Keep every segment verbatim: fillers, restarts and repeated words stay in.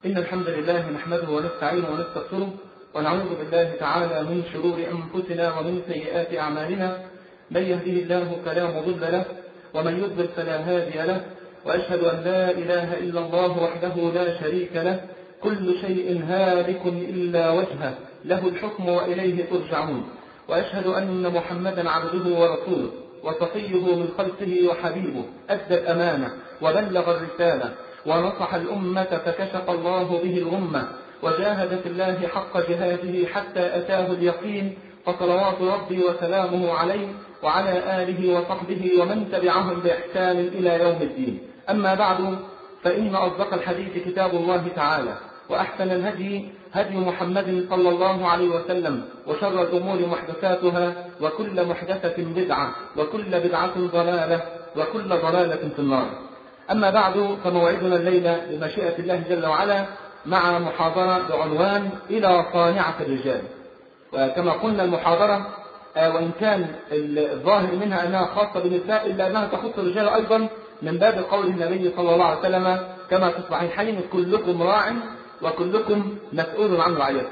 إن الحمد لله نحمده ونستعينه ونستغفره ونعوذ بالله تعالى من شرور أنفسنا ومن سيئات أعمالنا. من يهده الله فلا مضل له ومن يضلل فلا هادي له، وأشهد أن لا إله إلا الله وحده لا شريك له، كل شيء هالك إلا وجهه، له الحكم وإليه ترجعون. وأشهد أن محمدا عبده ورسوله وصفيه من خلقه وحبيبه، أدى الأمانة وبلغ الرسالة ونصح الأمة فكشف الله به الغمة، وجاهد في الله حق جهاده حتى أتاه اليقين، فصلوات ربي وسلامه عليه وعلى آله وصحبه ومن تبعهم بإحسان إلى يوم الدين. أما بعد، فإن أصدق الحديث كتاب الله تعالى، وأحسن الهدي هدي محمد صلى الله عليه وسلم، وشر الأمور محدثاتها، وكل محدثة بدعة، وكل بدعة ضلالة، وكل ضلالة في النار. أما بعد، فموعدنا الليلة بمشيئة الله جل وعلا مع محاضرة بعنوان إلى صانعة الرجال. وكما قلنا المحاضرة وإن كان الظاهر منها أنها خاصة بالنساء إلا أنها تخص الرجال أيضا، من باب قول النبي صلى الله عليه وسلم كما في الصحيحين: كلكم راع وكلكم مسؤول عن رعيته.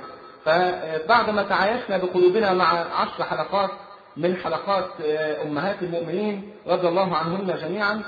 فبعدما تعايشنا بقلوبنا مع عشر حلقات من حلقات أمهات المؤمنين رضي الله عنهن جميعا،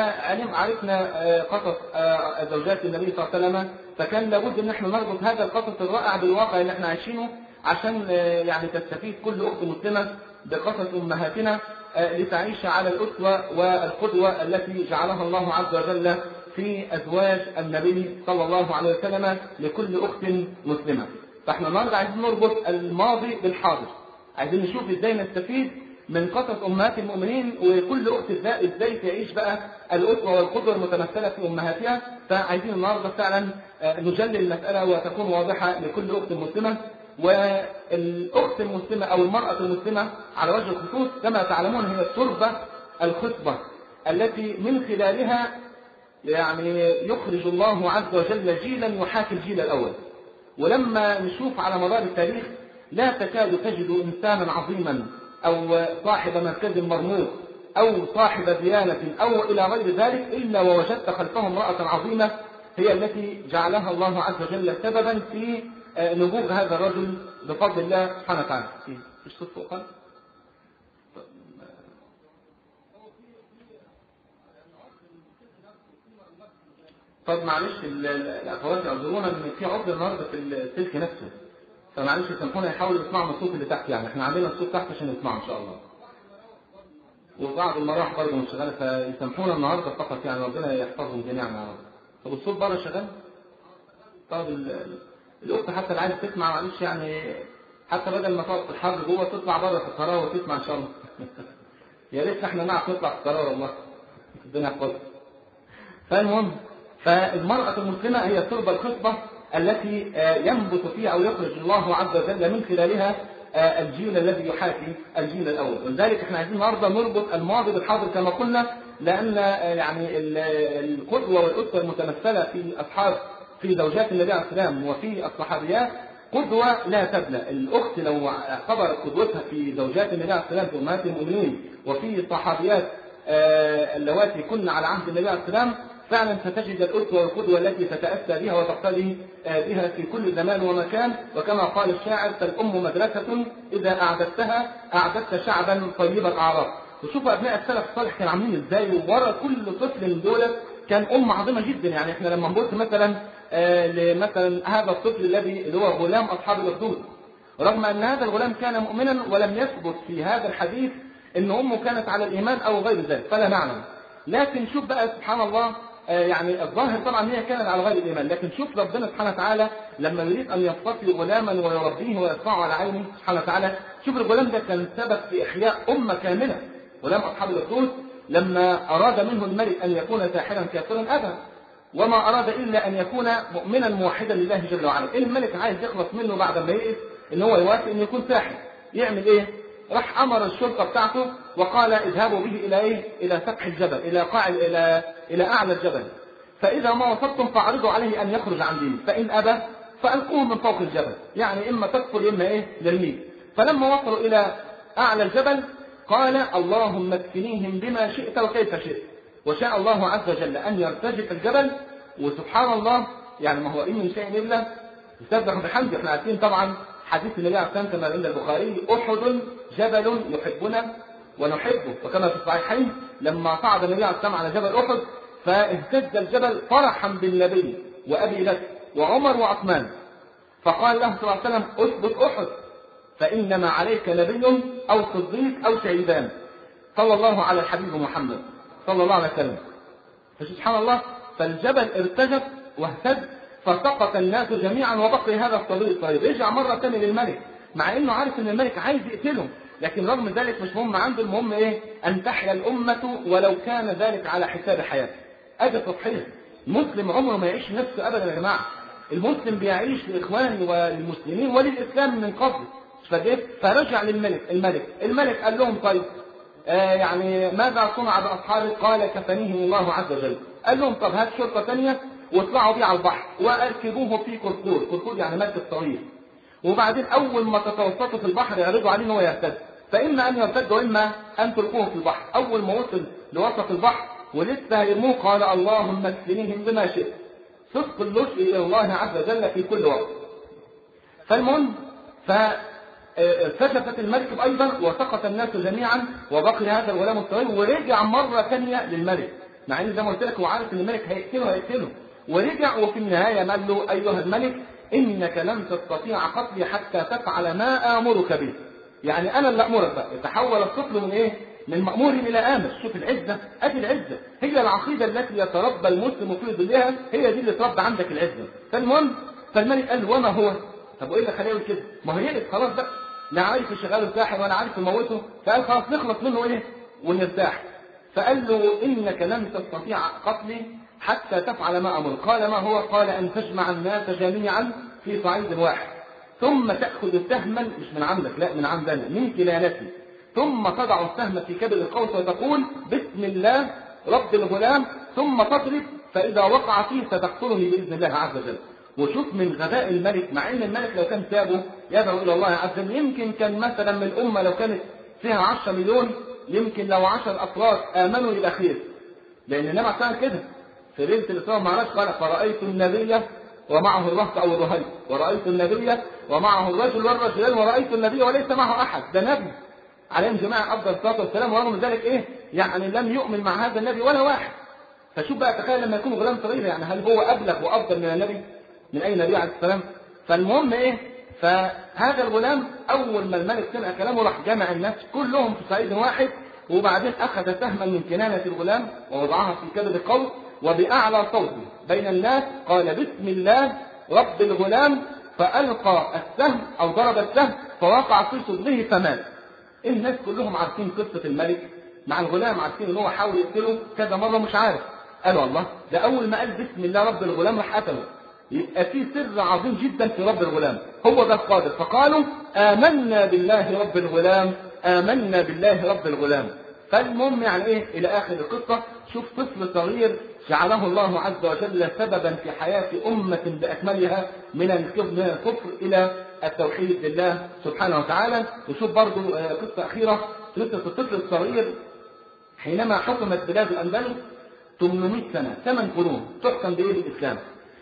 وعرفنا قصص زوجات النبي صلى الله عليه وسلم، فكان لابد ان احنا نربط هذا القصص الرائع بالواقع اللي احنا عايشينه، عشان يعني تستفيد كل اخت مسلمه بقصص امهاتنا لتعيش على الاسوه والقدوه التي جعلها الله عز وجل في ازواج النبي صلى الله عليه وسلم لكل اخت مسلمه. فاحنا النهارده عايزين نربط الماضي بالحاضر، عايزين نشوف ازاي نستفيد من قصص امهات المؤمنين، وكل اخت ازاي تعيش بقى الاسوه والقدوه المتمثله في امهاتها. فعايزين النهارده فعلا نجلل المساله وتكون واضحه لكل اخت مسلمه. والاخت المسلمه او المراه المسلمه على وجه الخصوص كما تعلمون هي التربه الخصبه التي من خلالها يعني يخرج الله عز وجل جيلا يحاكي الجيل الاول. ولما نشوف على مدار التاريخ لا تكاد تجد انسانا عظيما أو صاحب مركز مرموق أو صاحب ديانة أو إلى غير ذلك إلا ووجدت خلفه امرأة عظيمة هي التي جعلها الله عز وجل سببا في نبوغ هذا الرجل بفضل الله سبحانه وتعالى. مش صوت قال؟ طب معلش الأخوات يعذرونا إن في عطل النهارده في السلك نفسه، فمعلش سامحونا يحاولوا يسمعوا الصوت اللي تحت، يعني احنا عندنا الصوت تحت عشان نسمعه ان شاء الله. وبعض المراوح برضه مش شغاله، فيسامحونا النهارده فقط، يعني ربنا يحفظهم جميعا يا رب. طب الصوت بره شغال؟ طب الاخت حتى اللي عايزه تسمع معلش يعني حتى بدل ما تقعد في الحر جوه تطلع بره في القرار وتسمع ان شاء الله. يا ريت احنا نعرف نطلع في القرار والله. ربنا يحفظك. فالمهم، فالمرأة المسلمة هي التربة الخصبة التي ينبت فيها أو يخرج الله عز وجل من خلالها الجيل الذي يحاكي الجيل الأول. ولذلك احنا عايزين النهارده نربط الماضي بالحاضر كما قلنا، لأن يعني القدوة والأسوة المتمثلة في أصحاب في زوجات النبي عليه السلام وفي الصحابيات قدوة لا تبلى. الأخت لو اعتبرت قدوتها في زوجات النبي عليه السلام في أمهات المؤمنين وفي الصحابيات اللواتي كن على عهد النبي عليه السلام، فعلا ستجد الأسوة والقدوة التي تتأسى بها وتقتدي بها في كل زمان ومكان. وكما قال الشاعر: فالأم مدرسة إذا أعددتها أعددت شعبا طيب الأعراض. وشوفوا أبناء السلف الصالح كانوا عاملين إزاي، وورا كل طفل من دول كان أم عظيمة جدا. يعني إحنا لما نبص مثلا لمثلا هذا الطفل الذي اللي هو غلام أصحاب الأخدود، رغم أن هذا الغلام كان مؤمنا ولم يثبت في هذا الحديث أن أمه كانت على الإيمان أو غير ذلك فلا نعلم، لكن شوف بقى سبحان الله، يعني الظاهر طبعا هي كانت على غير الإيمان، لكن شوف ربنا سبحانه وتعالى لما يريد أن يصطفي غلاما ويربيه ويرفعه على عينه سبحانه وتعالى، شوف الغلام ده كان سبب في إحياء أمة كاملة. غلام أصحاب الأخدود لما أراد منه الملك أن يكون ساحرا كافرا أبى، وما أراد إلا أن يكون مؤمنا موحدا لله جل وعلا. الملك عايز يخلص منه بعد ما يئس إن هو يوافق أن يكون ساحر، يعمل إيه؟ راح أمر الشرطة بتاعته وقال: اذهبوا به إلى إيه؟ إلى سطح الجبل، إلى قاع إلى إلى أعلى الجبل، فإذا ما وصلتم فاعرضوا عليه أن يخرج عن دينه، فإن أبى فألقوه من فوق الجبل، يعني إما تكفر إما إيه؟ للميت. فلما وصلوا إلى أعلى الجبل قال: اللهم اكفنيهم بما شئت وكيف شئت. وشاء الله عز وجل أن يرتجف الجبل، وسبحان الله يعني ما هو إن من شيء إلا يسبح بحمده. احنا عارفين طبعا حديث النبي عليه الصلاة والسلام كما عند البخاري: أحد جبل يحبنا ونحبه. وكما في الصحيحين لما صعد النبي عليه الصلاة والسلام على جبل أحد فاهتز الجبل فرحا بالنبي وأبي بكر وعمر وعثمان، فقال له صلى الله عليه وسلم: اثبت أحد فإنما عليك نبي أو صديق أو شهيدان. صلى الله على الحبيب محمد صلى الله عليه وسلم. فسبحان الله، فالجبل ارتجف واهتز فسقط الناس جميعا وبقي هذا الصديق الطيب. رجع مرة ثانية للملك مع انه عارف ان الملك عايز يقتله، لكن رغم ذلك مش مهم عنده، المهم ايه؟ ان تحيا الامة ولو كان ذلك على حساب حياته. ادي تضحية. المسلم عمره ما يعيش نفسه ابدا يا جماعة. المسلم بيعيش لاخوانه والمسلمين وللاسلام من قبل. فرجع للملك، الملك الملك قال لهم: طيب آه يعني ماذا صنع باصحابه؟ قال: كفنيهم الله عز وجل. قال لهم: طب هات شرطة ثانية واطلعوا بيه على البحر واركبوه في كركور. كركور يعني مركب طويل، وبعدين اول ما تتوسطوا في البحر يعرضوا عليه ان هو يرتد، فاما ان يرتد واما ان تلقوه في البحر. اول ما وصل لوسط البحر ولسه هيرموه قال: اللهم اكفنيهم بما شئت. صدق اللجوء الى الله عز وجل في كل وقت. فالمهم فكشفت المركب ايضا وسقط الناس جميعا وبقي هذا الغلام الصغير، ورجع مره ثانيه للملك مع ان زي ما قلت لك هو عارف ان الملك هيقتله هيقتله ورجع. وفي النهايه قال له: ايها الملك انك لن تستطيع قتلي حتى تفعل ما امرك به. يعني انا اللي امرك بقى. يتحول الطفل من ايه؟ من مامور الى امر. شوف العزه، ادي العزه هي العقيده التي يتربى المسلم في ظلها، هي دي اللي تربى عندك العزه. فالمهم فالملك قال له: وما هو؟ طب وايه اللي خلاه يقول كده؟ ما هو يئس خلاص بقى، لا عارف يشغله ساحر ولا عارف يموته، فقال خلاص نخلص منه ايه ونرتاح. فقال له: انك لن تستطيع قتلي حتى تفعل ما امر. قال: ما هو؟ قال: ان تجمع الناس جميعا في صعيد واحد، ثم تاخذ سهما مش من عندك، لا من عندنا، من كنانتي، ثم تضع السهم في كبد القوس وتقول: بسم الله رب الغلام، ثم تضرب، فاذا وقع فيه ستقتله باذن الله عز وجل. وشوف من غباء الملك، مع ان الملك لو كان سابه يدعو الى الله عز وجل يمكن كان مثلا من الامه لو كانت فيها عشرة مليون، يمكن لو عشر افراد امنوا يبقى خير. لان النبي عشان كده في ليله الاسراء والمعراج قال: فرايت النبي ومعه الرهط او الرهيب، ورايت النبي ومعه الرجل والرجلان، ورايت النبي وليس معه احد. ده نبي عليهم جميعا افضل الصلاه والسلام، ورغم ذلك ايه؟ يعني لم يؤمن مع هذا النبي ولا واحد. فشوف بقى، تخيل لما يكون غلام صغير، يعني هل هو ابلغ وافضل من النبي؟ من اي نبي عليه السلام؟ فالمهم ايه؟ فهذا الغلام اول ما الملك سمع كلامه راح جمع الناس كلهم في صعيد واحد، وبعدين اخذ سهما من كنانه الغلام ووضعها في كبد القوس، وباعلى صوته بين الناس قال: بسم الله رب الغلام، فالقى السهم او ضرب السهم فوقع في صدره فمات. الناس كلهم عارفين قصه الملك مع الغلام، عارفين ان هو حاول يقتله كذا مره مش عارف. قالوا: الله، ده اول ما قال بسم الله رب الغلام راح قتله. يبقى في سر عظيم جدا في رب الغلام، هو ده القادر. فقالوا: آمنا بالله رب الغلام، آمنا بالله رب الغلام. فالمهم يعني ايه الى اخر القصه. شوف طفل صغير جعله الله عز وجل سببا في حياه امه باكملها من الكفر الى التوحيد لله سبحانه وتعالى. وشوف برضه قصه اخيره، قصه الطفل الصغير حينما حكمت بلاد الاندلس ثمانمائة سنه، ثمان قرون تحكم بايه؟ بالاسلام.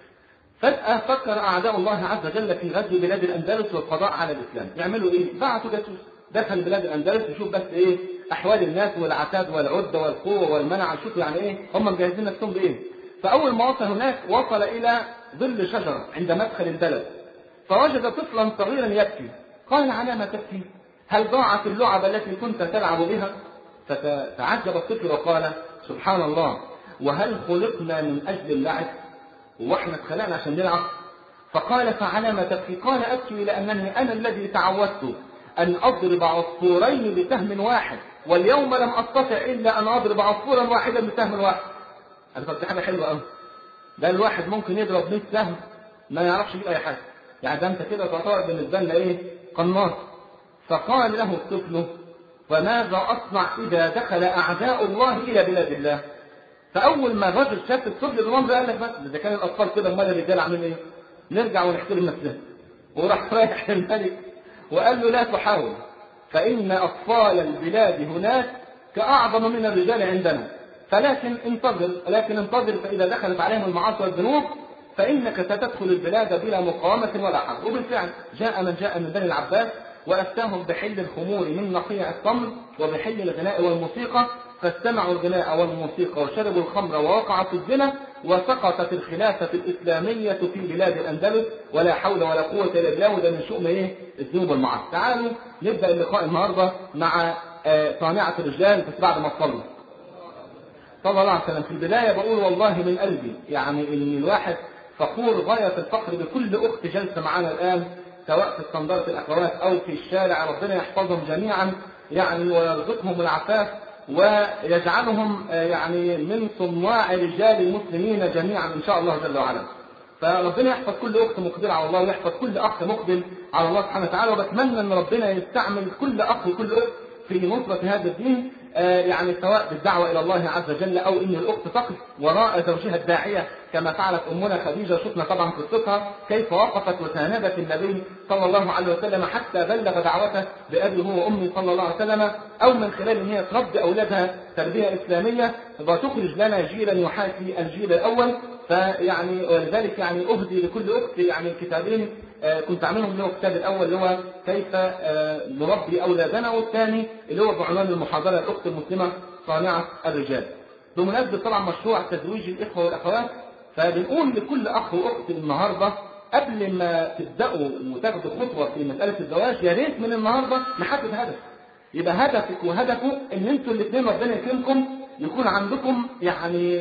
فجأة فكر أعداء الله عز وجل في غزو بلاد الأندلس والقضاء على الإسلام. يعملوا إيه؟ بعثوا جاسوس دخل بلاد الأندلس يشوف بس إيه أحوال الناس والعتاد والعدة والقوة والمنع، يشوفوا يعني إيه هم مجهزين نفسهم بإيه. فأول ما وصل هناك وصل إلى ظل شجرة عند مدخل البلد، فوجد طفلا صغيرا يبكي. قال: على ما تبكي؟ هل ضاعت اللعب التي كنت تلعب بها؟ فتعجب الطفل وقال: سبحان الله، وهل خلقنا من أجل اللعب؟ واحنا اتخلقنا عشان نلعب؟ فقال: فعلى ما تبكي؟ قال: ابكي الى انني انا الذي تعودت ان اضرب عصفورين بسهم واحد، واليوم لم استطع الا ان اضرب عصفورا واحدا بسهم واحد. انا قلت حاجه حلوه قوي، ده الواحد ممكن يضرب مية سهم ما يعرفش يجيب اي حاجه، يعني ده انت كده تعتبر بالنسبه لنا ايه؟ قناص. فقال له الطفل: فماذا اصنع اذا دخل اعداء الله الى بلاد الله؟ فاول ما الرجل شاف الطفل بالمنظر قال لك: بس اذا كان الاطفال كده امال الرجال عاملين ايه؟ نرجع ونحترم نفسنا. وراح رايح للملك وقال له: لا تحاول، فان اطفال البلاد هناك كاعظم من الرجال عندنا، فلكن انتظر، لكن انتظر فاذا دخلت عليهم المعاصي والذنوب فإنك ستدخل البلاد بلا مقاومة ولا حرب. وبالفعل جاء من جاء من بني العباس وأفتاهم بحل الخمور من نقيع التمر وبحل الغناء والموسيقى، فاستمعوا الغناء والموسيقى وشربوا الخمر ووقعوا في الزنا، وسقطت الخلافة الإسلامية في بلاد الأندلس، ولا حول ولا قوة إلا بالله. وده من شؤم إيه؟ الذنوب والمعاصي. تعالوا نبدأ اللقاء النهارده مع صانعة الرجال، بس بعد ما تصلوا صلى الله عليه وسلم. في البداية بقول والله من قلبي يعني إن الواحد فخور غاية الفخر بكل أخت جلسة معانا الآن، سواء في اسكندرة الأخوات أو في الشارع. ربنا يحفظهم جميعا يعني ويرزقهم العفاف ويجعلهم يعني من صناع رجال المسلمين جميعا إن شاء الله جل وعلا. فربنا يحفظ كل أخت مقبلة على الله ويحفظ كل أخ مقبل على الله سبحانه وتعالى. وبتمنى أن ربنا يستعمل كل أخ وكل أخت في نصرة هذا الدين، يعني سواء بالدعوة إلى الله عز وجل أو إن الأخت تقف وراء زوجها الداعية كما فعلت أمنا خديجة. شفنا طبعا قصتها كيف وقفت وساندت النبي صلى الله عليه وسلم حتى بلغ دعوته بأبي هو وأمي صلى الله عليه وسلم، أو من خلال أن هي تربي أولادها تربية إسلامية وتخرج لنا جيلا يحاكي الجيل الأول. فيعني ولذلك يعني أهدي لكل أخت يعني كتابين كنت أعملهم، اللي هو الكتاب الأول اللي هو كيف نربي أولادنا، والثاني اللي هو بعنوان المحاضرة الأخت المسلمة صانعة الرجال. بمناسبة طبعا مشروع تزويج الإخوة والأخوات، فبنقول لكل أخ وأخت النهاردة قبل ما تبدأوا وتاخدوا خطوة في مسألة الزواج يا ريت من النهاردة نحدد هدف. يبقى هدفك وهدفه إن أنتوا الاثنين ربنا يكرمكم يكون عندكم يعني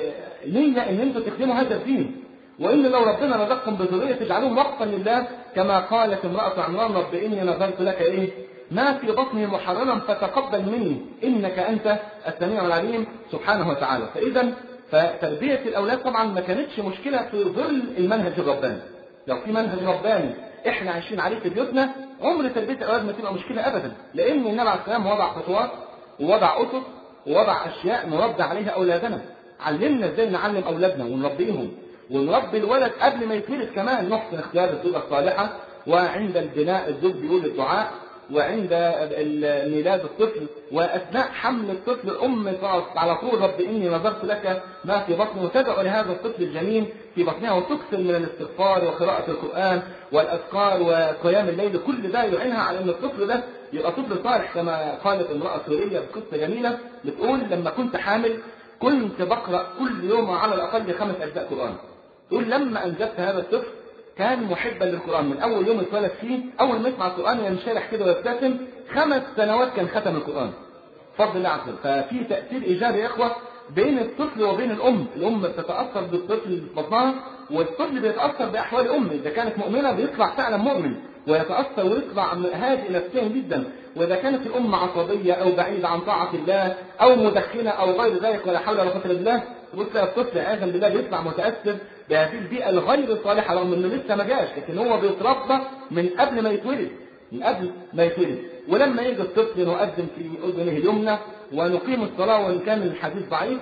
نية إن أنتوا تخدموا هذا الدين، وإن لو ربنا رزقكم بذرية تجعلوهم وقفا لله كما قالت امرأة عمران رب إني نذرت لك إيه ما في بطني محررا فتقبل مني إنك أنت السميع العليم سبحانه وتعالى. فإذا فتربية الأولاد طبعا ما كانتش مشكلة في ظل المنهج الرباني. لو في منهج رباني إحنا عايشين عليه في بيوتنا عمر تربية الأولاد ما تبقى مشكلة أبدا، لأن النبي عليه السلام وضع خطوات ووضع أسس ووضع أشياء نربي عليها أولادنا. علمنا إزاي نعلم أولادنا ونربيهم، ونربي الولد قبل ما يتولد كمان نحسن اختيار الزوجة الصالحة، وعند البناء الزوج بيقول الدعاء، وعند ميلاد الطفل وأثناء حمل الطفل الأم على طول رب إني نذرت لك ما في بطني، وتدعو لهذا الطفل الجميل في بطنها وتكثر من الاستغفار وقراءة القرآن والأذكار وقيام الليل. كل ده يعينها على أن الطفل ده يبقى طفل صالح. كما قالت امرأة سورية بقصة جميلة بتقول لما كنت حامل كنت بقرأ كل يوم على الأقل خمس أجزاء قرآن. تقول لما أنجبت هذا الطفل كان محبا للقرآن من أول يوم اتولد فيه، أول ما يسمع القرآن ينشرح كده ويبتسم. خمس سنوات كان ختم القرآن بفضل الله عز وجل. ففي تأثير إيجابي يا إخوة بين الطفل وبين الأم. الأم بتتأثر بالطفل في بطنها، والطفل بيتأثر بأحوال أمه. إذا كانت مؤمنة بيطلع فعلا مؤمن ويتأثر ويطلع هادئ نفسيا جدا، وإذا كانت الأم عصبية أو بعيدة عن طاعة الله أو مدخنة أو غير ذلك ولا حول ولا قوة إلا بالله، وتلاقي الطفل عياذا بالله بيطلع متأثر بهذه البيئة الغير صالحة رغم إنه لسه ما جاش، لكن هو بيتربى من قبل ما يتولد من قبل ما يتولد. ولما يجي الطفل نؤذن في أذنه اليمنى ونقيم الصلاة وإن كان الحديث ضعيف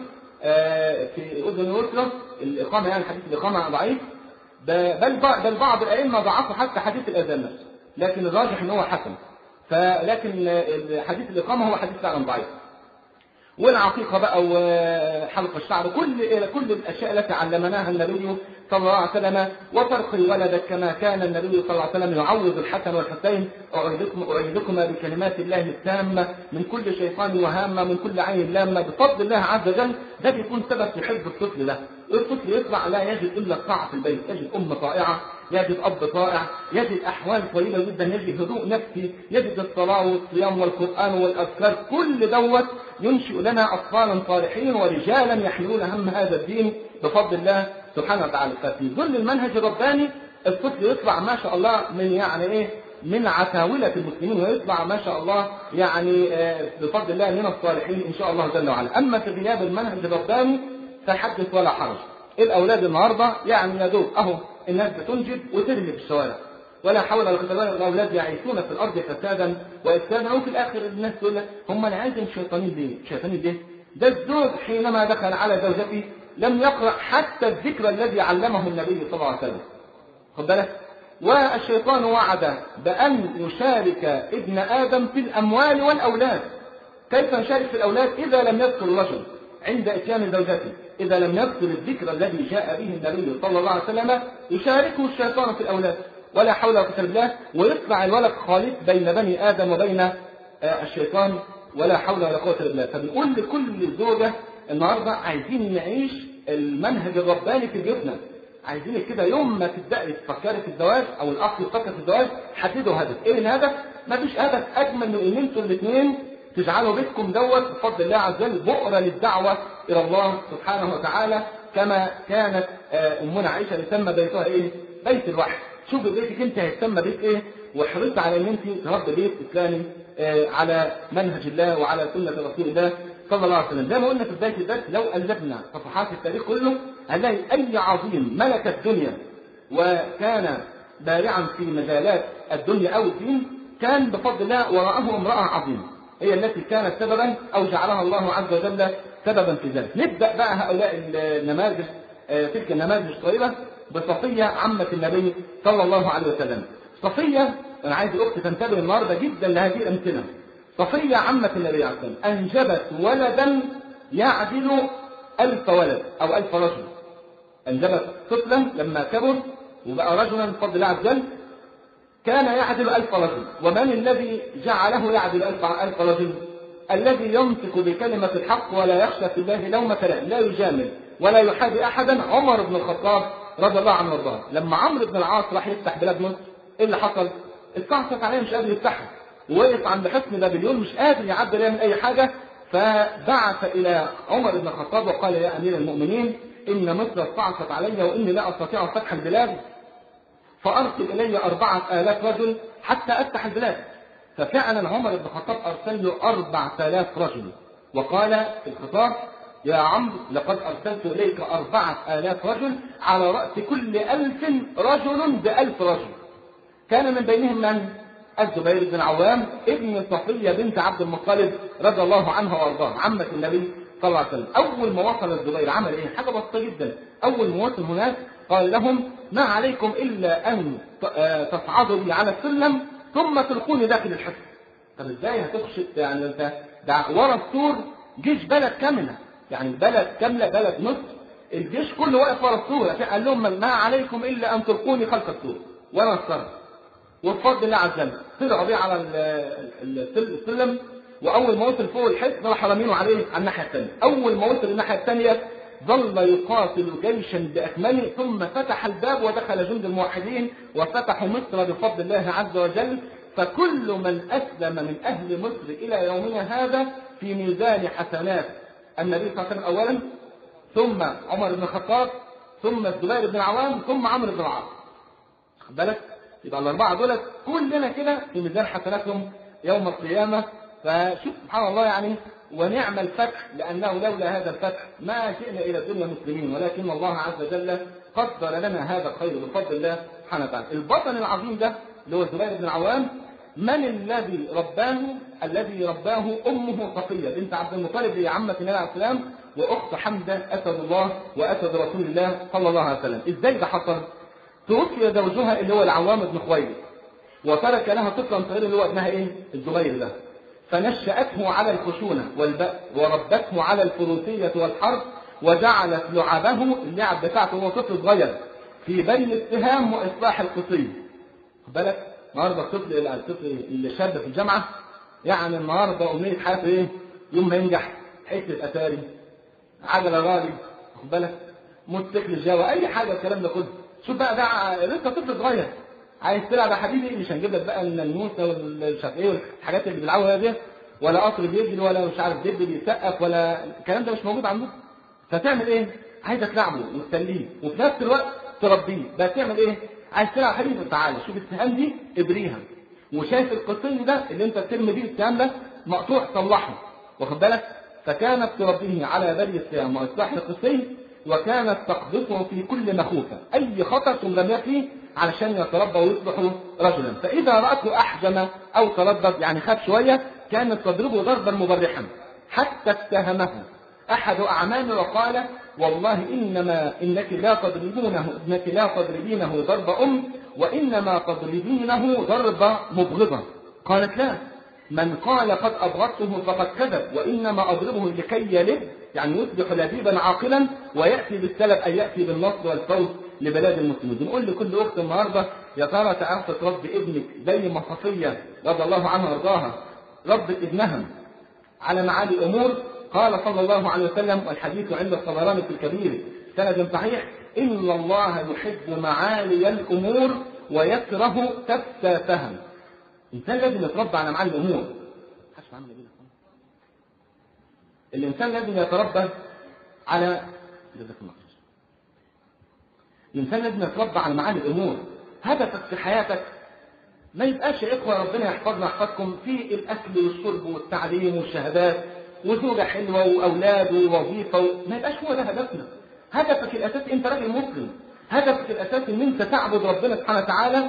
في أذن اليسرى، الإقامة يعني حديث الإقامة ضعيف، بل بل بعض الأئمة ضعفوا حتى حديث الأذان نفسه، لكن الراجح إن هو حسن. فلكن حديث الإقامة هو حديث فعلا ضعيف. والعقيقة بقى وحلق الشعر كل كل الأشياء التي علمناها النبي صلى الله عليه وسلم، وترقي ولدك كما كان النبي صلى الله عليه وسلم يعوض الحسن والحسين أعيدكم أعيدكما بكلمات الله التامة من كل شيطان وهامة من كل عين لامة بفضل الله عز وجل. ده بيكون سبب في حفظ الطفل ده. الطفل يطلع لا يجد إلا الطاعة في البيت، يجد أم طائعة، يجد أب طائع، يجد أحوال طيبة جدا، يجد هدوء نفسي، يجد الصلاة والصيام والقرآن والأذكار. كل دوت ينشئ لنا أطفالا صالحين ورجالا يحملون هم هذا الدين بفضل الله سبحانه وتعالى. ففي ظل المنهج الرباني الطفل يطلع ما شاء الله من يعني إيه من عتاولة المسلمين، ويطلع ما شاء الله يعني بفضل الله من الصالحين إن شاء الله جل وعلا. أما في غياب المنهج الرباني فحدث ولا حرج. الأولاد النهاردة يعني يا دوب أهو الناس بتنجب وترمي في الشوارع ولا حول ولا قوة إلا بالله. الأولاد يعيشون في الأرض فسادا وإفسادا، وفي الآخر الناس تقول لك هم العازم شيطانين ليه؟ شيطانين ليه؟ ده الزوج حينما دخل على زوجته لم يقرأ حتى الذكر الذي علمه النبي صلى الله عليه وسلم. خد بالك؟ والشيطان وعد بأن يشارك ابن آدم في الأموال والأولاد. كيف نشارك في الأولاد إذا لم يذكر الرجل؟ عند إتيان زوجته إذا لم يذكر الذكر الذي جاء به النبي صلى الله عليه وسلم يشاركه الشيطان في الأولاد، ولا حول ولا قوة إلا بالله، ويطلع الولد خالط بين بني آدم وبين الشيطان، ولا حول ولا قوة إلا بالله. فبنقول لكل زوجة النهارده عايزين نعيش المنهج الرباني في بيوتنا، عايزين كده يوم ما تبدأي تفكري في الزواج أو الأخ يفكر في الزواج حددوا هدف. إيه الهدف؟ مفيش هدف أجمل من إن أنتوا الاثنين تجعلوا بيتكم دوت بفضل الله عز وجل بؤرة للدعوة إلى الله سبحانه وتعالى، كما كانت أمنا عائشة تسمى بيتها إيه؟ بيت الوحي. شوف بيتك أنت هيسمى بيت إيه؟ واحرص على أن أنت تربي بيت إسلامي على منهج الله وعلى سنة رسول الله صلى الله عليه وسلم. زي ما قلنا في بداية الدرس، لو قلبنا صفحات التاريخ كله هنلاقي أي عظيم ملك الدنيا وكان بارعا في مجالات الدنيا أو الدين كان بفضل الله وراءه امرأة عظيمة هي التي كانت سببا أو جعلها الله عز وجل سببا في ذلك. نبدأ بقى هؤلاء النماذج، تلك النماذج الطيبة بصفية عمة النبي صلى الله عليه وسلم. صفية، أنا عايز الأخت تنتبه النهارده جدا لهذه الأمثلة. صفية عمة النبي عليه الصلاة والسلام أنجبت ولدا يعدل ألف ولد أو ألف رجل. أنجبت طفلا لما كبر وبقى رجلا بفضل الله عز وجل كان يعدل ألف رجل. ومن الذي جعله يعدل ألف, ألف رجل؟ الذي يمسك بكلمة الحق ولا يخشى في الله لومة لائم، لا يجامل ولا يحابي أحدا. عمر بن الخطاب رضي الله عنه وارضاه، لما عمرو بن العاص راح يفتح بلاد مصر ايه اللي حصل؟ استعصت عليه مش قادر يفتحها، ووقف عند حصن بابليون مش قادر يعبر يعمل اي حاجه، فبعث الى عمر بن الخطاب وقال يا امير المؤمنين ان مصر استعصت علي واني لا استطيع فتح البلاد، فارسل الي اربعه الاف رجل حتى افتح البلاد. ففعلا عمر بن الخطاب ارسل له اربعه الاف رجل، وقال في الخطاب يا عمرو لقد ارسلت اليك اربعه الاف رجل على راس كل الف رجل بالف رجل. كان من بينهم من؟ الزبير بن عوام ابن صفية بنت عبد المطلب رضي الله عنها وارضاها عمة النبي صلى الله عليه وسلم. اول ما وصل الزبير عمل ايه؟ حاجه بسيطه جدا. اول ما وصل هناك قال لهم ما عليكم الا ان تصعدوا بي على السلم ثم تلقوني داخل الحصن. طب ازاي هتخش؟ يعني انت ده ورا السور جيش بلد كامله، يعني بلد كامله بلد مصر الجيش كله واقف ورا السور. قال لهم ما عليكم الا ان تلقوني خلف السور وانا اتصرف. وبفضل الله عز وجل طلعوا بيه على السلم، واول ما وصل فوق الحصن راح رامينه عليه على الناحيه الثانيه. اول ما وصل الناحيه الثانيه ظل يقاتل جيشا باكمله، ثم فتح الباب ودخل جند الموحدين وفتحوا مصر بفضل الله عز وجل. فكل من اسلم من اهل مصر الى يومنا هذا في ميزان حسنات النبي صلى الله عليه وسلم اولا، ثم عمر بن الخطاب، ثم الزبير بن العوام، ثم عمرو بن العاص. خد بالك؟ يبقى الاربعه دول كلنا كده في ميزان حسناتهم يوم القيامه. فشوف سبحان الله يعني، ونعم الفتح، لانه لولا هذا الفتح ما جئنا الى الدنيا مسلمين، ولكن الله عز وجل قدر لنا هذا الخير بفضل الله سبحانه وتعالى. البطل العظيم ده اللي هو الزبير بن العوام، من الذي رباه؟ الذي رباه امه صفيه بنت عبد المطلب، هي عمه النبي عليه السلام واخت حمزه اسد الله واسد رسول الله صلى الله عليه وسلم. ازاي ده حصل؟ توفي زوجها اللي هو العوام بن خويلد، وترك لها طفلا صغيرا اللي هو ابنها ايه؟ الزبير ده. فنشأته على الخشونة والبأس، وربته على الفروسية والحرب، وجعلت لعبه اللعب بتاعته وهو طفل صغير في بين السهام واصلاح القصي. خد بالك؟ النهارده الطفل الطفل الشاب في الجامعه يعني النهارده امنيه حياته ايه؟ يوم ما ينجح حته اتاري، عجله غالي، خد بالك؟ موتوسيكل جاوا، اي حاجه الكلام ده كله. شوف بقى ده لسه طفل صغير عايز تلعب يا حبيبي، مش هنجيب لك بقى الناموسه والمش عارف ايه والحاجات اللي بيلعبوها دي، ولا قطر بيجري، ولا مش عارف دب بيسقف، ولا الكلام ده مش موجود عندهم. فتعمل ايه؟ عايزه تلعبه وتسليه وفي نفس الوقت تربيه. بس تعمل ايه؟ عايز تلعب حبيبي، تعالى شوف السهام دي ابريها، وشايف القصي ده اللي انت بترمي بيه السهام ده مقطوع صلحه، واخد بالك؟ فكانت تربيه على بري السهام واصلاح القصي، وكانت تقذفه في كل مخوفه، اي خطر ترميه فيه علشان يتربى ويصبح رجلا. فاذا راته احجم او تردد يعني خاف شويه كانت تضربه ضربا مبرحا، حتى اتهمه احد اعمامه وقال والله انما انك لا تضربونه انك لا تضربينه ضرب ام، وانما تضربينه ضرب مبغضه. قالت لا، من قال قد أبغضته فقد كذب، وإنما أضربه لكي يلد، يعني يصبح لبيبا عاقلا ويأتي بالسلب أي يأتي بالنصر والفوز لبلاد المسلمين. بنقول لكل أخت النهاردة يا ترى تعرف تربي ابنك زي ما صفية رضي الله عنها وارضاها ربت ابنها على معالي الأمور؟ قال صلى الله عليه وسلم، والحديث عند الطبراني في الكبير سند صحيح: إن الله يحب معالي الأمور ويكره تفسافها. الإنسان لازم يتربى على معالي الأمور. الإنسان لازم يتربى على الإنسان لازم يتربى على معالي الأمور. هدفك في حياتك ما يبقاش يا إخوة ربنا يحفظنا يحفظكم في الأكل والشرب والتعليم والشهادات وزوجة حلوة وأولاد ووظيفة، ما يبقاش هو ده هدفنا. هدفك الأساسي أنت راجل مسلم، هدفك الأساسي أن أنت تعبد ربنا سبحانه وتعالى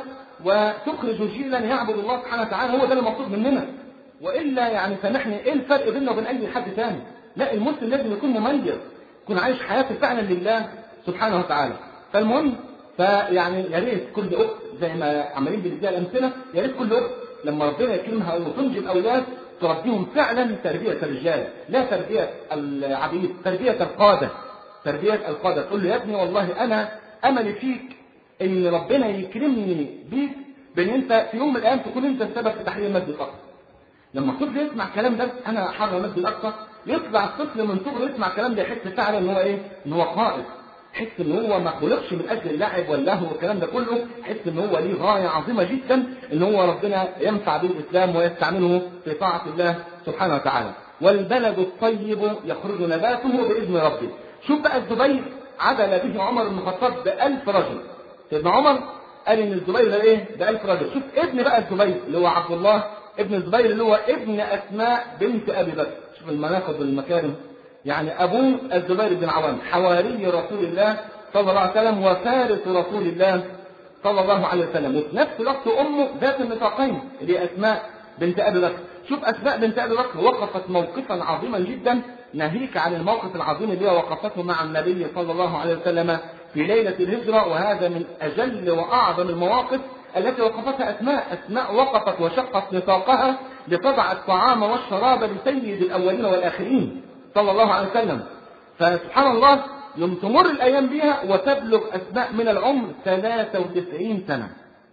وتخرج جيلا يعبد الله سبحانه وتعالى، هو ده المطلوب مننا. وإلا يعني سامحني إيه الفرق بيننا وبين أي حد ثاني؟ لا، المسلم لازم يكون مميز، يكون عايش حياته فعلا لله سبحانه وتعالى. فالمهم فيعني يا ريت كل أخت زي ما عمالين بنديها الأمثلة، يا ريت كل أخت لما ربنا يكرمها وتنجب أولاد تربيهم فعلا تربية الرجال، لا تربية العبيد، تربية القادة، تربية القادة. تقول له يا ابني والله أنا أملي فيك إن ربنا يكرمني بيك بأن أنت في يوم من الأيام تكون أنت السبب في تحرير المسجد الأقصى. لما الطفل يسمع الكلام ده أنا أحرر المسجد الأقصى، يطلع الطفل من صغره يسمع الكلام ده يحس فعلا إن هو إيه؟ إن هو قائد، يحس إن هو ما خلقش من أجل اللعب واللهو والكلام ده كله، يحس إن هو ليه غاية عظيمة جدا إن هو ربنا ينفع به الإسلام ويستعمله في طاعة الله سبحانه وتعالى. والبلد الطيب يخرج نباته بإذن ربه. شوف بقى الزبير عدل به عمر بن الخطاب بألف رجل. سيدنا عمر قال إن الزبير ده إيه؟ بألف رجل. شوف ابن بقى الزبير اللي هو عبد الله ابن الزبير اللي هو ابن أسماء بنت أبي بكر. شوف المناقب والمكارم. يعني أبوه الزبير بن عوام حواري رسول الله صلى الله عليه وسلم وفارس رسول الله صلى الله عليه وسلم، وفي نفس الوقت أمه ذات النطاقين اللي هي أسماء بنت أبي بكر. شوف أسماء بنت أبي بكر وقفت موقفا عظيما جدا، ناهيك عن الموقف العظيم اللي هي وقفته مع النبي صلى الله عليه وسلم في ليلة الهجرة، وهذا من أجل وأعظم المواقف التي وقفتها أسماء. أسماء وقفت وشقت نطاقها لتضع الطعام والشراب لسيد الأولين والآخرين صلى الله عليه وسلم. فسبحان الله يوم تمر الأيام بها وتبلغ أسماء من العمر ثلاثة وتسعين سنة،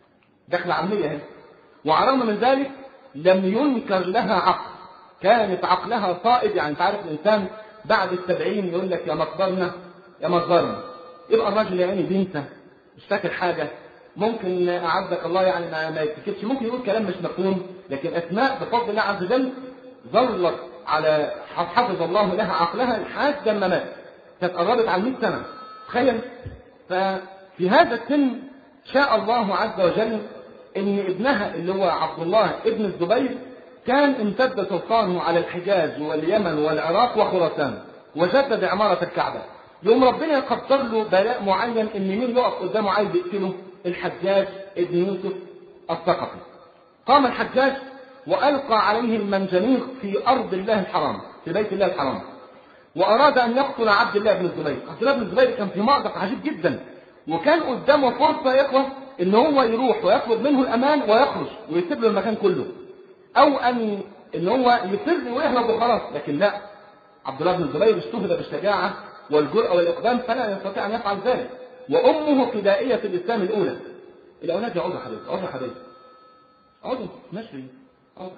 دخل عمية هنا، وعلى الرغم من ذلك لم ينكر لها عقل، كانت عقلها صائب. يعني تعرف الإنسان بعد السبعين يقول لك يا مقدرنا يا مقدرنا، يبقى الراجل يعني بينسى مش فاكر حاجة، ممكن أعزك الله يعني ما, ما يفتكرش، ممكن يقول كلام مش مفهوم. لكن أسماء بفضل الله عز وجل ظلت على حفظ الله لها عقلها لحد ما مات، كانت قربت على مئة سنة تخيل. ففي هذا السن شاء الله عز وجل ان ابنها اللي هو عبد الله ابن الزبير كان امتد سلطانه على الحجاز واليمن والعراق وخراسان وجدد عمارة الكعبة. يوم ربنا يقدر له بلاء معين ان مين يقف قدامه عايز يقتله؟ الحجاج ابن يوسف الثقفي. قام الحجاج وألقى عليه المنجنيق في أرض الله الحرام في بيت الله الحرام، وأراد أن يقتل عبد الله بن الزبير. عبد الله بن الزبير كان في مأزق عجيب جدا، وكان قدامه فرصة يا إخوة إن هو يروح ويطلب منه الأمان ويخرج ويسيب له المكان كله، أو أن إن هو يفر ويهرب وخلاص. لكن لا، عبد الله بن الزبير اشتهر بالشجاعة والجرأة والإقدام فلا يستطيع أن يفعل ذلك. وأمه فدائية الإسلام الأولى. الأولاد يقعدوا حبيبي، اقعدوا حبيبي، اقعدوا ماشي اقعدوا.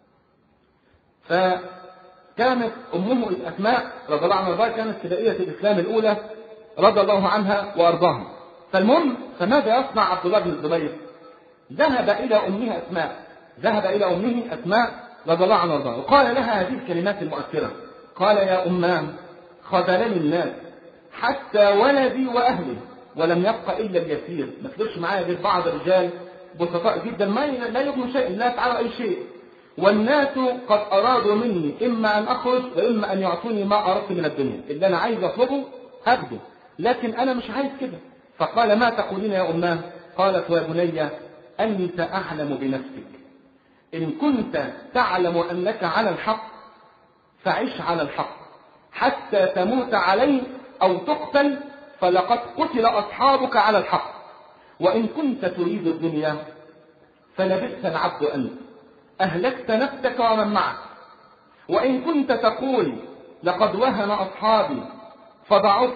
فكانت أمه أسماء رضي الله عنها كانت فدائية الإسلام الأولى رضي الله عنها وأرضاها. فالمهم فماذا يصنع عبد الله بن الزبير؟ ذهب إلى أمه أسماء ذهب إلى أمه أسماء رضي الله عنها وأرضاها وقال لها هذه الكلمات المؤثرة. قال يا أمام خذلني الناس حتى ولدي وأهلي ولم يبق إلا اليسير، ما فضلش معايا غير بعض الرجال بسطاء جدا ما لا يغنوا شيء لا يفعلوا أي شيء، والناس قد أرادوا مني إما أن أخرج وإما أن يعطوني ما أردت من الدنيا، اللي أنا عايز أطلبه أخذه، لكن أنا مش عايز كده. فقال ما تقولين يا أماه؟ قالت يا بني أنت أعلم بنفسك، إن كنت تعلم أنك على الحق فعش على الحق حتى تموت عليه أو تقتل، فلقد قتل أصحابك على الحق، وإن كنت تريد الدنيا فلبئس العبد أنت، أهلكت نفسك ومن معك. وإن كنت تقول لقد وهن أصحابي فضعفت،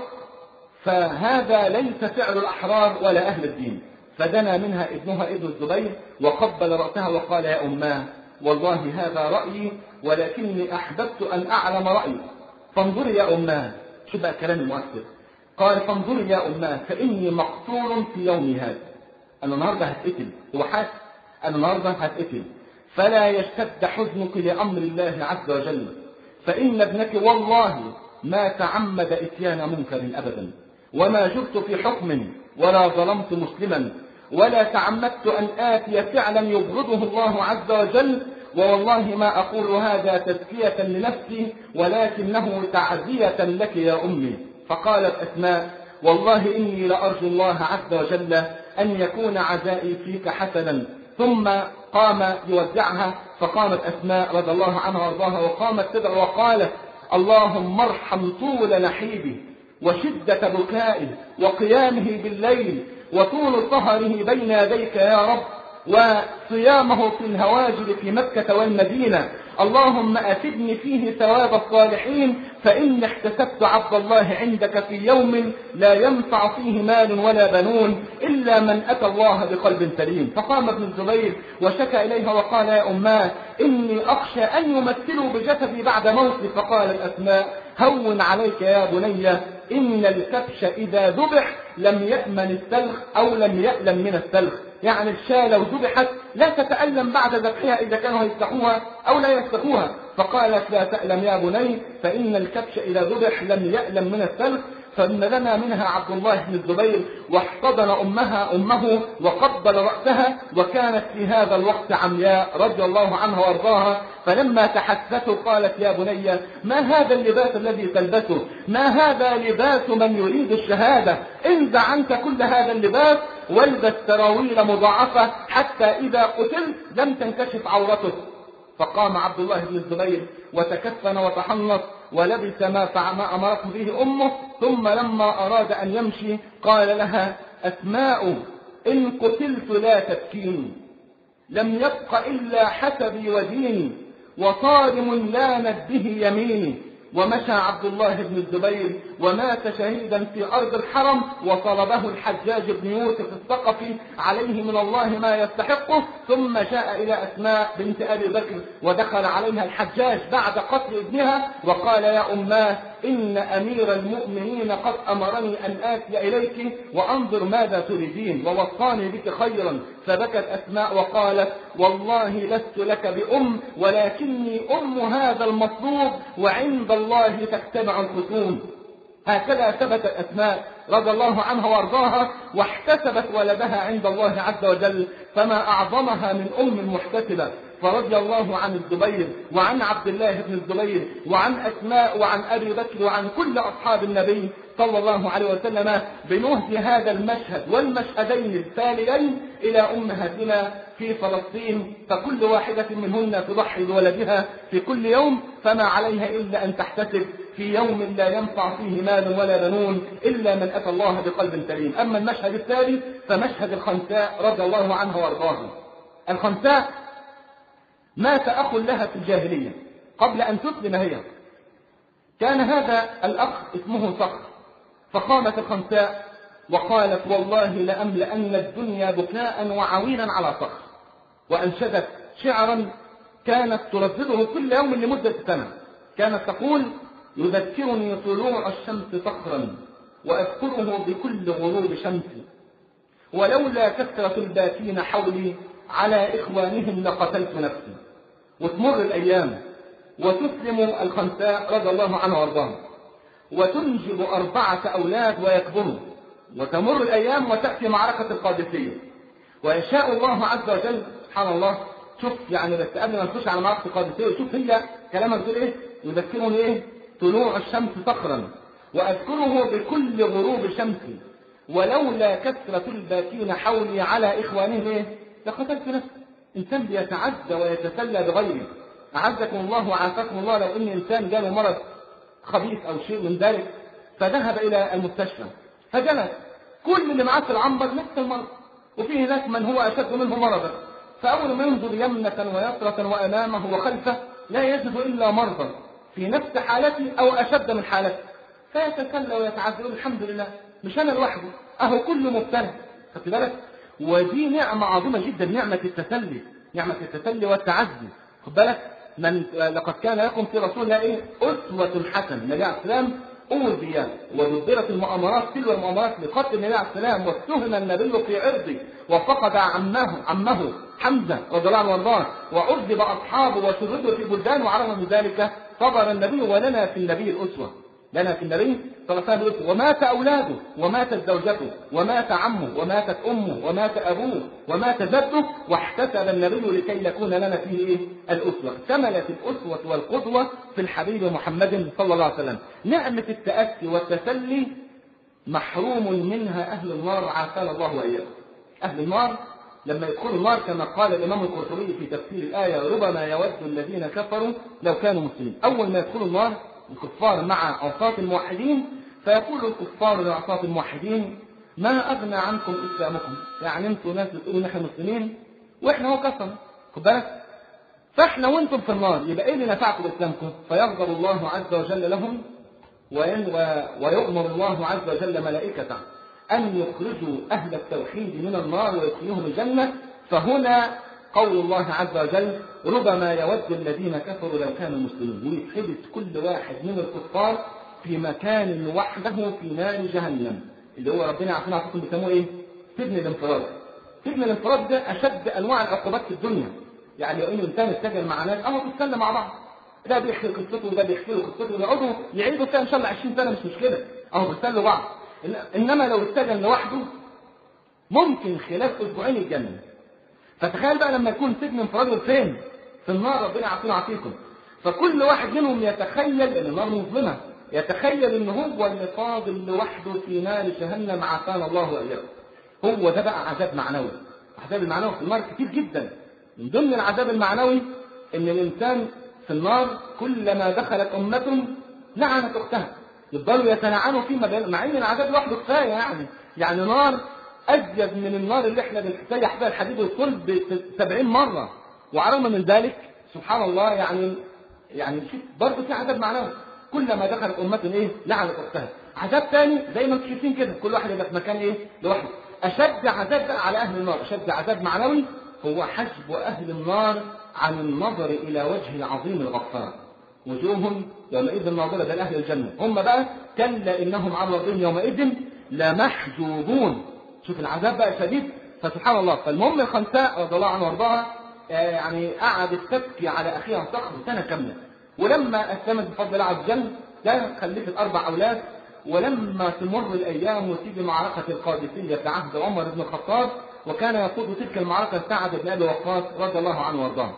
فهذا ليس فعل الأحرار ولا أهل الدين. فدنا منها ابنها ابن الزبير وقبل رأسها وقال يا أماه والله هذا رأيي ولكني أحببت أن أعلم رأيي، فانظري يا أماه. شو بقى كلام المؤثر؟ قال فانظري يا أماه فإني مقتول في يومي هذا. أنا النهاردة هتقتل، هو حاسس أنا النهاردة هتقتل، فلا يشتد حزنك لأمر الله عز وجل، فإن ابنك والله ما تعمد إتيان منكر أبدا، وما جرت في حكم ولا ظلمت مسلما، ولا تعمدت أن آتي فعلا يبغضه الله عز وجل، ووالله ما أقول هذا تزكية لنفسي ولكنه تعزية لك يا أمي. فقالت أسماء والله إني لأرجو الله عز وجل أن يكون عزائي فيك حسنا. ثم قام يودعها، فقامت أسماء رضي الله عنها وارضاها وقامت تدعو وقالت اللهم ارحم طول نحيبه وشدة بكائه وقيامه بالليل وطول سهره بين يديك يا رب وصيامه في الهواجر في مكة والمدينة. اللهم أفدني فيه ثواب الصالحين، فإني احتسبت عبد الله عندك في يوم لا ينفع فيه مال ولا بنون إلا من أتى الله بقلب سليم. فقام ابن الزبير وشكى إليها وقال يا أماه إني أخشى أن يمثلوا بجسدي بعد موتي. فقال الأسماء هون عليك يا بني، إن الكبش إذا ذبح لم يأمن السلخ أو لم يألم من السلخ، يعني الشاة لو ذبحت لا تتألم بعد ذبحها إذا كانوا يفتحوها أو لا يفتحوها. فقالت لا تألم يا بني فإن الكبش إذا ذبح لم يألم من السلخ. فنلنا منها عبد الله بن الزبير واحتضن أمها أمه وقبل رأسها، وكانت في هذا الوقت عمياء رضي الله عنها وارضاها. فلما تحسته قالت يا بني ما هذا اللباس الذي تلبسه؟ ما هذا لباس من يريد الشهادة؟ انزع عنك كل هذا اللباس والبس سراويل مضاعفة حتى إذا قتلت لم تنكشف عورته. فقام عبد الله بن الزبير وتكفن وتحنط ولبس ما ما أمرته به أمه. ثم لما أراد أن يمشي قال لها أسماء إن قتلت لا تبكيني، لم يبق إلا حسبي وديني وصارم لانت به يميني. ومشى عبد الله بن الزبير ومات شهيدا في أرض الحرم، وصلبه الحجاج بن يوسف الثقفي عليه من الله ما يستحقه. ثم جاء إلى أسماء بنت أبي بكر ودخل عليها الحجاج بعد قتل ابنها وقال يا أماه إن أمير المؤمنين قد أمرني أن آتي إليك وأنظر ماذا تريدين ووصاني بك خيرا. فبكت أسماء وقالت والله لست لك بأم ولكني أم هذا المطلوب وعند الله تجتمع الخصوم. هكذا ثبتت أسماء رضي الله عنها وارضاها واحتسبت ولدها عند الله عز وجل، فما أعظمها من أم محتسبة. فرضي الله عن الزبير وعن عبد الله بن الزبير وعن أسماء وعن أبي بكر وعن كل أصحاب النبي صلى الله عليه وسلم بنهدي هذا المشهد والمشهدين التاليين إلى أمهاتنا في فلسطين، فكل واحدة منهن تضحي بولدها في كل يوم، فما عليها إلا أن تحتسب في يوم لا ينفع فيه مال ولا بنون إلا من أتى الله بقلب سليم. أما المشهد الثالث فمشهد الخنساء رضي الله عنها وارضاها. الخنساء مات أخ لها في الجاهلية قبل أن تسلم هي. كان هذا الأخ اسمه صخر، فقامت الخنساء وقالت والله لأملأن الدنيا بكاء وعويلا على صخر، وأنشدت شعرا كانت تردده كل يوم لمدة سنة. كانت تقول يذكرني طلوع الشمس صخرا وأذكره بكل غروب شمس، ولولا كثرة الباكين حولي على إخوانهم لقتلت نفسي. وتمر الأيام وتسلم الخنساء رضي الله عنها وارضاها وتنجب أربعة أولاد ويكبروا، وتمر الأيام وتأتي معركة القادسية ويشاء الله عز وجل سبحان الله. شوف يعني بس قبل ما نخش على معركة القادسية شوف هي كلامها بتقول إيه؟ يذكرني إيه؟ طلوع الشمس صخرا وأذكره بكل غروب شمس، ولولا كثرة الباكين حولي على إخوانهم إيه؟ لقتلت نفسي. إنسان بيتعزى ويتسلى بغيره. أعزكم الله وعافاكم الله لو إن إنسان جاله مرض خبيث أو شيء من ذلك فذهب إلى المستشفى فجلس كل اللي معاه في العنبر نفس المرض، وفيه هناك من هو أشد منه مرضا، فأول ما ينظر يمنة ويسرة وأمامه وخلفه لا يجد إلا مرضا في نفس حالته أو أشد من حالته، فيتسلى ويتعذر الحمد لله مش أنا لوحده، أهو كله مبتلى. خدت بالك؟ ودي نعمة عظيمة جدا، نعمة التسلي، نعمة التسلي والتعزي. خد بالك؟ من لقد كان لكم في رسول الله إيه؟ أسوة حسنة. النبي عليه السلام أوذي ودبرت المؤامرات تلو المؤامرات لقتل النبي عليه السلام، واتهم النبي في عرضه، وفقد عمه عمه حمزة رضي الله عنه وارضاه، وعذب أصحابه وشردوا في بلدان، وعرف من ذلك صبر النبي. ولنا في النبي الأسوة، لنا في النبي صلى الله عليه وسلم. ومات أولاده وماتت زوجته ومات عمه وماتت أمه ومات أبوه ومات جده، واحتسب النبي لكي يكون لنا فيه إيه؟ الأسوة. كملت الأسوة والقدوة في الحبيب محمد صلى الله عليه وسلم. نعمة التأسي والتسلي محروم منها أهل النار، عافانا الله وإياكم. أهل النار لما يدخلوا النار كما قال الإمام القرطبي في تفسير الآية: ربما يود الذين كفروا لو كانوا مسلمين. أول ما يدخلوا النار الكفار مع عصاة الموحدين، فيقول الكفار لعصاة الموحدين: ما أغنى عنكم إسلامكم؟ يعني أنتم ناس بتقولوا نحن مسلمين وإحنا هو كفر، خد بالك؟ فإحنا وأنتم في النار، يبقى إيه اللي نفعكم بإسلامكم؟ فيغضب الله عز وجل لهم، ويؤمر الله عز وجل ملائكته أن يخرجوا أهل التوحيد من النار ويدخلوهم الجنة. فهنا قول الله عز وجل: ربما يود الذين كفروا لو كانوا مسلمين. ويتحبس كل واحد من الكفار في مكان وحده في نار جهنم، اللي هو ربنا عارفين عارفين بيسموه ايه؟ سجن الانفراد. سجن الانفراد ده اشد انواع العقوبات في الدنيا. يعني لو ان الانسان اتسجن مع ناس اهو بيتسلى مع بعض، ده بيحكي قصته وده بيحكي له قصته، ويقعدوا يعيدوا فيها ان شاء الله عشرين سنه، مش مشكله، اهو بيتسلوا بعض. انما لو اتسجن لوحده ممكن خلال اسبوعين يتجنن. فتخيل بقى لما يكون سجن انفراد فين؟ في النار، ربنا يعافينا ويعافيكم. فكل واحد منهم يتخيل ان النار مظلمه، يتخيل ان هو اللي فاضل لوحده في نار جهنم، عافانا الله واياكم. هو ده بقى عذاب معنوي. العذاب المعنوي في النار كتير جدا. من ضمن العذاب المعنوي ان الانسان في النار كلما دخلت امه لعنت اختها، يفضلوا يتلعنوا فيما، مع ان العذاب لوحده كفايه. يعني يعني نار أزيد من النار اللي احنا بنسيح بها الحديد والصلب سبعين مرة، وعلى من ذلك سبحان الله يعني يعني برضه في عذاب معنوي. كلما دخلت أمة إيه؟ لعنت أختها. عذاب ثاني زي ما انتم شايفين كده، كل واحد يبقى في مكان إيه؟ لوحده. أشد عذاب بقى على أهل النار، أشد عذاب معنوي هو حجب أهل النار عن النظر إلى وجه العظيم الغفار. وجوههم يومئذ ناظرة، ده أهل الجنة. هم بقى كلا إنهم عن ربهم يومئذ لمحجوبون. شوف العذاب بقى شديد. فسبحان الله. فالمهم الخنساء رضي الله عنها وارضاها يعني قعدت تبكي على اخيها صخر سنه كامله، ولما اسلمت بفضل الله عز وجل ده خلفت اربع اولاد. ولما تمر الايام وتيجي معركه القادسيه في عهد عمر بن الخطاب، وكان يقود تلك المعركه سعد بن ابي وقاص رضي الله عنه وارضاه،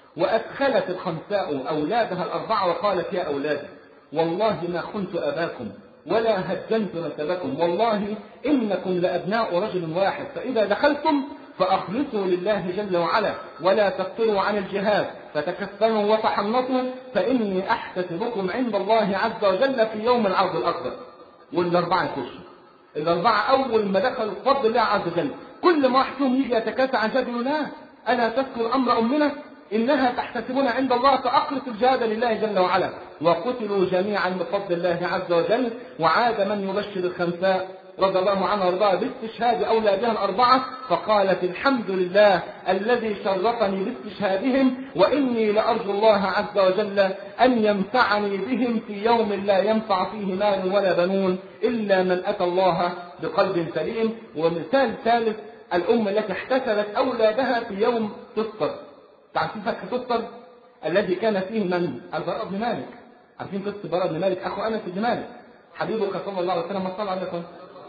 وادخلت الخنساء اولادها الاربعه وقالت: يا اولادي والله ما خنت اباكم ولا هجنت نسبكم، والله إنكم لأبناء رجل واحد، فإذا دخلتم فأخلصوا لله جل وعلا ولا تقتروا عن الجهاد، فتكفنوا وتحنطوا، فإني أحتسبكم عند الله عز وجل في يوم العرض الأكبر. والأربعة يخشوا. الأربعة أول ما دخلوا بفضل الله عز وجل، كل ما واحد فيهم يجي يتكاسى عن جد يقول: لا ألا تذكر أمر أمنا إنها تحتسبون عند الله، فأخلص الجهاد لله جل وعلا. وقتلوا جميعا بفضل الله عز وجل. وعاد من يبشر الخنساء رضي الله عنها وارضاها باستشهاد أولادها الأربعة، فقالت: الحمد لله الذي شرفني باستشهادهم، وإني لأرجو الله عز وجل أن ينفعني بهم في يوم لا ينفع فيه مال ولا بنون إلا من أتى الله بقلب سليم. ومثال ثالث الأم التي احتسبت أولادها في يوم تسطر. تعرفين فتح تسطر الذي كان فيه من؟ البراء بن مالك. عارفين قصة البراء بن مالك أخو أنس بن مالك حبيبك صلى الله عليه وسلم. ما صلى عليكم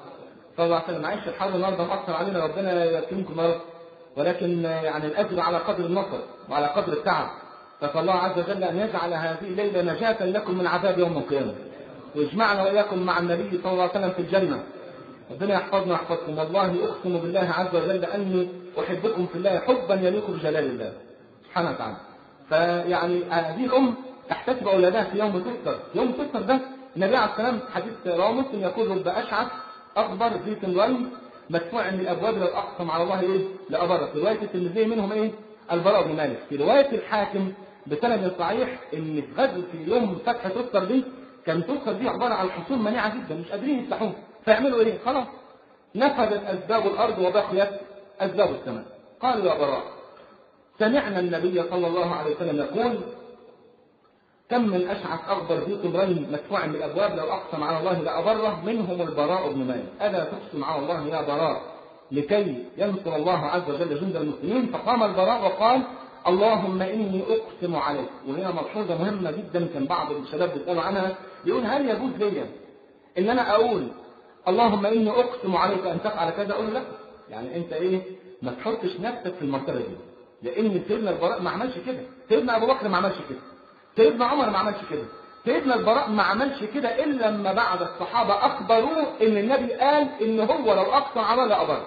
صلى الله عليه وسلم. معيش الحر النهارده مأثر علينا، ربنا يكرمكم يا رب، ولكن يعني الأجر على قدر النصر وعلى قدر التعب. فصلى الله عز وجل أن يجعل هذه الليلة نجاة لكم من عذاب يوم القيامة، ويجمعنا وإياكم مع النبي صلى الله عليه وسلم في الجنة. ربنا يحفظنا ويحفظكم. والله أقسم بالله عز وجل أني أحبكم في الله حبا يليق بجلال الله سبحانه وتعالى. فيعني هذه الأم تحتسب أولادها في يوم تسطر. يوم تسطر ده النبي عليه السلام حديث رواه مسلم يقول: رب أشعث أخبر ذي تمرين مدفوع من الابواب لو اقسم على الله ايه لابره. في روايه الترمذي منهم ايه البراء بن مالك. في روايه الحاكم بسند صحيح ان في غزوه في يوم فتح تستر دي كان تستر دي عباره عن حصون منيعه جدا مش قادرين يفتحوها، فيعملوا ايه؟ خلاص نفذت اسباب الارض وبقيت اسباب السماء. قالوا يا براء سمعنا النبي صلى الله عليه وسلم يقول كم من اشعث اغبر ذي طمرين مدفوع من الابواب لو اقسم على الله لابره منهم البراء بن مالك. الا تقسم على الله يا براء لكي ينصر الله عز وجل جند المسلمين؟ فقام البراء وقال اللهم اني اقسم عليك. وهنا ملحوظه مهمه جدا كان بعض الشباب بيسالوا عنها، يقول هل يجوز لي ان انا اقول اللهم اني اقسم عليك ان تفعل كذا؟ اقول لا، يعني انت ايه ما تحطش نفسك في المرتبه دي، لان سيدنا البراء ما عملش كده، سيدنا ابو بكر ما عملش كده، سيدنا عمر ما عملش كده، سيدنا البراء ما عملش كده الا لما بعد الصحابه اخبروه ان النبي قال ان هو لو اقسم على لا ابر.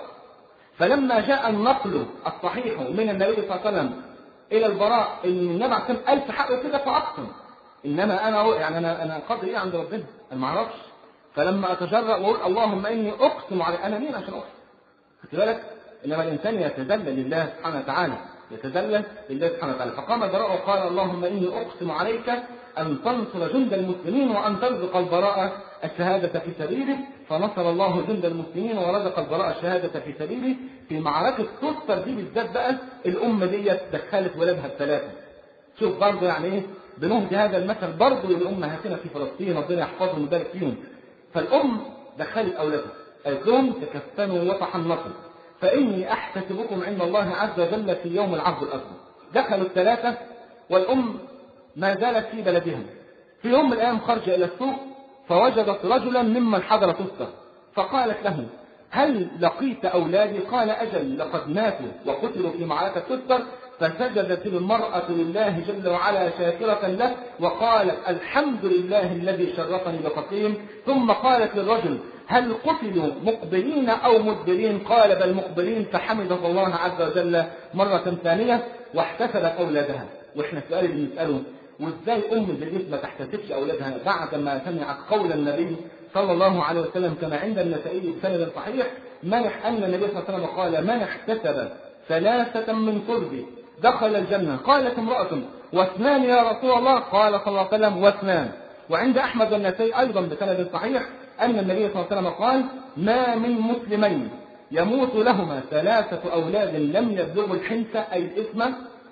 فلما جاء النقل الصحيح من النبي صلى الله عليه وسلم الى البراء ان النبي عليه الصلاه والسلام قال في حقه كده فاقسم، انما انا يعني انا انا قدري ايه عند ربنا؟ انا ما اعرفش. فلما اتجرأ واقول اللهم اني اقسم على انا مين عشان اقسم؟ خد بالك؟ انما الانسان يتذلل لله سبحانه وتعالى، يتذلل لله سبحانه وتعالى. فقام البراء وقال اللهم اني اقسم عليك ان تنصر جند المسلمين وان ترزق البراء الشهاده في سبيله. فنصر الله جند المسلمين ورزق البراء الشهاده في سبيله. في معركه تستر دي بالذات بقى الامه دي دخلت ولادها الثلاثه. شوف برضه يعني ايه بنهدي هذا المثل برضه لامهاتنا في فلسطين ربنا يحفظهم ويبارك فيهم. فالام دخلت اولادها قالت لهم تكفنوا وتحنطوا فاني احتسبكم عند الله عز وجل في يوم العرض الاكبر. دخلوا الثلاثه والام ما زالت في بلدها. في يوم من الايام خرج الى السوق فوجدت رجلا ممن حضر تستر فقالت له هل لقيت اولادي؟ قال اجل لقد ماتوا وقتلوا في معركه تستر. فسجدت المرأة لله جل وعلا شاكرة له وقالت الحمد لله الذي شرفني بقتلهم. ثم قالت للرجل هل قتلوا مقبلين أو مدبرين؟ قال بل مقبلين. فحمده الله عز وجل مرة ثانية واحتسبت أولادها. وإحنا السؤال اللي بنسأله وإزاي أم زي دي ما تحتسبش أولادها بعد ما سمعت قول النبي صلى الله عليه وسلم كما عند النسائي بسند صحيح من أن النبي صلى الله عليه وسلم قال من احتسب ثلاثة من قربي دخل الجنة. قالت امرأة واثنان يا رسول الله؟ قال صلى الله عليه وسلم واثنان. وعند أحمد والنسائي أيضا بسند صحيح أن النبي صلى الله عليه وسلم قال ما من مسلمين يموت لهما ثلاثة أولاد لم يبلغوا الحنث أي الإثم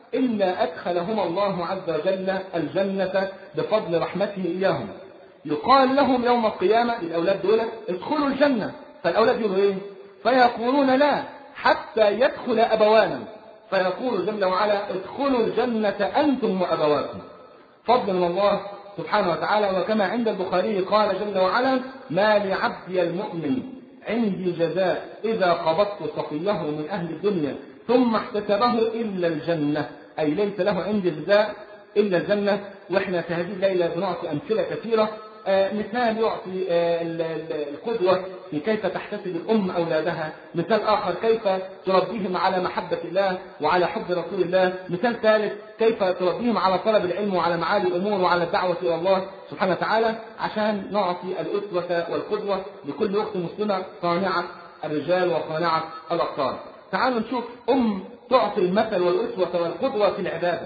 إلا أدخلهما الله عز وجل الجنة بفضل رحمته إياهم. يقال لهم يوم القيامة للأولاد دول ادخلوا الجنة. فالأولاد يقولوا إيه؟ فيقولون لا حتى يدخل أبوانا. فيقول جل وعلا ادخلوا الجنة أنتم وأبواكم. فضل من الله سبحانه وتعالى. وكما عند البخاري قال جل وعلا ما لعبدي المؤمن عندي جزاء إذا قبضت صفيه من أهل الدنيا ثم احتسبه إلا الجنة، أي ليس له عندي جزاء إلا الجنة. وإحنا في هذه الليلة بنعطي أمثلة كثيرة. آه مثال يعطي آه القدوة في كيف تحتسب الأم أولادها، مثال آخر كيف تربيهم على محبة الله وعلى حب رسول الله، مثال ثالث كيف تربيهم على طلب العلم وعلى معالي الأمور وعلى الدعوة إلى الله سبحانه وتعالى، عشان نعطي الأسوة والقدوة لكل أخت مسلمة صانعة الرجال وصانعة الأبطال. تعالوا نشوف أم تعطي المثل والأسوة والقدوة في العبادة،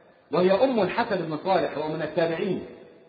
وهي أم الحسن بن صالح ومن التابعين.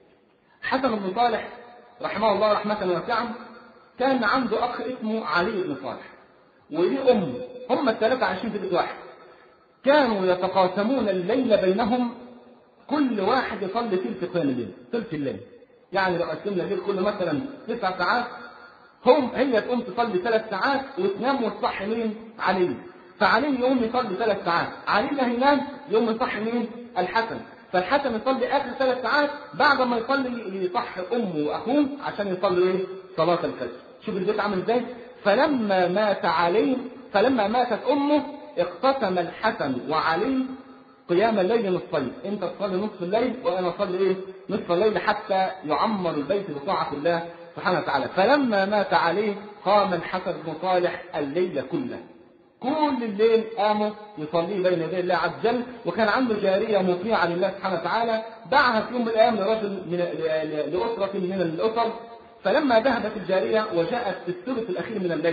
حسن بن صالح رحمه الله رحمة واسعة كان عنده أخ اسمه علي بن صالح وليه أم، هم الثلاثة عايشين في بيت واحد. كانوا يتقاسمون الليل بينهم، كل واحد يصلي ثلث قيام الليل، ثلث الليل. يعني لو قسمنا الليل كل مثلا تسع ساعات، هم هي تقوم تصلي ثلاث ساعات وتنام وتصحي مين؟ علي. فعلي يقوم يصلي ثلاث ساعات، علي لا ينام يقوم يصحي مين؟ الحسن. فالحسن يصلي آخر ثلاث ساعات، بعد ما يصلي يصحي أمه وأخوه عشان يصلوا إيه؟ صلاة الفجر. شوف البيت عامل إزاي؟ فلما مات علي فلما ماتت أمه اقتسم الحسن وعلي قيام الليل نصفين، أنت تصلي نصف الليل وأنا أصلي إيه؟ نصف الليل حتى يعمر البيت بطاعة الله سبحانه وتعالى. فلما مات علي قام الحسن بن صالح الليل كله، كل الليل قاموا يصلي بين يدي الله عز وجل. وكان عنده جارية مطيعة لله سبحانه وتعالى، باعها في يوم من الأيام لرجل من لأسرة من الأسر. فلما ذهبت الجارية وجاءت في الثلث الأخير من الليل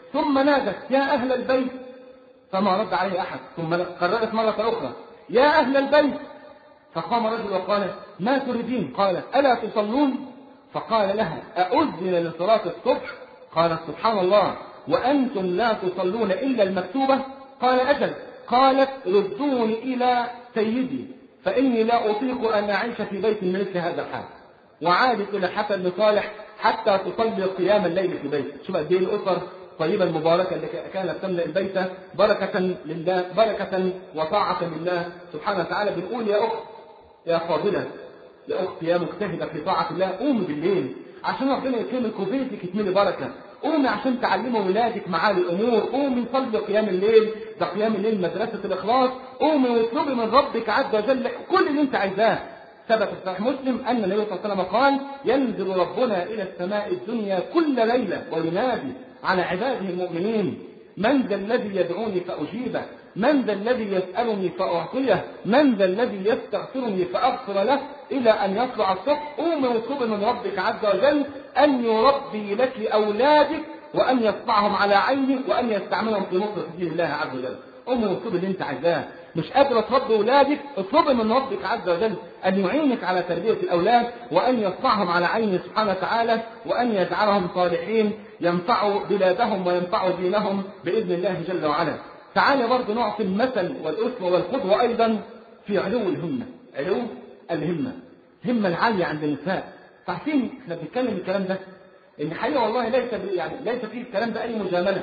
ثم نادت يا أهل البيت فما رد عليه أحد، ثم قررت مرة أخرى يا أهل البيت، فقام رجل وقال ما تريدين؟ قالت ألا تصلون؟ فقال لها أؤذن لصلاة الصبح؟ قالت سبحان الله وأنتم لا تصلون إلا المكتوبة؟ قال أجل. قالت ردوني إلى سيدي فإني لا أطيق أن أعيش في بيت من مثل هذا الحال. وعادت إلى حسن لصالح حتى تصلي قيام الليل في بيت. شوف قد ايه الأسر الطيبة المباركة اللي كانت تملأ البيت بركة لله، بركة وطاعة لله سبحانه وتعالى. بنقول يا أخت يا فاضلة، يا أخت يا مجتهدة في طاعة الله، قومي بالليل عشان ربنا يكرمك وبيتك يتملي بركة. قومي عشان تعلموا ولادك معالي الأمور. قومي صلي قيام الليل، ده قيام الليل مدرسة الإخلاص. قومي واطلبي من ربك عز وجل كل اللي أنت عايزاه. ثبت في صحيح مسلم أن النبي صلى الله عليه وسلم قال ينزل ربنا إلى السماء الدنيا كل ليلة وينادي على عباده المؤمنين من ذا الذي يدعوني فأجيبه، من ذا الذي يسألني فأعطيه، من ذا الذي يستغفرني فأغفر له، إلى أن يطلع الصبح. قومي واطلبي من ربك عز وجل أن يربي لك أولادك وأن يصنعهم على عينه وأن يستعملهم في نصرة دين الله عز وجل. قومي واطلبي اللي أنت عايزاه. مش قادرة تربي أولادك، اطلبي من ربك عز وجل أن يعينك على تربية الأولاد وأن يصنعهم على عينه سبحانه وتعالى وأن يجعلهم صالحين ينفعوا بلادهم وينفعوا دينهم بإذن الله جل وعلا. تعالى برضه نعطي المثل والأسوة والقدوة أيضا في علو الهمة. علو الهمة، همة العالية عند النساء. عارفين احنا بنتكلم الكلام ده ان حقيقة والله ليس يعني ليس فيه الكلام ده أي مجاملة.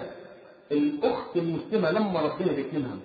الأخت المسلمة لما ربنا بيكرمها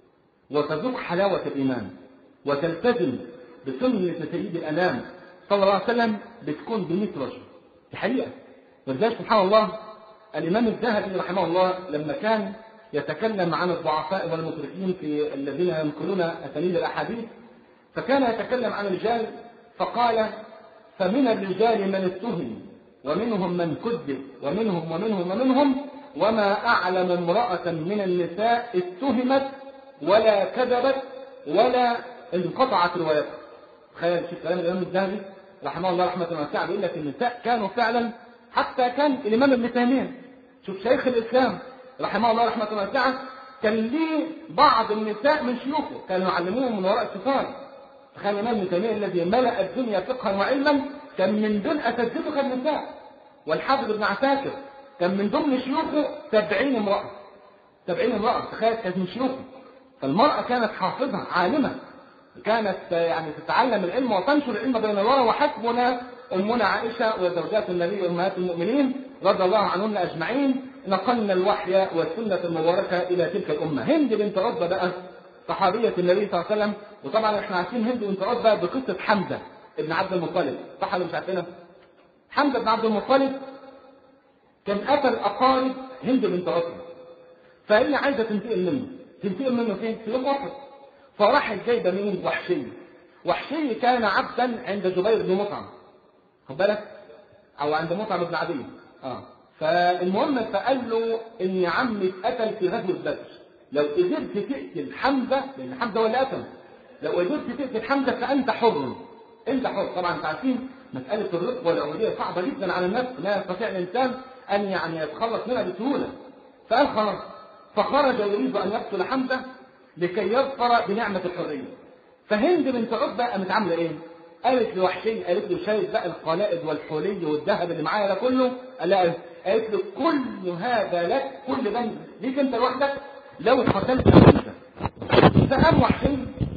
وتذوق حلاوة الإيمان وتلتزم بسنة سيد الأنام صلى الله عليه وسلم بتكون بمئة رجل. الحقيقة ولذلك سبحان الله الإمام الذهبي رحمه الله لما كان يتكلم عن الضعفاء والمتركين في الذين ينقلون أسانيد الأحاديث فكان يتكلم عن الرجال فقال فمن الرجال من اتهم ومنهم من كذب ومنهم ومنهم ومنهم وما أعلم امرأة من النساء اتهمت ولا كذبت ولا انقطعت روايتها. تخيل شوف كلام الإمام الذهبي رحمه الله رحمة واسعة بيقول لك النساء كانوا فعلا حتى كان الإمام ابن تيمية شوف شيخ الإسلام رحمه الله رحمة واسعة كان ليه بعض النساء من شيوخه كانوا يعلموهم من وراء الستار. تخيل الإمام ابن تيمية الذي ملأ الدنيا فقها وعلما كان من دون أساتذته النساء. والحافظ ابن عساكر كان من ضمن شيوخه سبعين امرأة سبعين امرأة تخيل كانت من شيوخه. فالمرأة كانت حافظة عالمة كانت يعني تتعلم العلم وتنشر العلم بين الورى. وحسبنا أمنا عائشة وزوجات النبي وأمهات المؤمنين رضي الله عنهن أجمعين نقلنا الوحي والسنة المباركة إلى تلك الأمة. هند بنت عتبة بقى صحابية النبي صلى الله عليه وسلم. وطبعا احنا عارفين هند بنت عتبة بقصة حمزة ابن عبد المطلب صح ولا مش عارفينها؟ حمزة بن عبد المطلب كان قتل أقارب هند بنت عتبة فهي عايزة تنتقم منه. تنتقم منه فين؟ في يوم أحد. فراح جايبه مين؟ وحشي. وحشي كان عبدا عند جبير بن مطعم خد بالك او عند مطعم بن عدي. اه فالمهم فقال له ان عمي اتقتل في غزوه بدر لو قدرت تقتل حمزه لان حمزه هو اللي قتله لو قدرت تقتل حمزه فانت حر انت حر. طبعا انتوا عارفين مساله الرق والعبوديه صعبه جدا على النفس لا يستطيع الانسان ان يعني يتخلص منها بسهوله. فقال خلاص فخرج يريد ان يقتل حمزه لكي يظفر بنعمة الحرية. فهند بنت عتبة قامت عاملة ايه؟ قالت لوحشي قالت له شايف بقى القلائد والحلي والذهب اللي معايا ده كله؟ قال قالت له كل هذا لك كل ده ليك انت لوحدك لو قتلت حمزة. فقام وحشي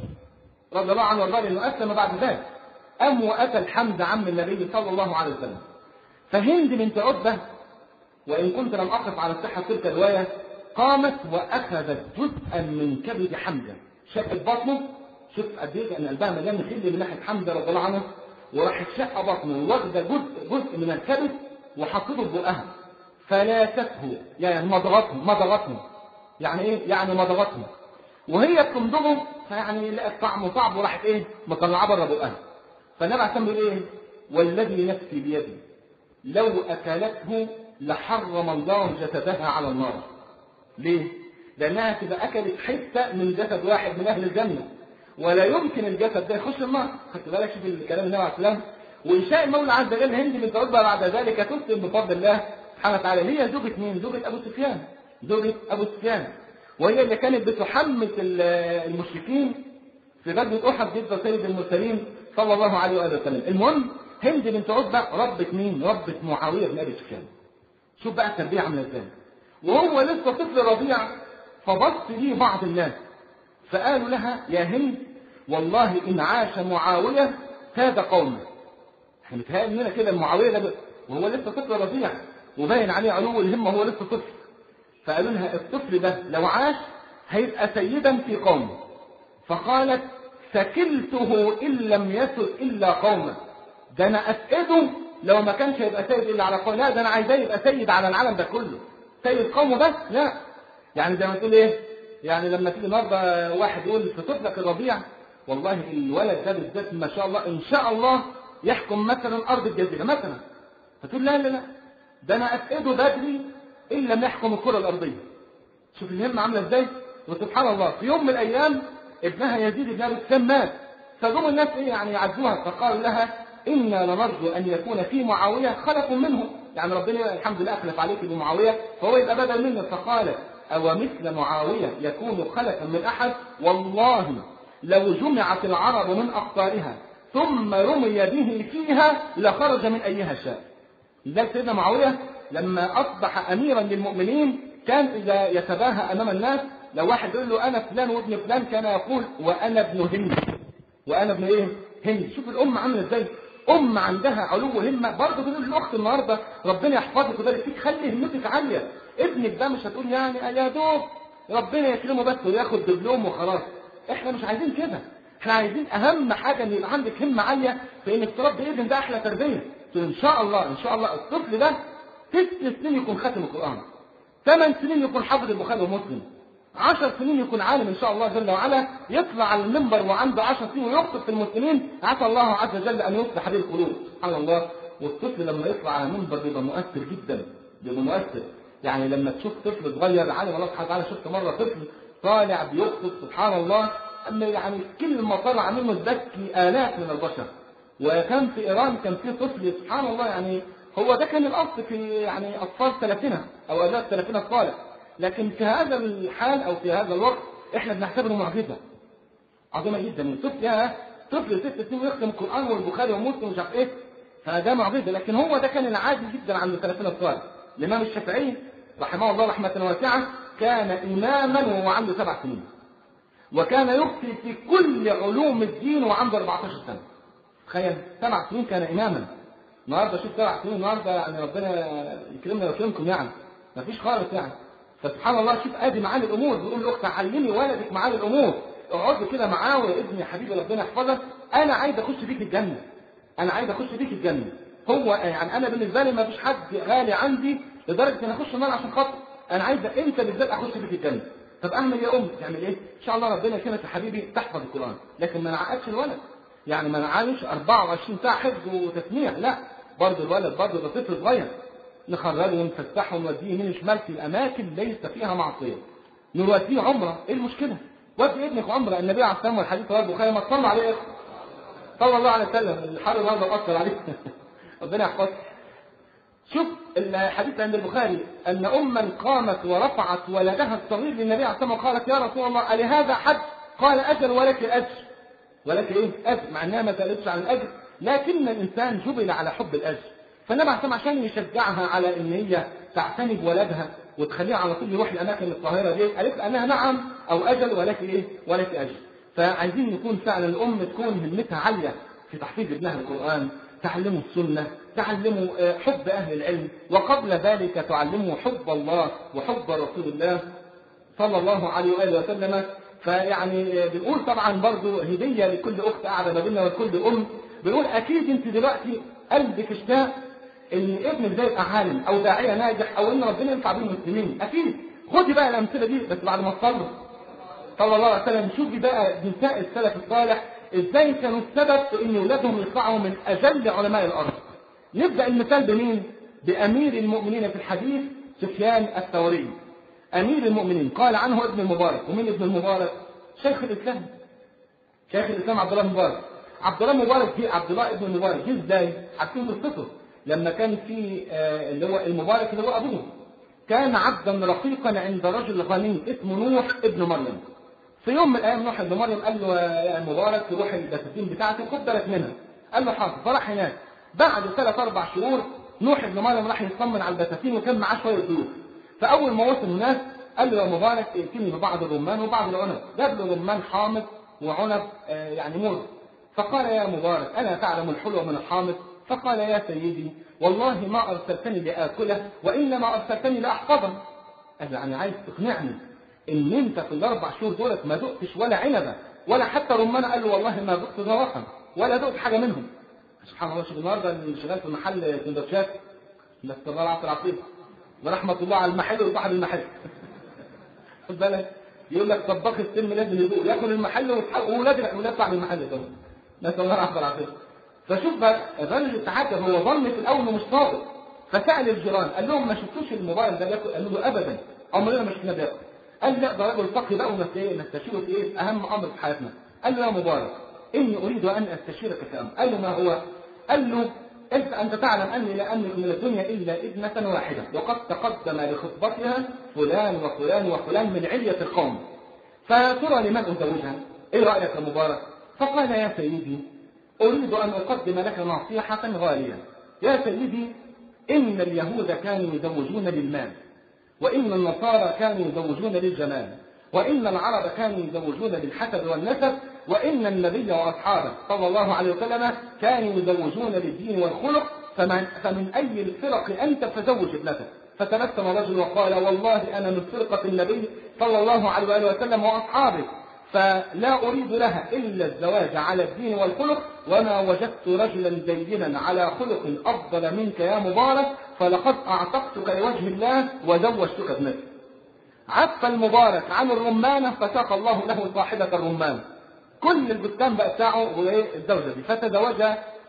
رضي الله عنه وارضاه انه اسلم بعد ذلك قام وقتل حمزة عم النبي صلى الله عليه وسلم. فهند بنت عتبة وان كنت لم اقف على صحة تلك الرواية قامت واخذت جزءا من كبد حمزه شقت بطنه. شوف قد ايه ان قلبها مليان خل من ناحيه حمزه رضي الله عنه وراحت شق بطنه واخذه جزء جزء من الكبد وحطته في بقها فلاتته يعني مضغته مضغته يعني ايه؟ يعني مضغته وهي بتمضغه فيعني لقت طعمه صعب وراحت ايه؟ مطلعاه بره بقها. فالنبي عليه الصلاه والسلام ايه؟ والذي نفسي بيده لو اكلته لحرم الله جسدها على النار. ليه؟ لأنها تبقى أكلت حتة من جسد واحد من أهل الجنة ولا يمكن الجسد ده يخش النار. خدت بالك شوف الكلام النبي عليه السلام. وإنشاء المولى عز وجل هند بنت عتبة بعد ذلك تسلم بفضل الله سبحانه وتعالى. هي زوجة مين؟ زوجة أبو سفيان زوجة أبو سفيان، وهي اللي كانت بتحمس المشركين في غزوة أحد ضد سيد المرسلين صلى الله عليه وآله وسلم. المهم هند بنت عتبة ربت مين؟ ربت معاوية بن أبي سفيان. شوف بقى التربية عاملة ازاي. وهو لسه طفل رضيع فبص ليه بعض الناس فقالوا لها يا هند والله إن عاش معاوية هذا قومه. احنا متهيأ لنا كده معاوية ده وهو لسه طفل رضيع وباين عليه علو الهمة وهو لسه طفل. فقالوا لها الطفل ده لو عاش هيبقى سيدا في قومه. فقالت سكلته إن لم يسد إلا قومه. ده أنا أسئده لو ما كانش هيبقى سيد إلا على قومه. لا ده أنا عايزاه يبقى سيد على العالم ده كله. سيد قومه بس لا. يعني زي ما تقول إيه؟ يعني لما تيجي النهارده واحد يقول في طفلك الرضيع والله الولد ده بالذات ما شاء الله إن شاء الله يحكم مثلا أرض الجزيرة مثلا. فتقول لا لا لا ده أنا أسئده بدري إن لم يحكم الكرة الأرضية. شوف الهمة عاملة إزاي. وسبحان الله في يوم من الأيام ابنها يزيد بن أبي سفيان مات. فجم الناس إيه يعني يعزوها فقالوا لها إنا لنرجو أن يكون في معاوية خلف منه. يعني ربنا الحمد لله أخلف عليك بمعاوية فهو يبقى بدل منه. فقالت أو مثل معاوية يكون خلفا من أحد والله لو جمعت العرب من أقطارها ثم رمي به فيها لخرج من أيها شاء. لذلك سيدنا معاوية لما أصبح أميرا للمؤمنين كان إذا يتباهى أمام الناس لو واحد يقول له أنا فلان وابن فلان كان يقول وأنا ابن هند. وأنا ابن إيه؟ هند. شوف الأم عاملة إزاي. أم عندها علو همة. برضه بنقول للأخت النهارده ربنا يحفظك ويبارك فيك خلي همتك عالية. ابنك ده مش هتقول يعني يا دوب ربنا يكرمه بس وياخد دبلوم وخلاص. إحنا مش عايزين كده. إحنا عايزين أهم حاجة إن يبقى عندك همة عالية في إنك تربي ابن. ده أحلى تربية. إن شاء الله إن شاء الله الطفل ده تسع سنين يكون ختم القرآن. ثمان سنين يكون حافظ البخاري ومسلم. عشر سنين يكون عالم إن شاء الله جل وعلا يطلع على المنبر وعنده عشر سنين ويخطب في المسلمين. عسى الله عز وجل أن يصلح هذه القلوب. سبحان الله. والطفل لما يطلع على المنبر بيبقى مؤثر جدا. بيبقى مؤثر. يعني لما تشوف طفل صغير عالم الله سبحانه وتعالى. شفت مرة طفل طالع بيخطب سبحان الله أن يعني كلمة طالعة منه تزكي آلاف من البشر. وكان في إيران كان في طفل سبحان الله يعني هو ده كان الأصل في يعني أطفال ثلاثينة أو أبناء الثلاثينة الصالح. لكن في هذا الحال أو في هذا الوقت إحنا بنعتبره معجزة عظيمة جدا. الطفل يا طفل ست سنين يختم القرآن والبخاري ومسلم ومش عارف إيه فده معجزة. لكن هو ده كان العادي جدا عند الثلاثينة الصالح. الإمام الشافعي رحمه الله رحمة واسعة كان إماما وهو عنده سبع سنين وكان يفتي في كل علوم الدين وعنده أربعتاشر سنة. تخيل سبع سنين كان إماما. النهارده شوف سبع سنين النهارده يعني ربنا يكرمنا ويكرمكم يعني مفيش خالص يعني. فسبحان الله شوف ادي معاني الامور. بيقول لاخت علمي ولدك معاني الامور. اقعدوا كده معاه ويا ابني يا حبيبي ربنا يحفظك انا عايز اخش بيك الجنه. انا عايز اخش بيك الجنه. هو يعني انا بالنسبه لي مفيش حد غالي عندي لدرجه ان اخش النار عشان خاطر انا عايز انت بالذات اخش بيك الجنه. طب اعمل يا ام تعمل ايه؟ ان شاء الله ربنا يكرمك يا حبيبي تحفظ القران لكن ما نعقدش الولد. يعني ما نعانيش أربعة وعشرين ساعه حفظ وتسميع لا. برضه الولد برضه ده طفل صغير نخرجه ونفسحه ونوديه يمين وشمال في الاماكن ليس فيها معصيه. نوديه عمره ايه المشكله؟ ودي ابنك عمره. النبي عليه الصلاه والسلام والحديث رواه البخاري ما تصلى عليه صلى الله عليه وسلم. الحر النهارده مأثر عليه ربنا يحفظك. شوف الحديث عند البخاري ان اما قامت ورفعت ولدها الصغير للنبي عليه الصلاه والسلام وقالت يا رسول الله الهذا حد؟ قال اجل ولك الاجر. ولك ايه؟ اجر. مع انها ما سالتش عن الاجر لكن الانسان جبل على حب الاجر. فالنبي عليه الصلاه عشان يشجعها على ان هي تعتني بولدها وتخليها على طول يروح الاماكن الطاهره دي قالت انها نعم او اجل ولك ايه؟ ولك اجر. فعايزين نكون فعلا الام تكون همتها عاليه في تحفيظ ابنها القران، تعلمه السنه، تعلمه حب اهل العلم، وقبل ذلك تعلمه حب الله وحب رسول الله صلى الله عليه واله وسلم. فيعني بنقول طبعا برضو هديه لكل اخت قاعده ما بيننا وكل ام. بنقول اكيد انت دلوقتي قلبك اشتاق ان ابنك ده يبقى عالم او داعيه ناجح او ان ربنا ينفع بيه المسلمين. اكيد خدي بقى الامثله دي بس بعد ما تصلوا صلى الله عليه وسلم. شوفي بقى نساء السلف الصالح ازاي كانوا السبب في ان اولادهم يطلعوا من اجل علماء الارض. نبدا المثال بمين؟ بامير المؤمنين في الحديث سفيان الثوري. امير المؤمنين قال عنه ابن المبارك. ومين ابن المبارك؟ شيخ الاسلام. شيخ الاسلام عبد الله المبارك. عبد الله المبارك جه عبد الله ابن المبارك جه ازاي؟ عارفين قصته لما كان في آه اللي هو المبارك اللي هو ابوه كان عبدا رقيقا عند رجل غني اسمه نوح ابن مريم. في يوم من الايام نوح ابن مريم قال له يا مبارك تروح البساتين بتاعتي خد بالك منها. قال له حاضر. فراح هناك. بعد ثلاث اربع شهور نوح ابن مريم راح يطمن على البساتين وكان معاه شويه ضيوف. فاول ما وصل هناك قال له يا مبارك ائتني ببعض الرمان وبعض العنب. جاب له رمان حامض وعنب آه يعني مر. فقال يا مبارك الا تعلم الحلو من الحامض؟ فقال يا سيدي والله ما ارسلتني لاكله وانما ارسلتني لاحفظه. قال يعني عايز تقنعني ان انت في الاربع شهور دولت ما دقتش ولا عنبه ولا حتى رمانه؟ قال له والله ما دقت ذراعا ولا دقت حاجه منهم. سبحان الله. شوف النهارده اللي شغال في محل سندوتشات نسال الله العافيه العظيم ورحمه الله على المحل وصاحب المحل. خد بالك يقول لك طباخ السم لازم يدوق ياكل المحل واولاد الاولاد صاحب المحل كمان. نسال الله العافيه العظيم. فشوف بقى الراجل التحكم هو ظن في الاول انه مش صادق. فسال الجيران قال لهم ما شفتوش الموبايل ده بياكل؟ قالوا له ابدا عمرنا ما شفناه بياكل. قال لا ده راجل فقيه بقى ونستشيره في ايه؟ اهم امر في حياتنا. قال له يا مبارك اني اريد ان استشيرك في امر. قال له ما هو؟ قال له انت انت تعلم اني لا املك من الدنيا الا ابنه واحده وقد تقدم لخطبتها فلان وفلان وفلان من عليه القوم فترى لمن ازوجها؟ ايه رايك يا مبارك؟ فقال يا سيدي اريد ان اقدم لك نصيحه غاليه. يا سيدي ان اليهود كانوا يزوجون للمال، وإن النصارى كانوا يزوجون للجمال، وإن العرب كانوا يزوجون للحسب والنسب، وإن النبي وأصحابه صلى الله عليه وسلم كانوا يزوجون للدين والخلق، فمن, فمن أي الفرق أنت فزوج ابنتك. فتبسم رجل وقال والله أنا من فرقة النبي صلى الله عليه وسلم وأصحابه، فلا أريد لها إلا الزواج على الدين والخلق، وما وجدت رجلا دينا على خلق أفضل منك يا مبارك، فلقد أعتقتك لوجه الله وزوجتك ابنتي. عف المبارك عن الرمانة فساق الله له صاحبة الرمان. كل البستان بقى بتاعه والزوجة دي. فتزوج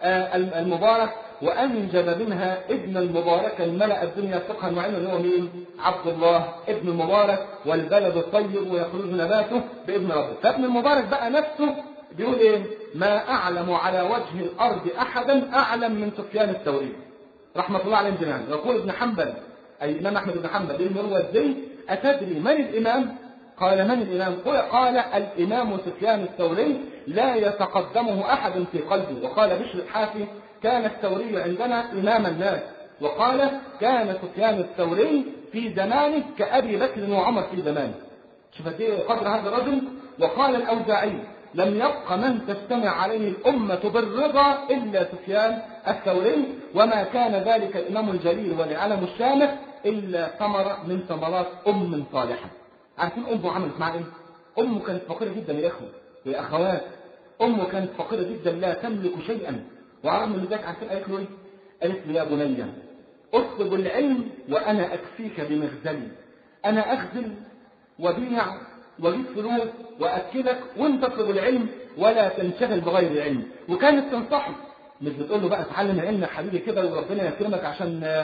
المبارك وأنجب منها ابن المبارك الملأ الدنيا فقها وعلما هو مين؟ عبد الله ابن المبارك. والبلد الطيب ويخرج نباته بابن ربه. فابن المبارك بقى نفسه بيقول ايه؟ ما أعلم على وجه الأرض أحدا أعلم من سفيان الثوري رحمة الله عليه جميعا. يقول ابن حنبل أي الإمام أحمد بن حنبل المروزي أتدري من الإمام؟ قال من الإمام؟ قال الإمام سفيان الثوري لا يتقدمه أحد في قلبه. وقال بشر الحافي كان الثوري عندنا إمام الناس. وقال كان سفيان الثوري في زمانه كأبي بكر وعمر في زمانه. شوف قدر هذا الرجل. وقال الأوزاعي لم يبق من تجتمع عليه الأمة بالرضا إلا سفيان الثوري، وما كان ذلك الإمام الجليل والعلم الشامخ إلا ثمرة من ثمرات أم صالحة. عارفين أمه عملت معاه إيه؟ أمه كانت فقيرة جدا يا إخوة يا أخوات. أمه كانت فقيرة جدا لا تملك شيئا، وعرض من ذلك عارفين قالت له إيه؟ قالت له يا بني اطلب العلم وأنا أكفيك بمغزلي. أنا أخزل وبيع واجيب فلوس واكلك وانت تطلب العلم ولا تنشغل بغير علم. وكانت تنصحه، مش بتقول له بقى اتعلم العلم يا حبيبي كده وربنا يكرمك عشان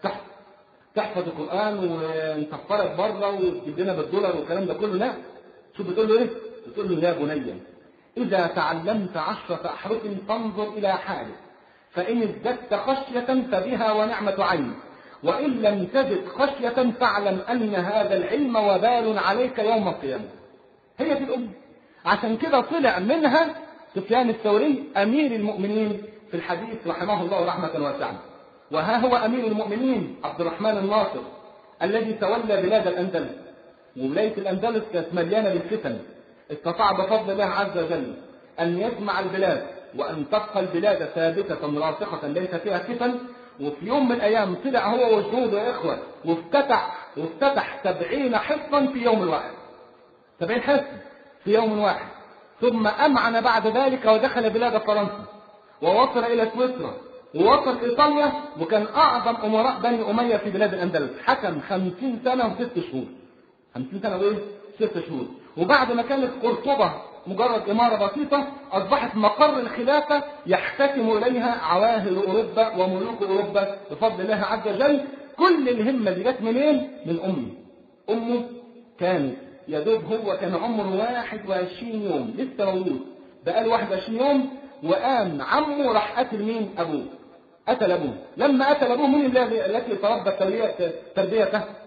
تحفظ القران ونسفرك بره وتجيب لنا بالدولار والكلام ده كله. لا، شو بتقول له ايه؟ بتقول له يا بني اذا تعلمت عشرة احرف فانظر الى حالك، فان ازددت خشيه فبها ونعمه عين، وإن لم تجد خشية فاعلم أن هذا العلم وبال عليك يوم القيامة. هي في الأم. عشان كده طلع منها سفيان الثوري أمير المؤمنين في الحديث رحمه الله رحمة واسعة. وها هو أمير المؤمنين عبد الرحمن الناصر الذي تولى بلاد الأندلس. وولاية الأندلس كانت مليانة بالفتن. استطاع بفضل الله عز وجل أن يجمع البلاد وأن تبقى البلاد ثابتة راسخة ليس فيها فتن. وفي يوم من الأيام طلع هو وجنوده يا إخوة وافتتح وافتتح سبعين حصنا في يوم واحد. سبعين حصن في يوم واحد. ثم أمعن بعد ذلك ودخل بلاد فرنسا ووصل إلى سويسرا ووصل إيطاليا، وكان أعظم أمراء بني أمية في بلاد الأندلس. حكم خمسين سنة وست شهور. خمسين سنة وإيه؟ ست شهور. وبعد ما كانت قرطبة مجرد إمارة بسيطة أصبحت مقر الخلافة يحتكم إليها عواهل أوروبا وملوك أوروبا بفضل الله عز وجل. كل الهمة دي جت منين؟ من أمه. أمه كانت يدوب هو كان عمره واحد وعشرين يوم لسه مولود، بقاله واحد وعشرين يوم وقام عمه راح قتل مين؟ أبوه. قتل أبوه. لما قتل أبوه مين التي تربى تربيته؟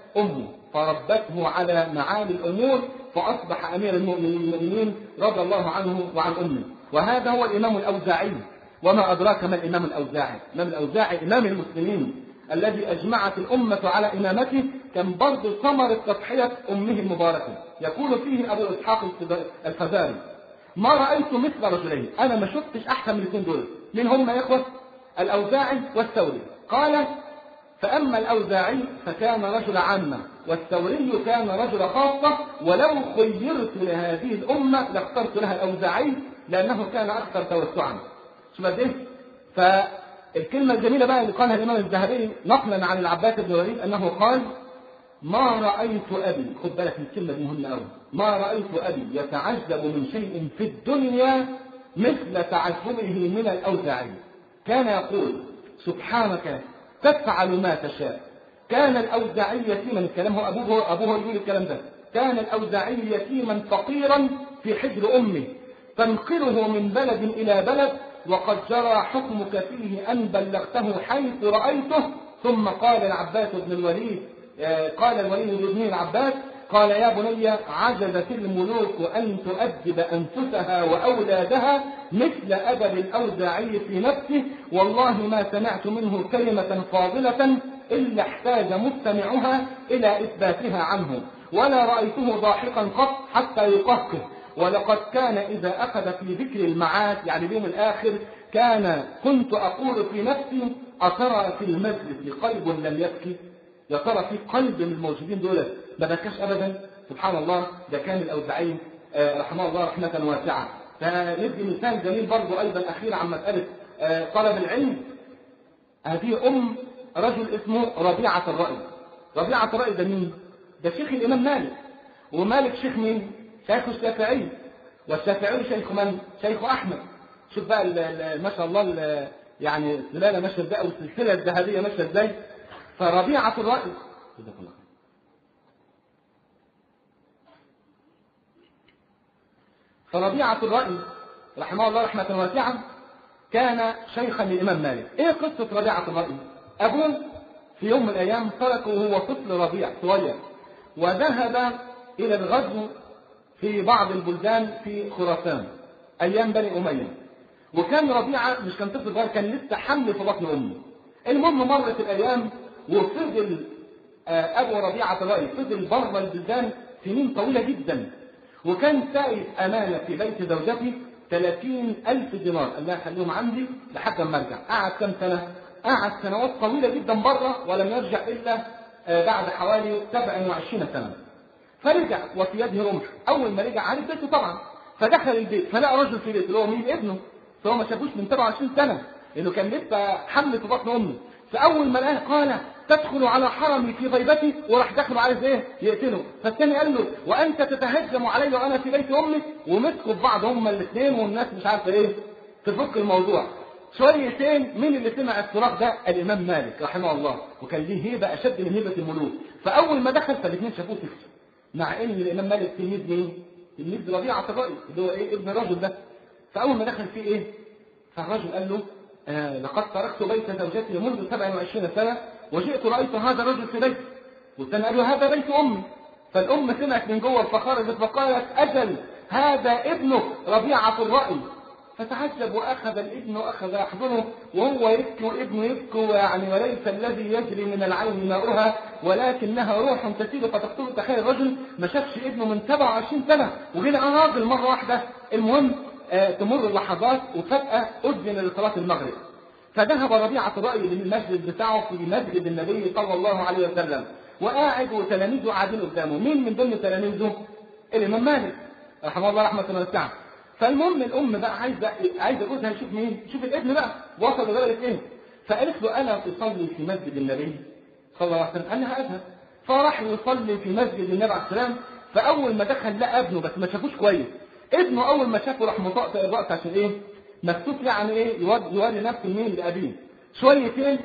أمه فربته على معالي الأمور فأصبح أمير المؤمنين رضي الله عنه وعن أمه. وهذا هو الإمام الأوزاعي. وما أدراك ما الإمام الأوزاعي؟ الإمام الأوزاعي إمام المسلمين الذي أجمعت الأمة على إمامته، كان برضه ثمرة تضحية أمه المباركة. يقول فيه أبو إسحاق الفزاري: ما رأيت مثل رجلين، أنا ما شفتش أحسن من الاثنين دول. من هم يا إخوة؟ الأوزاعي والثوري. قال: فأما الأوزاعي فكان رجل عامة، والثوري كان رجل خاصة، ولو خيرت لهذه الأمة لاخترت لها الأوزاعي لأنه كان أكثر توسعا. شو بديه؟ فالكلمة الجميلة بقى اللي قالها الإمام الذهبي نقلا عن العباس بن وليد أنه قال: ما رأيت أبي، خد بالك من الكلمة دي مهمة أوي، ما رأيت أبي يتعجب من شيء في الدنيا مثل تعجبه من الأوزاعي. كان يقول: سبحانك تفعل ما تشاء. كان الأوزاعي يتيما، الكلام هو أبوه أبوه يقول الكلام ده، كان الأوزاعي يتيما فقيرا في حجر أمه، تنقله من بلد إلى بلد، وقد جرى حكمك فيه أن بلغته حيث رأيته. ثم قال العباس بن الوليد قال الوليد بن العباس قال: يا بني، عجزت الملوك أن تؤدب أنفسها وأولادها مثل أدب الأوزاعي في نفسه، والله ما سمعت منه كلمة فاضلة إلا احتاج مستمعها إلى إثباتها عنه، ولا رأيته ضاحكا قط حتى يقهقه. ولقد كان إذا أخذ في ذكر المعاد، يعني اليوم الآخر، كان كنت أقول في نفسي: أترى في المجلس قلب لم يبكي؟ يا ترى في قلب من الموجودين دول ما بكاش أبدا؟ سبحان الله، ده كان الأوزاعي رحمه الله رحمة واسعة. فندي مثال جميل برضه أيضا أخير عن مسألة طلب العلم. هذه أم رجل اسمه ربيعة الرأي. ربيعة الرأي ده مين؟ ده شيخ الإمام مالك، ومالك شيخ مين؟ شيخ الشافعي، والشافعي شيخ من؟ شيخ أحمد. شوف بقى ما شاء الله يعني السلالة ماشية ازاي، والسلسلة الذهبية ماشية ازاي. فربيعة الرأي فربيعة الرأي رحمه الله رحمة واسعة كان شيخا للإمام مالك. ايه قصة ربيعة الرأي؟ أبوه في يوم من الأيام تركه وهو طفل رضيع صغير، وذهب إلى الغزو في بعض البلدان في خراسان أيام بني أمية. وكان ربيعة مش كان طفل صغير، كان لسه حمل في بطن أمه. المهم مرت الأيام وفضل أبو ربيعة الرأي فضل بره البلدان سنين طويلة جدا، وكان سائل أمانة في بيت زوجته ثلاثين ألف دينار، الله يخليهم عندي لحد ما ارجع. قعد كم سنة؟ قعد سنوات طويلة جدا بره ولم يرجع إلا بعد حوالي سبع وعشرين سنة. فرجع وفي يده رمح. أول ما رجع عارف بيته طبعا، فدخل البيت فلقى رجل في بيته اللي هو مين؟ ابنه. فهو ما شافوش من سبع وعشرين سنة لأنه كان لسه حمل في بطن أمه. فأول ما لقاه قال: تدخل على حرمي في غيبتي؟ وراح دخله عايز ايه؟ يقتله. فالثاني قال له: وأنت تتهجم علي وأنا في بيت أمي؟ ومسكوا في بعض هما الاثنين، والناس مش عارفة ايه تفك الموضوع. شويتين مين اللي سمع الصراخ ده؟ الإمام مالك رحمه الله، وكان ليه هيبة أشد من هيبة الملوك. فأول ما دخل فالاثنين شافوه سكتوا، مع ان الامام مالك تلميذ مين؟ تلميذ ربيعة الرأي اللي هو ايه؟ ابن الرجل ده. فاول ما دخل فيه ايه؟ فالرجل قال له: آه لقد تركت بيت زوجتي منذ سبع وعشرين سنة وجئت رأيت هذا الرجل في بيتي. والثاني قال له: هذا بيت امي. فالام سمعت من جوه فخرجت فقالت: اجل هذا ابنك ربيعة الرأي. فتعجب واخذ الابن واخذ يحضنه وهو يبكي وابنه يبكي، يعني وليس الذي يجري من العين ماؤها ولكنها روح تسيل فتقتل. تخيل الرجل ما شافش ابنه من سبع وعشرين سنة وجينا راجل مرة واحدة. المهم آه تمر اللحظات وفجأة أذن لصلاة المغرب، فذهب ربيعة الرأي للمسجد بتاعه في مسجد النبي صلى الله عليه وسلم، وقاعد وتلاميذه قاعدين قدامه. مين من ضمن تلاميذه؟ الإمام مالك رحمه الله رحمة واسعة. فالمهم الأم بقى عايزة عايزة جوزها يشوف مين؟ يشوف الابن بقى وصل لدرجة إيه؟ فقالت له: ألا تصلي في مسجد النبي صلى الله عليه وسلم؟ قال لها: أذهب. فراح يصلي في مسجد النبي عليه السلام. فأول ما دخل لقى ابنه بس ما شافوش كويس. ابنه أول ما شافه راح مطقطق الرأس عشان إيه؟ مكتوب يعني إيه؟ يوري نفسه مين لأبيه. شويتين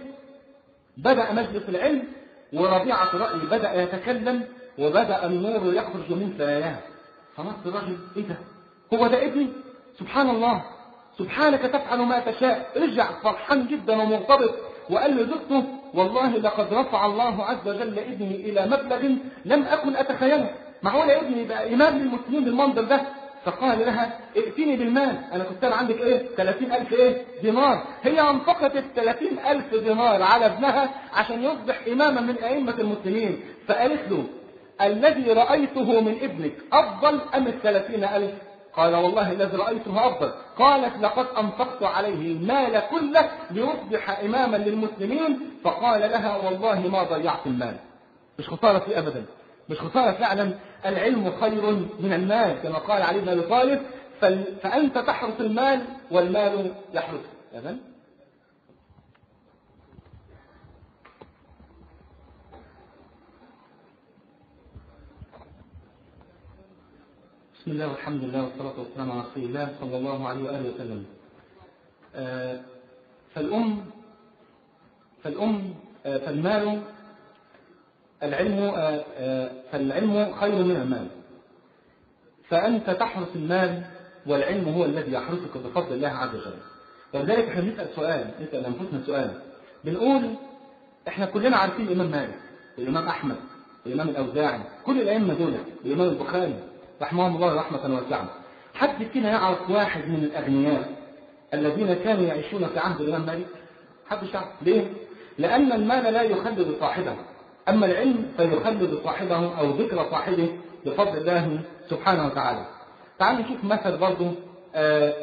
بدأ مجلس العلم وربيعة الرأي بدأ يتكلم وبدأ النور يخرج من ثناياه. فنص الرجل: إيه ده؟ هو ده ابني؟ سبحان الله، سبحانك تفعل ما تشاء. رجع فرحان جدا ومرتبط وقال لزوجته والله لقد رفع الله عز وجل ابني إلى مبلغ لم أكن أتخيله، معقولة ابني يبقى إمام للمسلمين بالمنظر ده؟ فقال لها ائتني بالمال، أنا كنت عندك إيه؟ ثلاثين ألف إيه؟ دينار. هي أنفقت الثلاثين ألف دينار على ابنها عشان يصبح إماما من أئمة المسلمين. فقالت له الذي رأيته من ابنك أفضل أم الثلاثين ألف؟ قال والله الذي رأيته أفضل. قالت لقد أنفقت عليه المال كله ليصبح إماما للمسلمين. فقال لها والله ما ضيعت المال، مش خسارة فيه أبدا، مش خسارة فعلا. العلم خير من المال كما قال علي بن أبي طالب، فأنت تحرس المال والمال يحرسك. إذن بسم الله والحمد لله والصلاة والسلام على رسول الله صلى الله عليه وآله وسلم. آه فالأم فالأم آه فالمال العلم آه آه فالعلم خير من المال، فأنت تحرس المال والعلم هو الذي يحرسك بفضل الله عز وجل. ولذلك احنا بنسأل سؤال، نسأل أنفسنا سؤال، بنقول احنا كلنا عارفين الإمام مالك والإمام أحمد والإمام الأوزاعي، كل الأئمة دول، والإمام البخاري رحمهم الله رحمة واسعة. حد فينا يعرف واحد من الأغنياء الذين كانوا يعيشون في عهد الإمام مالك؟ حد يعرف ليه؟ لأن المال لا يخلد صاحبه، أما العلم فيخلد صاحبه أو ذكر صاحبه بفضل الله سبحانه وتعالى. تعالوا نشوف مثل برضه آه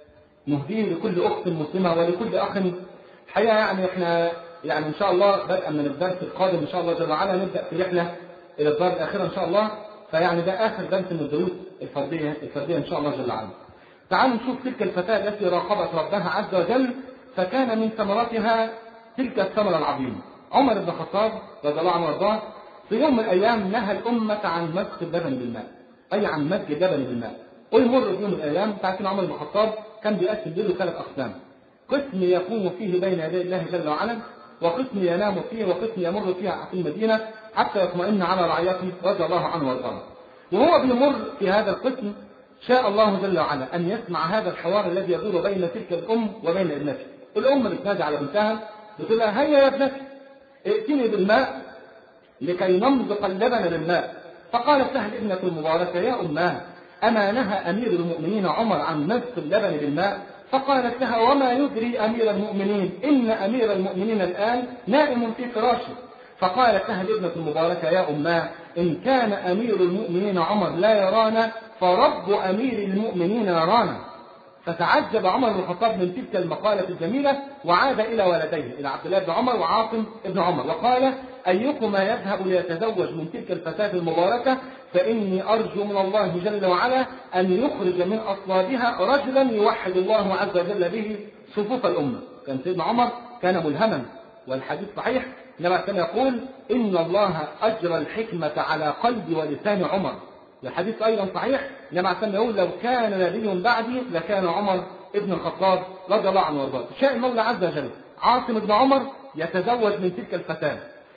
نهديه لكل أخت مسلمة ولكل أخ. الحقيقة يعني احنا يعني إن شاء الله بدءا من الدرس القادم إن شاء الله جل وعلا نبدأ في رحلة إلى الدار الآخرة إن شاء الله، فيعني ده آخر درس من الدروس الفردية الفردية إن شاء الله جل وعلا. تعالوا نشوف تلك الفتاة التي راقبت ربها عز وجل، فكان من ثمرتها تلك الثمرة العظيمة. عمر بن الخطاب رضي الله عنه وارضاه في يوم من الأيام نهى الأمة عن مسك اللبن بالماء، أي عن مسك اللبن بالماء. ويمر في يوم من الأيام تعرفين عمر بن الخطاب كان بيقسم له ثلاث أقسام، قسم يقوم فيه بين يدي الله جل وعلا، وقسم ينام فيه، وقسم يمر فيها في المدينة حتى يطمئن على رعيته رضي الله عنه وارضاه. وهو بيمر في هذا القسم شاء الله جل وعلا أن يسمع هذا الحوار الذي يدور بين تلك الأم وبين ابنتها. الأم بتنادي على بنتها بتقول لها هيا يا ابنتي ائتني بالماء لكي نمزق اللبن بالماء. فقالت لها الابنة المباركة يا أماه أما نهى أمير المؤمنين عمر عن مزق اللبن بالماء؟ فقالت لها وما يدري أمير المؤمنين إن أمير المؤمنين الآن نائم في فراشه. فقالت لها الابنة المباركة يا أماه إن كان أمير المؤمنين عمر لا يرانا فرب أمير المؤمنين يرانا. فتعجب عمر بن الخطاب من تلك المقالة الجميلة وعاد إلى ولديه إلى عبد الله بن عمر وعاصم بن عمر وقال أيكما يذهب ليتزوج من تلك الفتاة المباركة فإني أرجو من الله جل وعلا أن يخرج من أصلابها رجلا يوحد الله عز وجل به صفوف الأمة. كان سيدنا عمر كان ملهما، والحديث صحيح لما كان يقول إن الله أجرى الحكمة على قلب ولسان عمر. الحديث أيضا صحيح لما كان يقول لو كان نبي بعدي لكان عمر ابن الخطاب رضي الله عنه وارضاه. شاء المولى عز وجل عاصم بن عمر يتزوج من تلك الفتاة،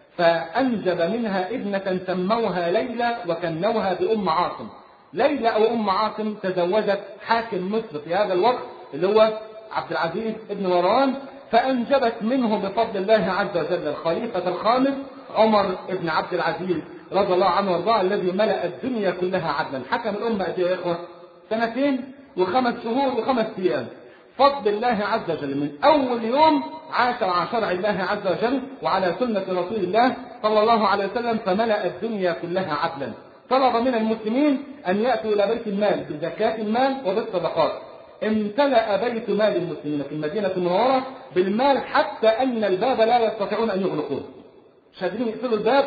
فأنجب منها ابنة سموها ليلى وكنوها بأم عاصم. ليلى أو أم عاصم تزوجت حاكم مصر في هذا الوقت اللي هو عبد العزيز بن مروان، فأنجبت منه بفضل الله عز وجل الخليفة الخامس عمر بن عبد العزيز رضي الله عنه وارضاه الذي ملأ الدنيا كلها عدلا. حكم الأمة قد ايه يا إخوة؟ سنتين وخمس شهور وخمس أيام. فضل الله عز وجل من أول يوم عاش على شرع الله عز وجل وعلى سنة رسول الله صلى الله عليه وسلم، فملأ الدنيا كلها عدلا. طلب من المسلمين أن يأتوا إلى بيت المال بزكاة المال وبالصدقات. امتلأ بيت مال المسلمين في المدينة المنورة بالمال حتى أن الباب لا يستطيعون أن يغلقوه، مش قادرين يقفلوا الباب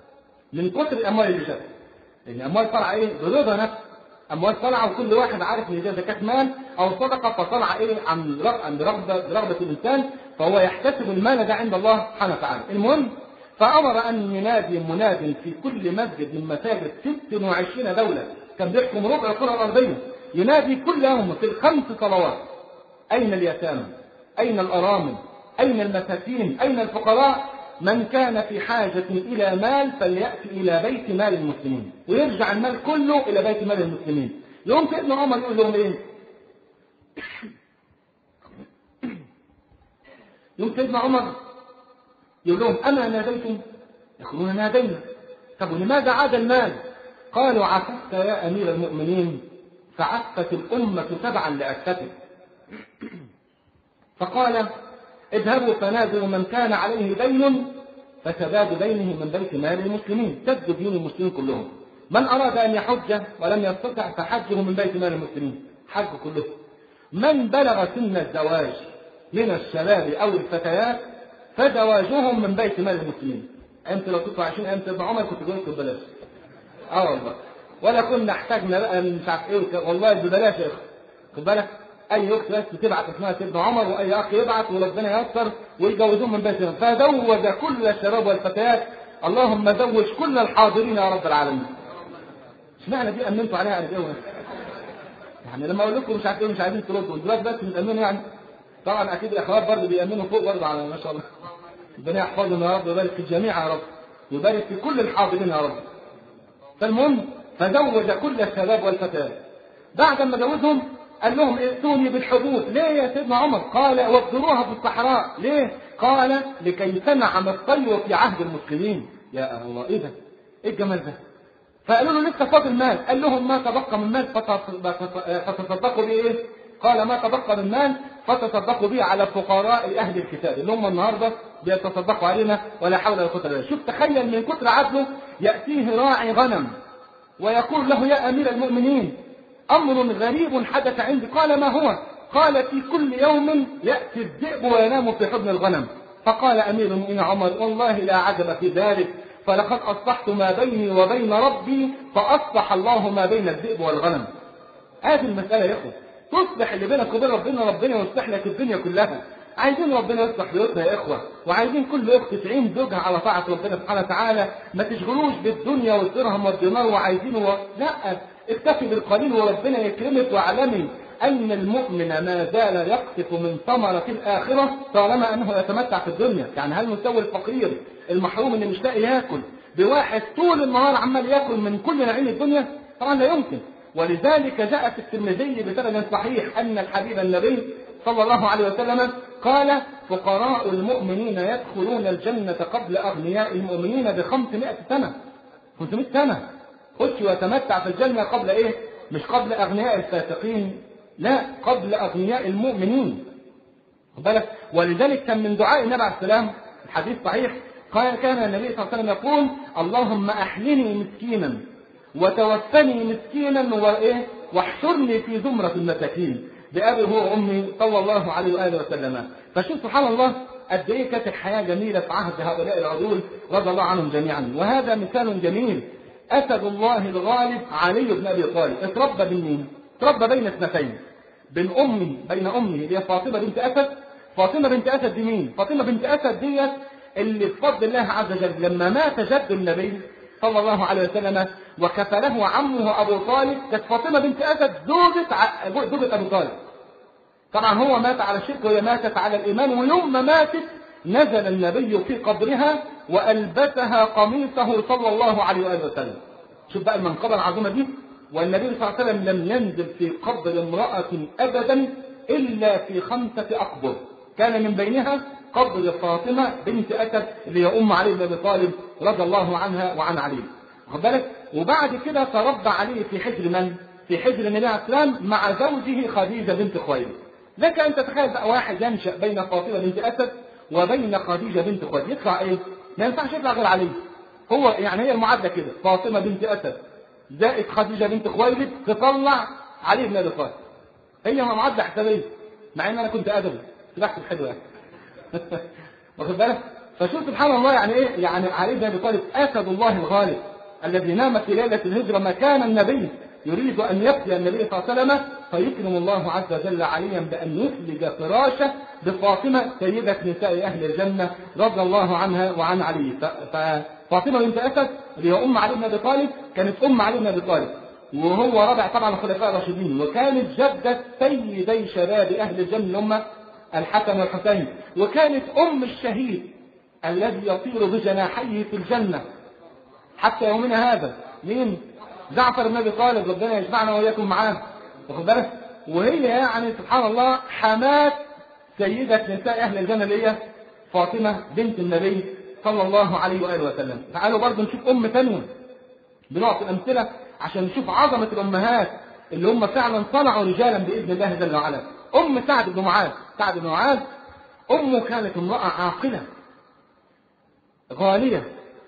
من كثر الأموال اللي جت. لأن الأموال طالعة إيه؟ برضا نفس أموال طالعة، وكل واحد عارف إن ده زكاة مال أو صدقة، فطالعة إيه عن رغبة رغبة الإنسان، فهو يحتسب المال ده عند الله سبحانه وتعالى. المهم فأمر أن ينادي مناد في كل مسجد من مساجد ست وعشرين دولة كان بيحكم ربع الكرة الأرضية، ينادي كل يوم في الخمس صلوات أين اليتامى؟ أين الأرامل؟ أين المساكين؟ أين الفقراء؟ من كان في حاجة إلى مال فليأتي إلى بيت مال المسلمين، ويرجع المال كله إلى بيت مال المسلمين. يوم سيدنا عمر يقول لهم إيه؟ يوم سيدنا عمر يقول لهم أما ناديتم؟ يقولون نادينا. طب ولماذا عاد المال؟ قالوا عففت يا أمير المؤمنين فعفت الأمة تبعا لأسفته. فقال اذهبوا فنادوا من كان عليه دين فسداد دينه من بيت مال المسلمين، سدوا دين المسلمين كلهم. من أراد أن يحج ولم يستطع فحجه من بيت مال المسلمين، حج كله. من بلغ سن الزواج من الشباب أو الفتيات فزواجهم من بيت مال المسلمين. أنت لو كنت عايشين أنت ابن عمر كنت قلت ببلاش. اه والله، ولا كنا احتاجنا بقى مش عارف ايه، والله ببلاش يا اخي. خد بالك، اي اخت بس بتبعت اسمها ابن عمر واي اخ يبعت وربنا ييسر ويجوزون من بيت مال. فزوج كل الشباب والفتيات، اللهم زوج كل الحاضرين يا رب العالمين. اشمعنى دي امنتوا عليها قد ايه؟ يعني لما اقول لكم مش عارف ايه مش عايزين تردوا دلوقتي بس بتامنوا يعني. طبعا اكيد الاخوات برضه بيامنوا فوق برضه على ما شاء الله. ربنا يحفظهم يا رب ويبارك في الجميع يا رب ويبارك في كل الحاضرين يا رب. فالمهم فزوج كل الشباب والفتيات. بعد ما جوزهم قال لهم ائتوني بالحبوب. ليه يا سيدنا عمر؟ قال وابذروها في الصحراء. ليه؟ قال لكي تنعم الطير في عهد المسلمين. يا الله، ايه ده؟ ايه الجمال ده؟ فقالوا له لسه فاضل مال. قال لهم ما تبقى من مال فتصدقوا به ايه؟ قال ما تبقى من مال فتصدقوا به على فقراء اهل الكتاب اللي هم النهارده بيتصدقوا علينا ولا حول ولا قوه الا بالله. شوف تخيل من كتر عدله ياتيه راعي غنم ويقول له يا امير المؤمنين امر غريب حدث عندي. قال ما هو؟ قال في كل يوم ياتي الذئب وينام في حضن الغنم. فقال امير المؤمنين عمر والله لا عجب في ذلك، فلقد اصلحت ما بيني وبين ربي فاصلح الله ما بين الذئب والغنم. هذه المساله يا اخوه، تصلح اللي بينك وبين ربنا، ربنا يصلح لك الدنيا كلها. عايزين ربنا يصلح بيوتنا يا اخوه، وعايزين كل اخت تعين زوجها على طاعه ربنا سبحانه وتعالى، ما تشغلوش بالدنيا والدرهم والدينار وعايزينه و... لا، اكتفي بالقليل وربنا يكرمك. واعلمي ان المؤمن ما زال يقطف من ثمره الاخره طالما انه يتمتع في الدنيا. يعني هل نسوي الفقير المحروم اللي مش لاقي ياكل بواحد طول النهار عمال ياكل من كل نعيم الدنيا؟ طبعا لا يمكن. ولذلك جاء في الترمذي بسند صحيح ان الحبيب النبي صلى الله عليه وسلم قال فقراء المؤمنين يدخلون الجنة قبل أغنياء المؤمنين بخمسمائة سنة. خمسمائة سنة خش ويتمتع في الجنة قبل إيه؟ مش قبل أغنياء الفاسقين، لا، قبل أغنياء المؤمنين. بالك. ولذلك كان من دعاء النبي عليه السلام الحديث صحيح قال كان النبي صلى الله عليه وسلم يقول اللهم أحيني مسكينا وتوفني مسكينا وإيه واحشرني في زمرة المساكين بأبي هو أمي صلى الله عليه وآله وسلم. فشوف سبحان الله قد إيه كانت الحياة جميلة في عهد هؤلاء العدول رضي الله عنهم جميعا. وهذا مثال جميل. أسد الله الغالب علي بن أبي طالب اتربى بين مين؟ اتربى بين اثنتين، بين أمي بين أمه اللي هي فاطمة بنت أسد. فاطمة بنت أسد دي مين؟ فاطمة بنت أسد ديت اللي بفضل الله عز وجل لما مات جد النبي صلى الله عليه وسلم وكفله عمه أبو طالب كانت فاطمة بنت أسد زوجة زوجة أبو طالب. طبعا هو مات على الشرك وهي ماتت على الإيمان. ويوم ما ماتت نزل النبي في قبرها وألبسها قميصه صلى الله عليه وآله وسلم. شوف بقى المنقبة العظيمة دي. والنبي صلى الله عليه وسلم لم ينزل في قبر امرأة أبدا إلا في خمسة أقبر، كان من بينها قبر فاطمة بنت أسد اللي هي أم علي بن أبي طالب رضي الله عنها وعن علي. واخد بالك؟ وبعد كده تربى علي في حجر من؟ في حجر النبي عليه السلام مع زوجه خديجة بنت خويلد. لك أن تتخيل بقى واحد ينشأ بين فاطمة بنت أسد وبين خديجة بنت خويلد، يطلع إيه؟ ما ينفعش يطلع غير علي. هو يعني هي المعادلة كده، فاطمة بنت أسد زائد خديجة بنت خويلد تطلع علي بن أبي طالب. هي معادلة حسابية، مع إن أنا كنت أدبي بحث حلوة يعني. واخد بالك؟ فشوف سبحان الله يعني إيه؟ يعني علي بن أبي طالب أسد الله الغالب الذي نام في ليلة الهجرة مكان النبي يريد أن يبقي النبي صلى الله عليه وسلم، فيكرم الله عز وجل عليا بأن يثلج فراشه بفاطمة سيدة نساء أهل الجنة رضي الله عنها وعن علي. ففاطمة بنت أسد اللي هي أم علي بن أبي طالب كانت أم علي بن أبي طالب، وهو رابع طبعا الخلفاء الراشدين، وكانت جدة سيدي شباب أهل الجنة هم الحسن والحسين، وكانت أم الشهيد الذي يطير بجناحيه في الجنة حتى يومنا هذا. مين؟ جعفر بن أبي طالب، ربنا يجمعنا وإياكم معاه. واخد بالك؟ وهي يعني سبحان الله حماة سيدة نساء أهل الجنة اللي هي فاطمة بنت النبي صلى الله عليه وآله وسلم. تعالوا برضه نشوف أم ثانية، بنعطي الأمثلة عشان نشوف عظمة الأمهات اللي هم فعلا صنعوا رجالا بإذن الله جل وعلا. أم سعد بن معاذ، سعد بن معاذ أمه كانت امرأة عاقلة غالية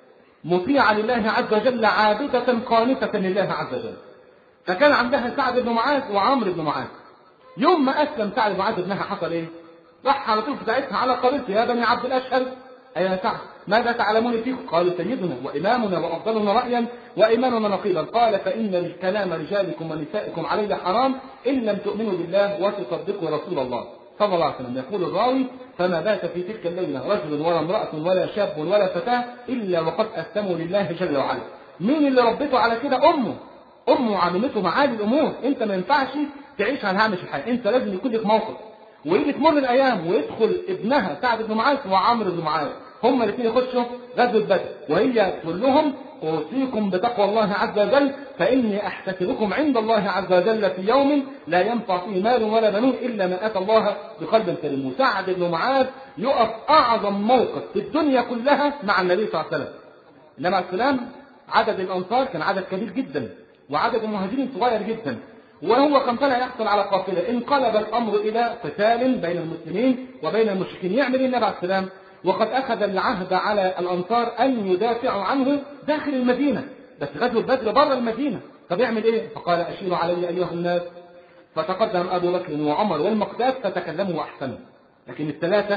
مطيعة لله عز وجل، عابدة قانتة لله عز وجل. فكان عندها سعد بن معاذ وعمرو بن معاذ. يوم ما أسلم سعد بن معاذ ابنها حصل إيه؟ راح على طول في ساعتها على قبيلته: يا بني عبد الأشهل أيها سعد ماذا تعلمون فيكم؟ قالوا: سيدنا وإمامنا وأفضلنا رأيا وإيماننا نقيبا. قال: فإن كلام رجالكم ونسائكم علي حرام إن لم تؤمنوا بالله وتصدقوا رسول الله صلى الله عليه وسلم. يقول الراوي: فما بات في تلك الليلة رجل ولا امرأة ولا شاب ولا فتاة إلا وقد أسلموا لله جل وعلا. مين اللي ربته على كده؟ أمه. أمه علمته معالي الأمور. أنت ما ينفعش تعيش على هامش الحياة، أنت لازم يكون لك موقف. ويجي تمر الأيام ويدخل ابنها سعد بن معاذ وعمرو بن معاذ، هما الاثنين يخشوا غزوة بدر، وهي تقول لهم: أوصيكم بتقوى الله عز وجل فإني أحتسبكم عند الله عز وجل في يوم لا ينفع فيه مال ولا بنون إلا من أتى الله بقلب سليم. وسعد بن معاذ يقف أعظم موقف في الدنيا كلها مع النبي صلى الله عليه وسلم. النبي عليه السلام عدد الأنصار كان عدد كبير جدا، وعدد المهاجرين صغير جدا، وهو كان طالع يحصل على قافلة. انقلب الأمر إلى قتال بين المسلمين وبين المشركين. يعمل إيه النبي عليه السلام؟ وقد أخذ العهد على الأنصار أن يدافعوا عنه داخل المدينة، بس غزوة بدر بره المدينة. طب يعمل إيه؟ فقال: أشيروا علي أيها الناس. فتقدم أبو بكر وعمر والمقداد فتكلموا وأحسنوا. لكن الثلاثة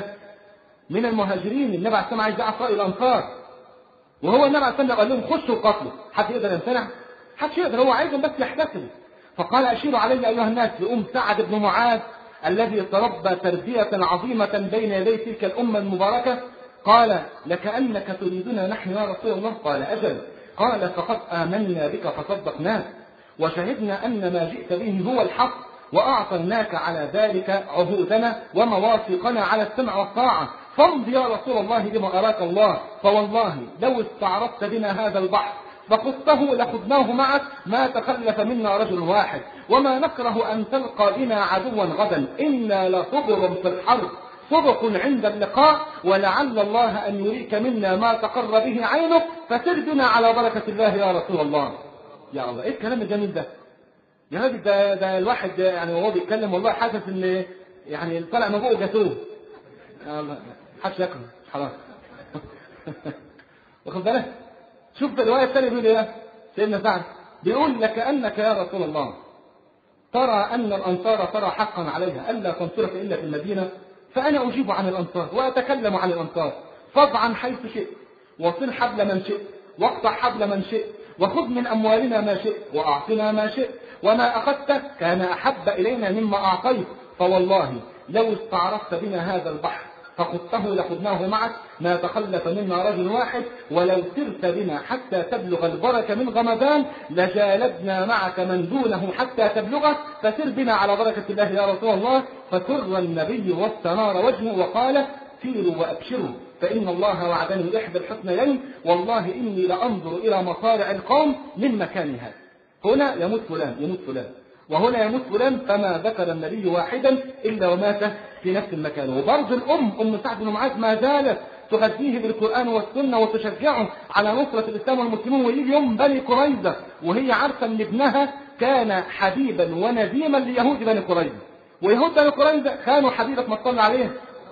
من المهاجرين النبي عليه السلام عايز يعصى الأنصار، وهو النبي عليه السلام قال لهم: خشوا قتلوا. حد يقدر يمتنع؟ حدش يقدر، هو عايزهم بس يحتسبوا. فقال: أشيروا علي أيها الناس. يقوم سعد بن معاذ الذي تربى تربية عظيمة بين يدي تلك الأمة المباركة قال: لكأنك تريدنا نحن يا رسول الله؟ قال: أجل. قال: فقد آمنا بك فصدقناك وشهدنا أن ما جئت به هو الحق وأعطيناك على ذلك عهودنا ومواثيقنا على السمع والطاعة، فامض يا رسول الله بما أراك الله، فوالله لو استعرضت بنا هذا البحر فقدته لخذناه معك ما تخلف منا رجل واحد، وما نكره أن تلقى بنا عدوا غدا، إنا لصبر في الحرب صدق عند اللقاء، ولعل الله أن يريك منا ما تقر به عينك، فسر بنا على بركة الله يا رسول الله. يا الله، إيه الكلام الجميل ده؟ يا راجل، ده, ده الواحد يعني وهو بيتكلم والله حاسس إن يعني طلع من فوق جاتوه. يا الله، محدش ياكل خلاص. واخد بالك؟ شوف الرواية الثانية بيقول ايه؟ سيدنا سعد بيقول: لكأنك يا رسول الله ترى أن الأنصار ترى حقا عليها ألا تنصرك إلا في المدينة، فأنا أجيب عن الأنصار وأتكلم عن الأنصار، فاضعن حيث شئت وصل حبل من شئت واقطع حبل من شئت وخذ من أموالنا ما شئت وأعطنا ما شئت، وما أخذت كان أحب إلينا مما أعطيت، فوالله لو استعرضت بنا هذا البحر فخذته لخذناه معك ما تخلف منا رجل واحد، ولو سرت بنا حتى تبلغ البركة من غمدان لجالدنا معك من دونه حتى تبلغه، فسر بنا على بركة الله يا رسول الله. فسر النبي واستنار وجهه وقال: سيروا وأبشروا فإن الله وعدني إحدى الحسنيين، والله إني لأنظر إلى مصارع القوم من مكان هذا. هنا يموت فلان يموت فلان وهنا يموت فلان، فما ذكر النبي واحدا إلا ومات في نفس المكان. وبرضه الأم أم سعد بن معاذ ما زالت تغذيه بالقرآن والسنة وتشجعه على نصرة الإسلام والمسلمين. ويجي يوم بني قريظة وهي عارفة أن ابنها كان حبيبا ونديما ليهود بني قريظة، ويهود بني قريظة خانوا حبيبة ما صلى عليه،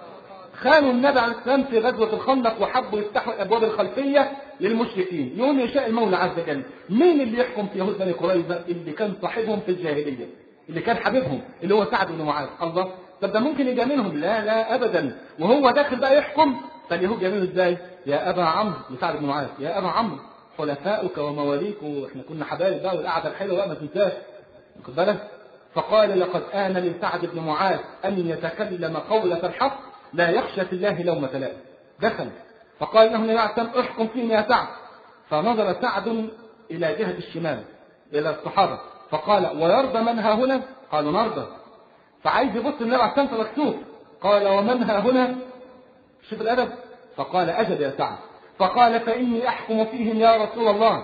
خانوا النبي عليه السلام في غزوة الخندق وحبوا يفتحوا الأبواب الخلفية للمشركين. يوم يشاء المولى عز وجل مين اللي يحكم في يهود بني قريظة؟ اللي كان صاحبهم في الجاهلية، اللي كان حبيبهم، اللي هو سعد بن معاذ. الله، طب ده ممكن يجاملهم؟ لا لا أبدا. وهو داخل بقى يحكم، فاليهود يعملوا ازاي؟ يا أبا عمرو لسعد بن معاذ: يا أبا عمرو حلفاؤك ومواليك، واحنا كنا حبايب بقى، والقعدة الحلوة بقى ما تنساش، واخد بالك؟ فقال: لقد آن لسعد بن معاذ أن يتكلم قولة الحق لا يخشى في الله لومة لائم. دخل فقال له النبي عليه الصلاة والسلام: احكم فيهم يا سعد. فنظر سعد إلى جهة الشمال إلى الصحابة فقال: ويرضى من ها هنا؟ قالوا: نرضى. فعايز يبص النبي عليه الصلاة والسلام فمكسوف، قال: ومن ها هنا؟ شوف الأدب. فقال: أجل يا سعد. فقال: فإني أحكم فيهم يا رسول الله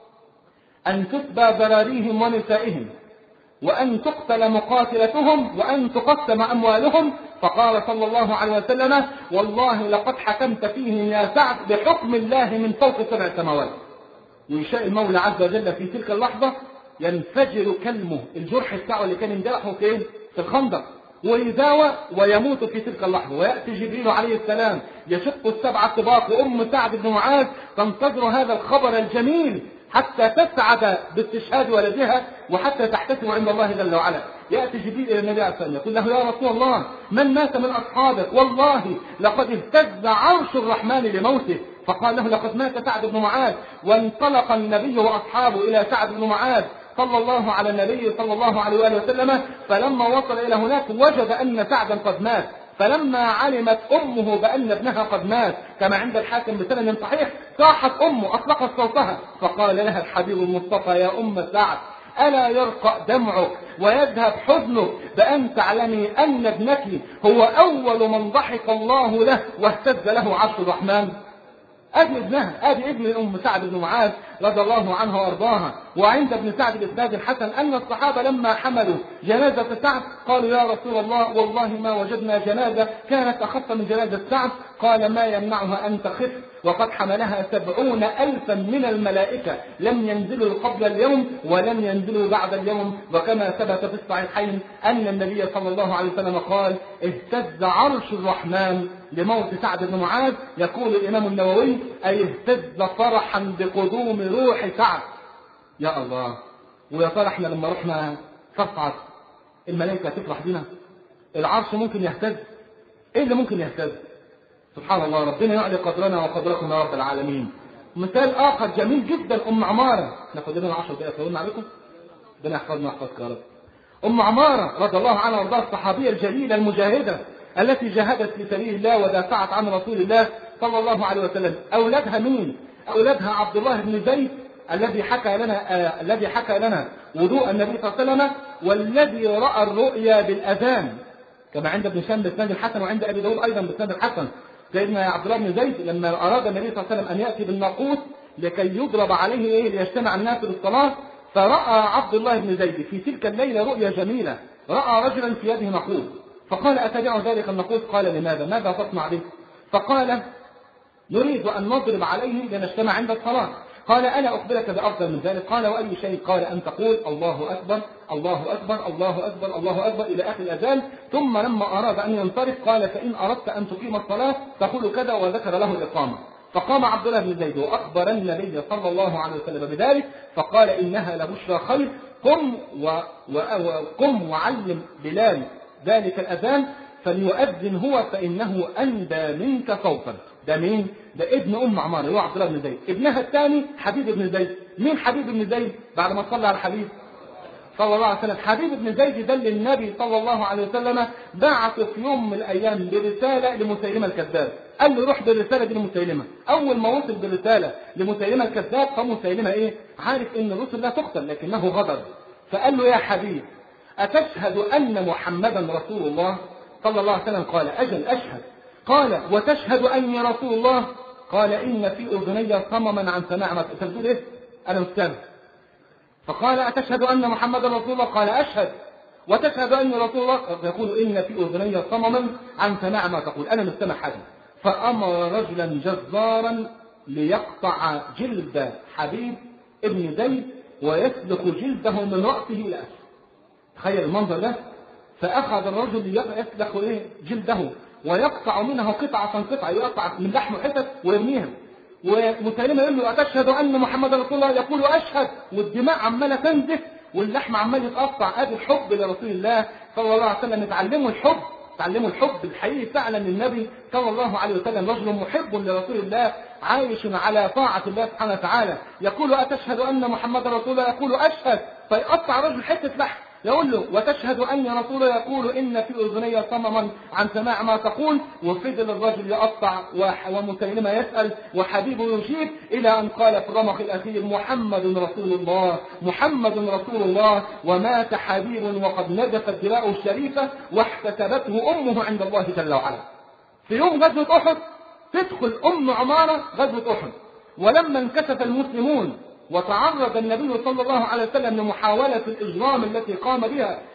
أن تتبى ذراريهم ونسائهم، وأن تقتل مقاتلتهم، وأن تقسم أموالهم، فقال صلى الله عليه وسلم: والله لقد حكمت فيهم يا سعد بحكم الله من فوق سبع سماوات. ويشاء المولى عز وجل في تلك اللحظة ينفجر كلمه، الجرح بتاعه اللي كان ينجرحه فين؟ في الخندق، ويداوى ويموت في تلك اللحظة. ويأتي جبريل عليه السلام يشق السبع طباق، وأم سعد بن معاذ تنتظر هذا الخبر الجميل حتى تسعد باستشهاد ولدها وحتى تحتسب عند الله جل وعلا. يأتي جبريل إلى النبي عليه الصلاة والسلام يقول له: يا رسول الله، من مات من أصحابك؟ والله لقد اهتز عرش الرحمن لموته. فقال له: لقد مات سعد بن معاذ. وانطلق النبي وأصحابه إلى سعد بن معاذ صلى الله على النبي صلى الله عليه وآله وسلم. فلما وصل إلى هناك وجد أن سعدا قد مات. فلما علمت أمه بأن ابنها قد مات كما عند الحاكم بسند صحيح، صاحت أمه أطلقت صوتها فقال لها الحبيب المصطفى: يا أم سعد، ألا يرقى دمعك ويذهب حزنك بأن تعلمي أن ابنك هو أول من ضحك الله له واهتز له عرش الرحمن؟ أدي ابنها، أدي ابن أم سعد بن معاذ رضي الله عنها وأرضاها. وعند ابن سعد بإسناد الحسن أن الصحابة لما حملوا جنازة سعد قالوا: يا رسول الله، والله ما وجدنا جنازة كانت أخف من جنازة سعد. قال: ما يمنعها أن تخف وقد حملها سبعون ألفا من الملائكة لم ينزلوا قبل اليوم ولم ينزلوا بعد اليوم. وكما ثبت في الصحيحين أن النبي صلى الله عليه وسلم قال: اهتز عرش الرحمن لموت سعد بن معاذ. يقول الإمام النووي: أي اهتز فرحا بقدوم روح سعد. يا الله، ويا ترى احنا لما رحنا صفعت الملائكة تفرح بنا؟ العرش ممكن يهتز؟ ايه اللي ممكن يهتز؟ سبحان الله، ربنا يعلي قدرنا وقدركم يا رب العالمين. مثال آخر جميل جدا، أم عمارة. ناخد لنا عشر دقائق طولنا عليكم؟ ربنا يحفظنا ويحفظك يا رب. أم عمارة رضي الله عنها وارضاها، الصحابية الجليلة المجاهدة التي جاهدت في سبيل الله ودافعت عن رسول الله صلى الله عليه وسلم. أولادها مين؟ أولادها عبد الله بن زيد الذي حكى لنا آه الذي حكى لنا وضوء النبي صلى الله عليه وسلم، والذي رأى الرؤيا بالأذان كما عند ابن هشام بإسناد الحسن، وعند أبي داود أيضا بإسناد الحسن. سيدنا عبد الله بن زيد لما أراد النبي صلى الله عليه وسلم أن يأتي بالناقوس لكي يضرب عليه إيه ليجتمع الناس للصلاة، فرأى عبد الله بن زيد في تلك الليلة رؤيا جميلة، رأى رجلا في يده ناقوس، فقال: أتبع ذلك الناقوس؟ قال: لماذا؟ ماذا تصنع به؟ فقال: نريد أن نضرب عليه لنجتمع عند الصلاة. قال: ألا أخبرك بأفضل من ذلك؟ قال: وأي شيء؟ قال: أن تقول الله أكبر الله أكبر الله أكبر الله أكبر إلى آخر الأذان. ثم لما أراد أن ينصرف قال: فإن أردت أن تقيم الصلاة تقول كذا، وذكر له الإقامة. فقام عبد الله بن زيد وأخبر النبي صلى الله عليه وسلم بذلك، فقال: إنها لبشرى خير، قم وقم وعلم بلال ذلك الأذان فليؤذن هو فإنه أندى منك صوتا. ده مين؟ ده ابن أم عمارة، هو عبد الله بن زيد. ابنها الثاني حبيب بن زيد. مين حبيب بن زيد؟ بعد ما صلى على الحبيب صلى الله عليه وسلم، حبيب بن زيد ده اللي النبي صلى الله عليه وسلم بعث في يوم من الأيام برسالة لمسيلمة الكذاب. قال له: روح بالرسالة دي لمسيلمة. أول ما وصل بالرسالة لمسيلمة الكذاب فمسيلمة إيه؟ عارف إن الرسل لا تقتل لكنه غدر، فقال له: يا حبيب، أتشهد أن محمدا رسول الله صلى الله عليه وسلم؟ قال: أجل أشهد. قال: وتشهد أني رسول الله؟ قال: إن في أذني صمما عن سماع ما تقول. إيه؟ أنا مستمع. فقال: أتشهد أن محمدا رسول الله؟ قال: أشهد. وتشهد أني رسول الله؟ يقول: إن في أذني صمما عن سماع ما تقول، أنا مستمع حاجة. فأمر رجلا جزارا ليقطع جلد حبيب ابن زيد ويسلك جلده من رأسه إلى أسفل. تخيل المنظر ده. فأخذ الرجل يسلك إيه جلده ويقطع منها قطعة قطعة، يقطع من لحمه حتت ويرميها. ومسيلمة يقول له: أتشهد أن محمد رسول الله؟ يقول: أشهد. والدماء عمالة تنزف واللحم عمال يتقطع. ادي الحب لرسول الله صلى الله عليه وسلم. نتعلموا الحب، تعلموا الحب الحقيقي فعلا للنبي صلى الله عليه وسلم. رجل محب لرسول الله عايش على طاعة الله سبحانه وتعالى. يقول: أتشهد أن محمد رسول الله؟ يقول: أشهد. فيقطع رجل حتة لحم، يقول له: وتشهد أني رسول الله؟ يقول: إن في أذني صمما عن سماع ما تقول. وفضل الرجل يقطع ومسيلمة يسأل وحبيبه يجيب، إلى أن قال في الرمق الأخير: محمد رسول الله محمد رسول الله. ومات حبيب وقد نزفت دماؤه الشريفة واحتسبته أمه عند الله جل وعلا. في يوم غزوة أحد تدخل أم عمارة غزوة أحد، ولما انكشف المسلمون وتعرض النبي صلى الله عليه وسلم لمحاولة الإجرام التي قام بها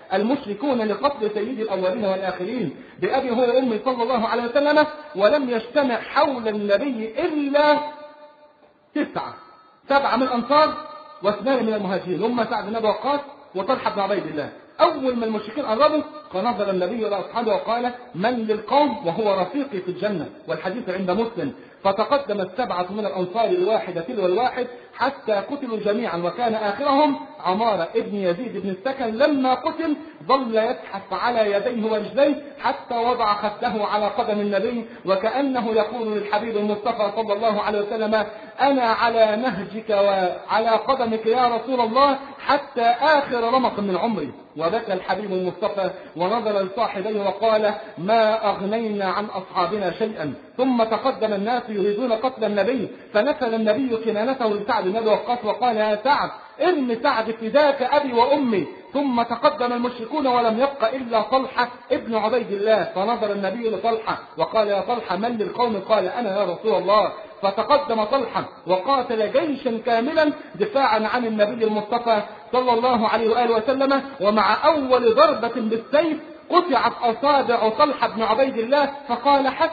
المشركون لقتل سيد الأولين والآخرين بأبي هو وأمي صلى الله عليه وسلم، ولم يجتمع حول النبي إلا تسعة، سبعة من الأنصار واثنان من المهاجرين، هم سعد بن أبي وقاص وطلحة بن عبيد الله. أول ما المشركين قربوا فنظر النبي إلى أصحابه وقال: من للقوم وهو رفيقي في الجنة، والحديث عند مسلم. فتقدم السبعة من الأنصار الواحد تلو الواحد حتى قتلوا جميعا، وكان آخرهم عمارة ابن يزيد بن السكن. لما قتل ظل يزحف على يديه ورجليه حتى وضع خده على قدم النبي، وكأنه يقول للحبيب المصطفى صلى الله عليه وسلم: أنا على نهجك وعلى قدمك يا رسول الله حتى آخر رمق من عمري. وبكى الحبيب المصطفى ونظر لصاحبيه وقال: ما أغنينا عن أصحابنا شيئا. ثم تقدم الناس يريدون قتل النبي، فنفذ النبي كنانته لسعد بن أبي وقاص وقال: يا سعد ارم سعد فداك أبي وأمي. ثم تقدم المشركون ولم يبق إلا طلحة ابن عبيد الله، فنظر النبي لطلحة وقال: يا طلحة من للقوم؟ قال: أنا يا رسول الله. فتقدم طلحة وقاتل جيشا كاملا دفاعا عن النبي المصطفى صلى الله عليه وآله وسلم. ومع أول ضربة بالسيف قطعت أصابع طلحة بن عبيد الله، فقال: حسب،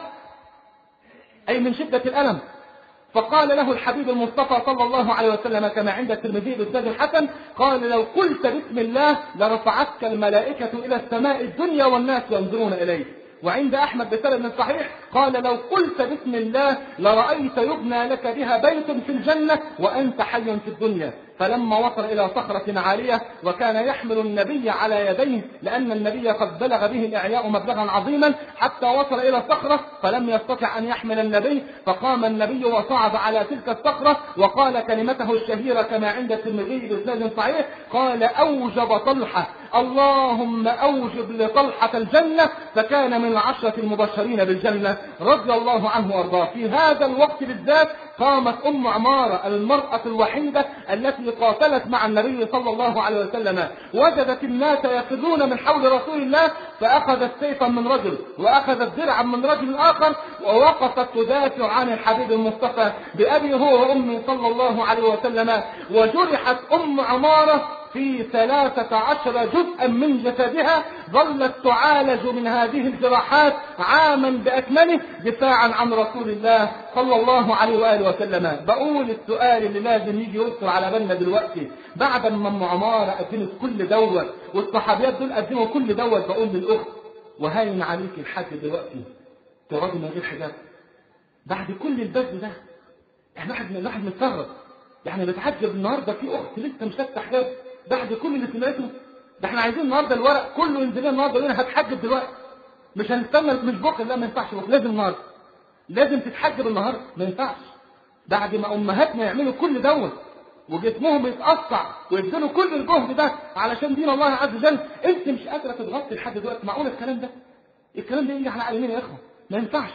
أي من شدة الألم. فقال له الحبيب المصطفى صلى الله عليه وسلم كما عند الترمذي بإسناد الحسن، قال: لو قلت بسم الله لرفعتك الملائكة إلى السماء الدنيا والناس ينظرون إليك. وعند أحمد بسند صحيح قال: لو قلت بسم الله لرأيت يبنى لك بها بيت في الجنة وأنت حي في الدنيا. فلما وصل إلى صخرة عالية وكان يحمل النبي على يديه، لأن النبي قد بلغ به الإعياء مبلغا عظيما، حتى وصل إلى الصخرة فلم يستطع أن يحمل النبي، فقام النبي وصعد على تلك الصخرة وقال كلمته الشهيرة كما عند الترمذي بإسناد صحيح، قال: أوجب طلحة، اللهم أوجب لطلحة الجنة، فكان من العشرة المبشرين بالجنة رضي الله عنه وارضاه. في هذا الوقت بالذات قامت أم عمارة المرأة الوحيدة التي قاتلت مع النبي صلى الله عليه وسلم، وجدت الناس يفرون من حول رسول الله، فأخذت سيفا من رجل وأخذت درعا من رجل آخر ووقفت تدافع عن الحبيب المصطفى بأبي هو وأمي صلى الله عليه وسلم. وجرحت أم عمارة في ثلاثة عشر جزءا من جسدها، ظلت تعالج من هذه الجراحات عاما بأكمله دفاعا عن رسول الله صلى الله عليه وآله وسلم. بقول السؤال اللي لازم يجي يوصل على بالنا دلوقتي، بعد ما ام عمارة قدمت كل دوت والصحابيات دول قدموا كل دوت، بقول للأخت: وهاين عليك الحاج دلوقتي تقعدي من غير حجاب بعد كل البذل ده؟ احنا واحد الواحد مستغرب، يعني بتحجب النهارده في اخت لسه مش لابسه حجاب بعد كل اللي سمعته ده؟ احنا عايزين النهارده الورق كله ينزل لنا النهارده يقول لنا هتحجب دلوقتي، مش هنستنى، مش بكره، لا ما ينفعش بكره، لازم النهارده، لازم تتحجب النهارده، ما ينفعش. بعد ما امهاتنا يعملوا كل دوت وجسمهم يتقطع ويبذلوا كل الجهد ده علشان دين الله عز وجل، انت مش قادره تتغطي لحد دلوقتي؟ معقول الكلام ده؟ الكلام ده يجي على عقل مين يا اخوه؟ ما ينفعش.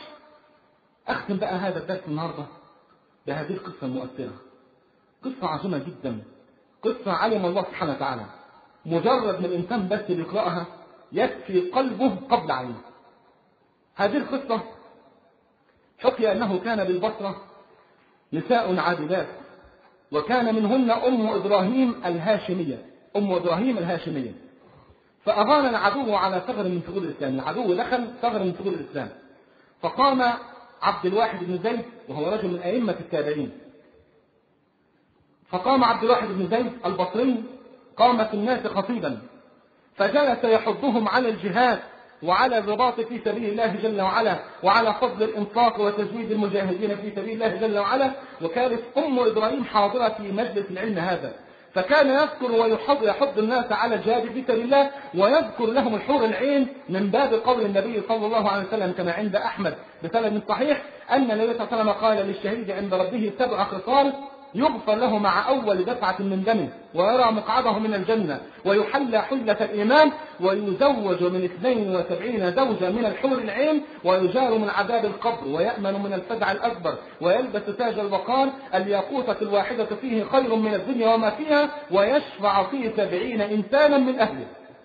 اختم بقى هذا الدرس النهارده بهذه القصه المؤثره، قصه عظيمه جدا، قصة علم الله سبحانه وتعالى مجرد من الإنسان بس بيقرأها يكفي قلبه قبل عينه. هذه القصة حكي أنه كان بالبصرة نساء عابدات، وكان منهن أم إبراهيم الهاشمية، أم إبراهيم الهاشمية. فأغان العدو على ثغر من ثغور الإسلام، العدو دخل ثغر من ثغور الإسلام، فقام عبد الواحد بن زيد وهو رجل من أئمة التابعين، فقام عبد الواحد بن زيد البصري قام في الناس خطيبا، فجلس يحضهم على الجهاد وعلى الرباط في سبيل الله جل وعلا، وعلى فضل الإنفاق وتزويد المجاهدين في سبيل الله جل وعلا. وكانت أم إبراهيم حاضرة في مجلس العلم هذا، فكان يذكر ويحض يحض الناس على الجهاد في سبيل الله، ويذكر لهم الحور العين من باب قول النبي صلى الله عليه وسلم كما عند أحمد بسند صحيح أن النبي صلى الله عليه وسلم قال للشهيد عند ربه سبع خصال يغفر له مع أول دفعة من دمه، ويرى مقعده من الجنة، ويحلى حلة الإيمان، ويزوج من اثنين وسبعين زوجة من الحور العين، ويجار من عذاب القبر، ويأمن من الفزع الأكبر، ويلبس تاج الوقار، الياقوتة الواحدة فيه خير من الدنيا وما فيها، ويشفع فيه سبعين إنسانا من أهله.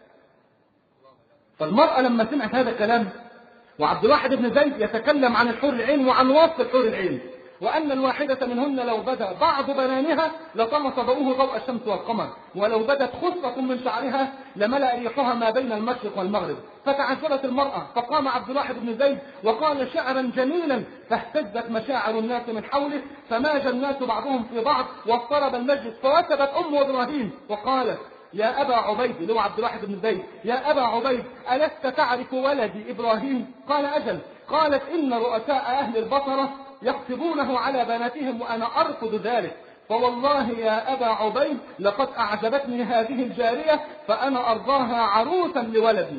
فالمرأة لما سمعت هذا الكلام وعبد الواحد بن زيد يتكلم عن الحور العين وعن وصف الحور العين، وأن الواحدة منهن لو بدا بعض بنانها لطمس ضوءه ضوء الشمس والقمر، ولو بدت خصة من شعرها لملأ ريحها ما بين المشرق والمغرب. فتعجبت المرأة، فقام عبد الواحد بن زيد وقال شعرا جميلا، فاهتزت مشاعر الناس من حوله، فماج الناس بعضهم في بعض واضطرب المجلس. فوثبت أم إبراهيم وقالت يا أبا عبيد، اللي هو عبد الواحد بن زيد، يا أبا عبيد ألست تعرف ولدي إبراهيم؟ قال أجل. قالت إن رؤساء أهل البصرة يخطبونه على بناتهم وأنا أرفض ذلك، فوالله يا أبا عبيد لقد أعجبتني هذه الجارية فأنا أرضاها عروسا لولدي،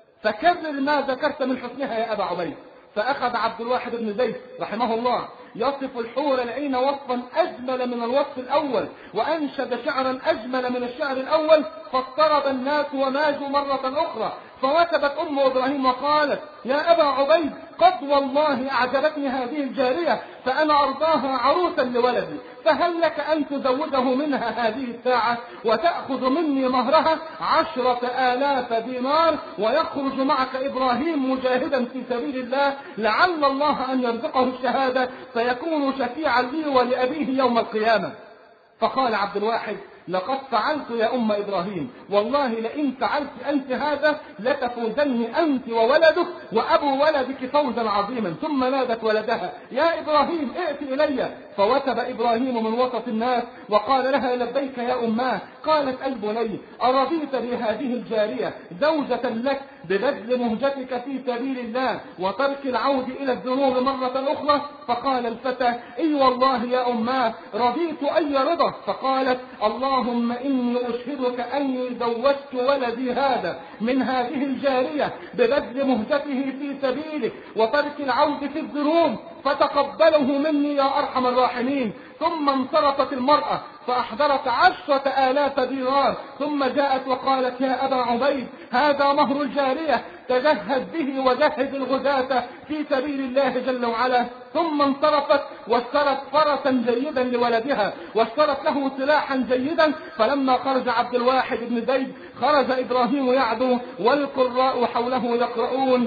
فكرر ما ذكرت من حسنها يا أبا عبيد. فأخذ عبد الواحد بن زيد رحمه الله يصف الحور العين وصفا أجمل من الوصف الأول، وأنشد شعرا أجمل من الشعر الأول، فاضطرب الناس وماجوا مرة أخرى. فوثبت أم إبراهيم وقالت يا أبا عبيد قد والله أعجبتني هذه الجارية فأنا أرضاها عروسا لولدي، فهل لك أن تزوجه منها هذه الساعة وتأخذ مني مهرها عشرة آلاف دينار، ويخرج معك إبراهيم مجاهدا في سبيل الله لعل الله أن يرزقه الشهادة فيكون شفيعا لي ولأبيه يوم القيامة. فقال عبد الواحد لقد فعلت يا أم إبراهيم، والله لئن فعلت أنت هذا لتفوزني أنت وولدك وأبو ولدك فوزا عظيما. ثم نادت ولدها يا إبراهيم ائت إلي، فوثب إبراهيم من وسط الناس وقال لها لبيك يا أماه. قالت أي بني أرضيت بهذه الجارية زوجة لك ببذل مهجتك في سبيل الله وترك العود إلى الذنوب مرة أخرى؟ فقال الفتى اي والله يا أماه رضيت أي رضا. فقالت اللهم إني أشهدك أني زوجت ولدي هذا من هذه الجارية ببذل مهجته في سبيلك وترك العود في الذنوب فتقبله مني يا أرحم الراحمين. ثم انصرفت المرأة فأحضرت عشرة آلاف دينار، ثم جاءت وقالت يا أبا عبيد هذا مهر الجارية تجهز به وجهز الغزاة في سبيل الله جل وعلا. ثم انصرفت واشترت فرسا جيدا لولدها واشترت له سلاحا جيدا. فلما خرج عبد الواحد بن زيد خرج إبراهيم يعدو والقراء حوله يقرؤون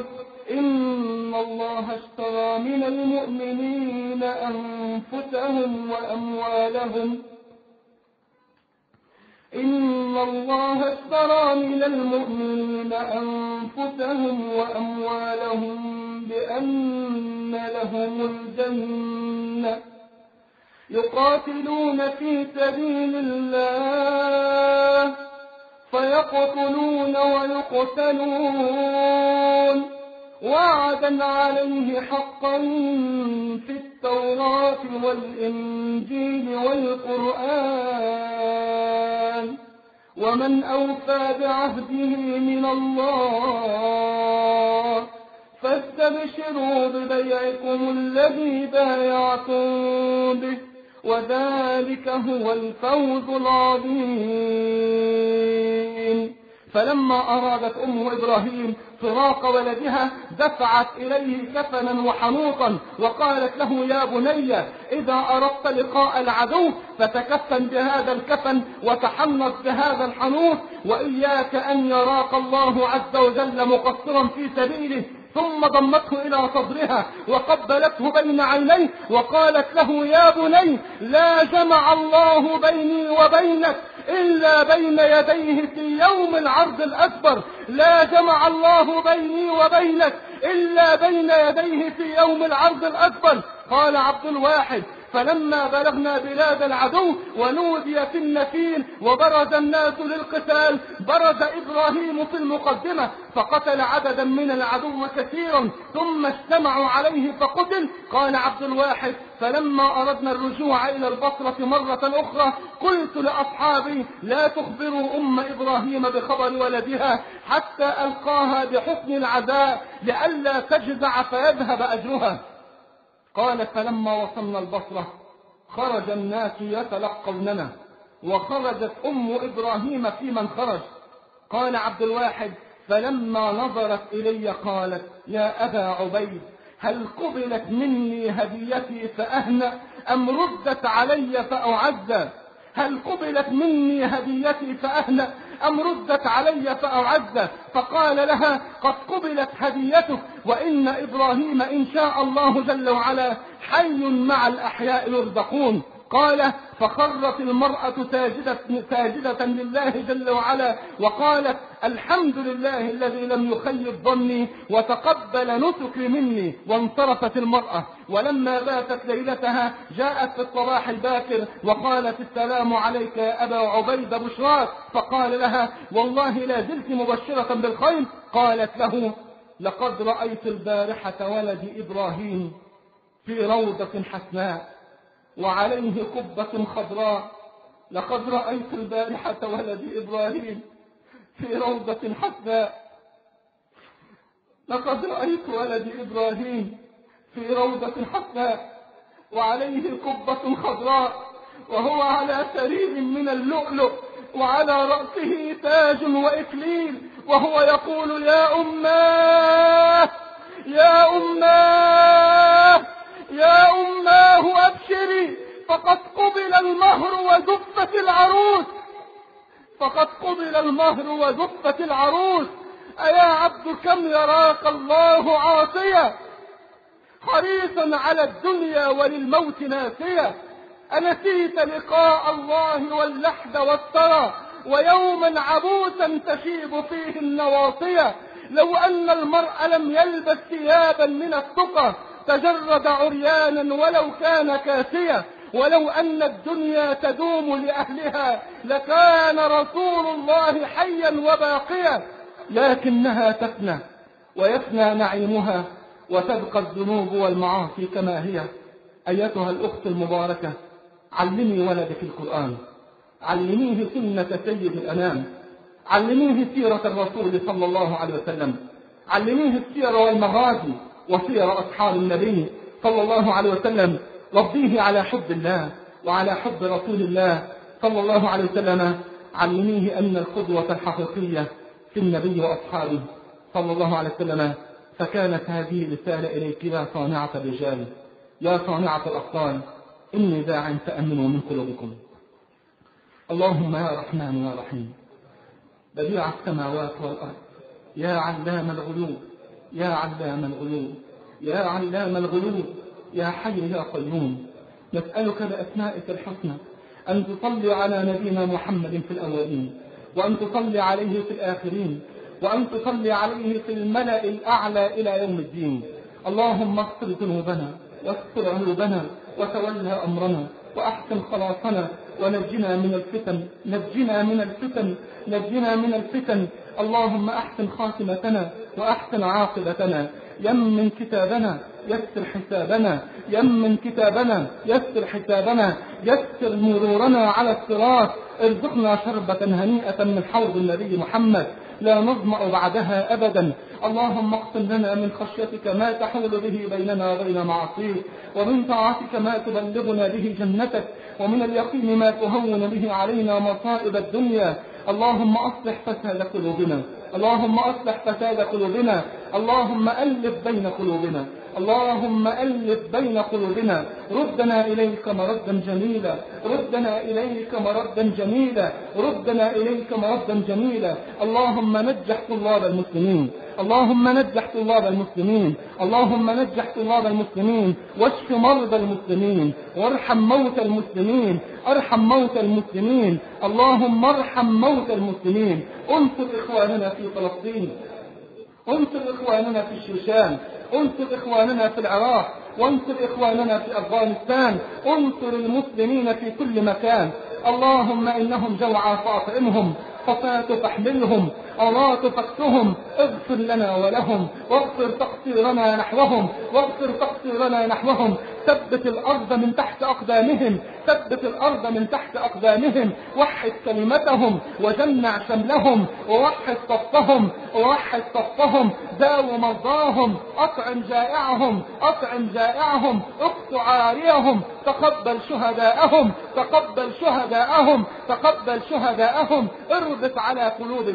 إن الله اشترى من المؤمنين أنفسهم وأموالهم إن الله اشترى من المؤمنين أنفسهم وأموالهم بأن لهم الجنة يقاتلون في سبيل الله فيقتلون ويقتلون وعدا عليه حقا في التوراة والإنجيل والقرآن ومن أوفى بعهده من الله فاستبشروا ببيعكم الذي بايعتم به وذلك هو الفوز العظيم. فلما أرادت أم إبراهيم فراق ولدها دفعت إليه كفنا وحنوطا وقالت له يا بني إذا أردت لقاء العدو فتكفن بهذا الكفن وتحنط بهذا الحنوط وإياك أن يراك الله عز وجل مقصرا في سبيله. ثم ضمته إلى صدرها وقبلته بين عينيه وقالت له يا بني لا جمع الله بيني وبينك إلا بين يديه في يوم العرض الأكبر، لا جمع الله بيني وبينك إلا بين يديه في يوم العرض الأكبر. قال عبد الواحد فلما بلغنا بلاد العدو ونودي في النفير وبرز الناس للقتال برز إبراهيم في المقدمة فقتل عددا من العدو كثيرا ثم اجتمعوا عليه فقتل. قال عبد الواحد فلما أردنا الرجوع إلى البصرة مرة أخرى قلت لأصحابي لا تخبروا أم إبراهيم بخبر ولدها حتى ألقاها بحسن العزاء لئلا تجزع فيذهب أجرها. قال فلما وصلنا البصرة خرج الناس يتلقوننا وخرجت أم إبراهيم في من خرج. قال عبد الواحد فلما نظرت إلي قالت يا أبا عبيد هل قبلت مني هديتي فأهنأ أم ردت علي فأعزى؟ هل قبلت مني هديتي فأهنأ أم ردت علي فأعز؟ فقال لها قد قبلت هديتك، وإن إبراهيم إن شاء الله جل وعلا حي مع الأحياء يرزقون. قال فخرت المرأة ساجدة, ساجدة لله جل وعلا وقالت الحمد لله الذي لم يخيب ظني وتقبل نسكي مني. وانصرفت المرأة، ولما باتت ليلتها جاءت في الصباح الباكر وقالت السلام عليك يا أبا عبيد بشراك. فقال لها والله لا زلت مبشرة بالخير. قالت له لقد رأيت البارحة ولد إبراهيم في روضة حسناء وعليه قبة خضراء. لقد رأيت البارحة ولد إبراهيم في روضة حسناء لقد رأيت ولد إبراهيم في روضة حسناء وعليه قبة خضراء وهو على سرير من اللؤلؤ وعلى رأسه تاج وإكليل وهو يقول يا أماه يا أماه يا أماه أبشري فقد قبل المهر وزفت العروس فقد قبل المهر وزفت العروس. أيا عبد كم يراك الله عاصيا حريصا على الدنيا وللموت ناسيا. أنسيت لقاء الله واللحد والثرى ويوما عبوسا تشيب فيه النواصية. لو أن المرء لم يلبس ثيابا من التقى تجرد عريانا ولو كان كاسيا. ولو أن الدنيا تدوم لأهلها لكان رسول الله حيا وباقيا، لكنها تفنى ويفنى نعيمها وتبقى الذنوب والمعاصي كما هي. أيتها الأخت المباركة، علمي ولدك القرآن، علميه سنة سيد الأنام، علميه سيرة الرسول صلى الله عليه وسلم، علميه السير والمغازي وسير أصحاب النبي صلى الله عليه وسلم. ربيه على حب الله وعلى حب رسول الله صلى الله عليه وسلم. علميه أن القدوة الحقيقية في النبي وأصحابه صلى الله عليه وسلم. فكانت هذه رسالة إليك يا صانعة الرجال، يا صانعة الأبطال، إني داع تأمنوا من قلوبكم. اللهم يا رحمن يا رحيم، بديع السماوات والأرض، يا علام الغيوب، يا علام الغيوب، يا علام الغيوب، يا حي يا قيوم، نسألك بأسمائك الحسنى أن تصلي على نبينا محمد في الأولين، وأن تصلي عليه في الآخرين، وأن تصلي عليه في الملأ الأعلى إلى يوم الدين. اللهم اغفر ذنوبنا واستر عيوبنا وتولى أمرنا وأحسن خلاصنا ونجنا من الفتن نجنا من الفتن نجنا من الفتن. اللهم أحسن خاتمتنا وأحسن عاقبتنا. يمن كتابنا يسر حسابنا، يمن كتابنا يسر حسابنا، يسر مرورنا على الصراط. ارزقنا شربة هنيئة من حوض النبي محمد لا نظمأ بعدها أبدا. اللهم اقسم لنا من خشيتك ما تحول به بيننا وبين معصيك، ومن طاعتك ما تبلغنا به جنتك، ومن اليقين ما تهون به علينا مصائب الدنيا. اللهم أصلح فساد قلوبنا، اللهم أصلح فساد قلوبنا، اللهم ألف بين قلوبنا، اللهم ألف بين قلوبنا. ردنا إليك مردا جميلا، ردنا إليك مردا جميلا، ردنا إليك مردا جميلا. اللهم نجح طلاب المسلمين، اللهم نجح طلاب المسلمين، اللهم نجح طلاب المسلمين، واشف مرضى المسلمين، وارحم موتى المسلمين، ارحم موتى المسلمين. اللهم ارحم موتى المسلمين. انصر إخواننا في فلسطين، انصر إخواننا في الشيشان، انصر إخواننا في العراق، وانصر إخواننا في أفغانستان، انصر المسلمين في كل مكان. اللهم إنهم جوعى فاطعمهم، خفاة فاحملهم، أرات فاكسهم. اغفر لنا ولهم، واغفر تقصيرنا نحوهم، واغفر تقصيرنا نحوهم. ثبت الأرض من تحت أقدامهم، ثبت الأرض من تحت أقدامهم. وحد كلمتهم وجمع شملهم، ووحد صفهم، ووحد صفهم. داو مرضاهم، أطعم جائعهم، أطعم جائعهم، اقص عاريهم. تقبل شهداءهم، تقبل شهداءهم، تقبل شهداءهم. اربط على قلوب ذويهم،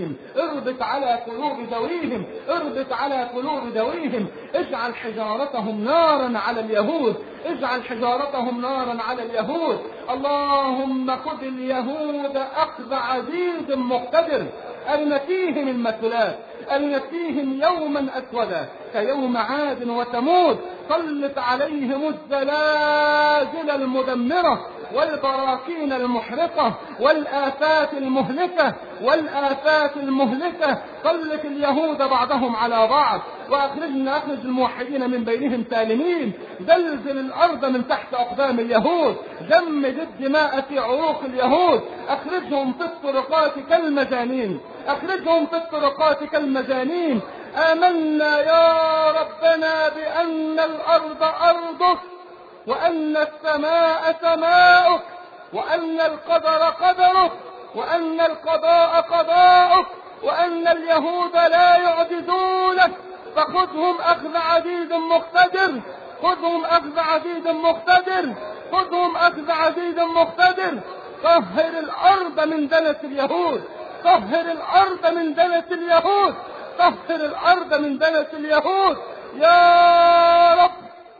ذويهم، اربط على قلوب ذويهم، اربط على قلوب ذويهم. اجعل حجارتهم نارا على اليهود، اجعل حجارتهم نارا على اليهود. اللهم خذ اليهود أخذ عزيز مقتدر، أرنا فيهم المثلات، أرنا فيهم يوما أسودا كيوم عاد وثمود. سلط عليهم الزلازل المدمرة والبراكين المحرقة والآفات المهلكة والآفات المهلكة. سلط اليهود بعضهم على بعض، وأخرجنا أخرج الموحدين من بينهم سالمين. زلزل الأرض من تحت أقدام اليهود، جمد الدماء في عروق اليهود. أخرجهم في الطرقات كالمجانين، أخرجهم في الطرقات كالمجانين. آمنا يا ربنا بأن الأرض أرضك، وأن السماء سماؤك، وأن القدر قدرك، وأن القضاء قضاؤك، وأن اليهود لا يعجزونك. فخذهم أخذ عزيز مقتدر، خذهم أخذ عزيز مقتدر، خذهم أخذ عزيز مقتدر. طهر الأرض من دنس اليهود، طهر الأرض من دنس اليهود، طهر الأرض من دنس اليهود يا رب.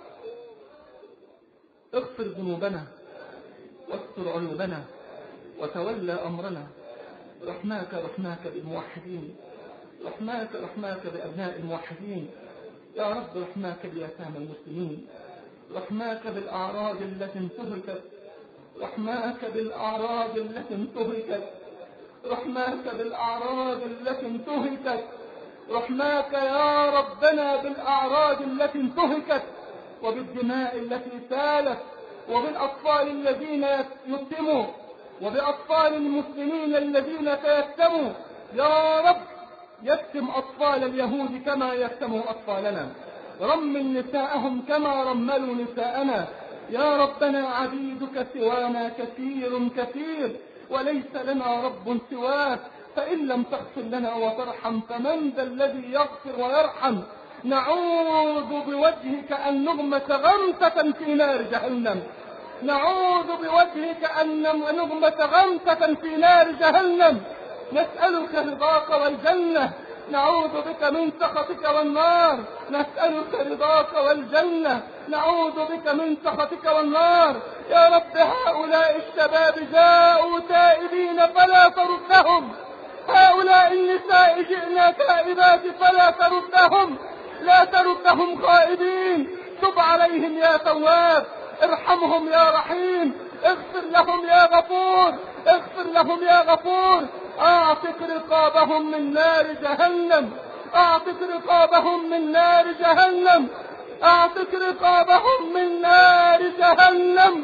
اغفر ذنوبنا واستر عيوبنا وتولى أمرنا. رحماك رحماك بالموحدين، رحماك رحماك بأبناء الموحدين يا رب. رحماك بيتامى المسلمين، رحماك بالأعراض التي انتهكت، رحماك بالأعراض التي انتهكت، رحماك بالأعراض التي انتهكت، رحماك يا ربنا بالأعراض التي انتهكت، وبالدماء التي سالت، وبالأطفال الذين يتموا، وبأطفال المسلمين الذين سيتموا يا رب. يتم أطفال اليهود كما يتموا أطفالنا، رمل نساءهم كما رملوا نساءنا يا ربنا. عبيدك سوانا كثير كثير، وليس لنا رب سواك. فإن لم تغفر لنا وترحم فمن ذا الذي يغفر ويرحم؟ نعوذ بوجهك أن نغمس غمسة في نار جهنم، نعوذ بوجهك أن نغمس غمسة في نار جهنم. نسألك رضاك والجنة، نعوذ بك من سخطك والنار. نسألك رضاك والجنة، نعوذ بك من سخطك والنار يا رب. هؤلاء الشباب جاءوا تائبين فلا تردهم، هؤلاء النساء جئنا تائبات فلا تردهم، لا تردهم خائبين. تب عليهم يا تواب، ارحمهم يا رحيم، اغفر لهم يا غفور، اغفر لهم يا غفور. اعتق رقابهم من نار جهنم، اعتق رقابهم من نار جهنم، اعتق رقابهم من نار جهنم.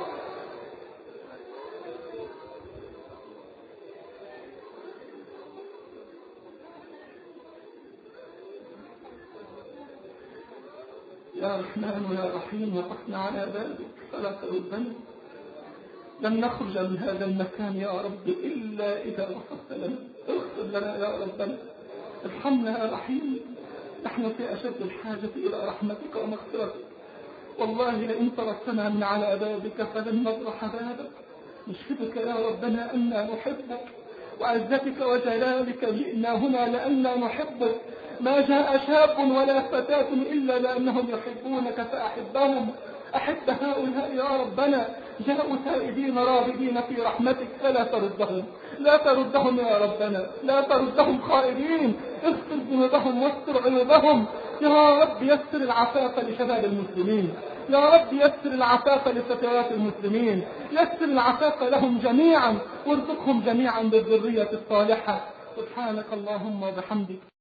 يا رحمن يا رحيم، وقفنا على بابك فلا تردنا. لن نخرج من هذا المكان يا رب إلا إذا غفرت لنا. اغفر لنا يا ربنا، ارحمنا يا رحيم. نحن في أشد الحاجة إلى رحمتك ومغفرتك. والله لئن تركتنا من على بابك فلن نبرح بابك. نشهدك يا ربنا أننا نحبك، وعزتك وجلالك جئنا هنا لأننا نحبك. ما جاء شاب ولا فتاة إلا لأنهم يحبونك فأحبهم. أحب هؤلاء يا ربنا، جاءوا تائبين راغبين في رحمتك فلا تردهم، لا تردهم يا ربنا، لا تردهم خائبين. اغفر ذنوبهم واستر عيوبهم يا رب. يسر العفاف لشباب المسلمين يا رب، يسر العفاف لفتيات المسلمين، يسر العفاف لهم جميعا، وارزقهم جميعا بالذرية الصالحة. سبحانك اللهم وبحمدك.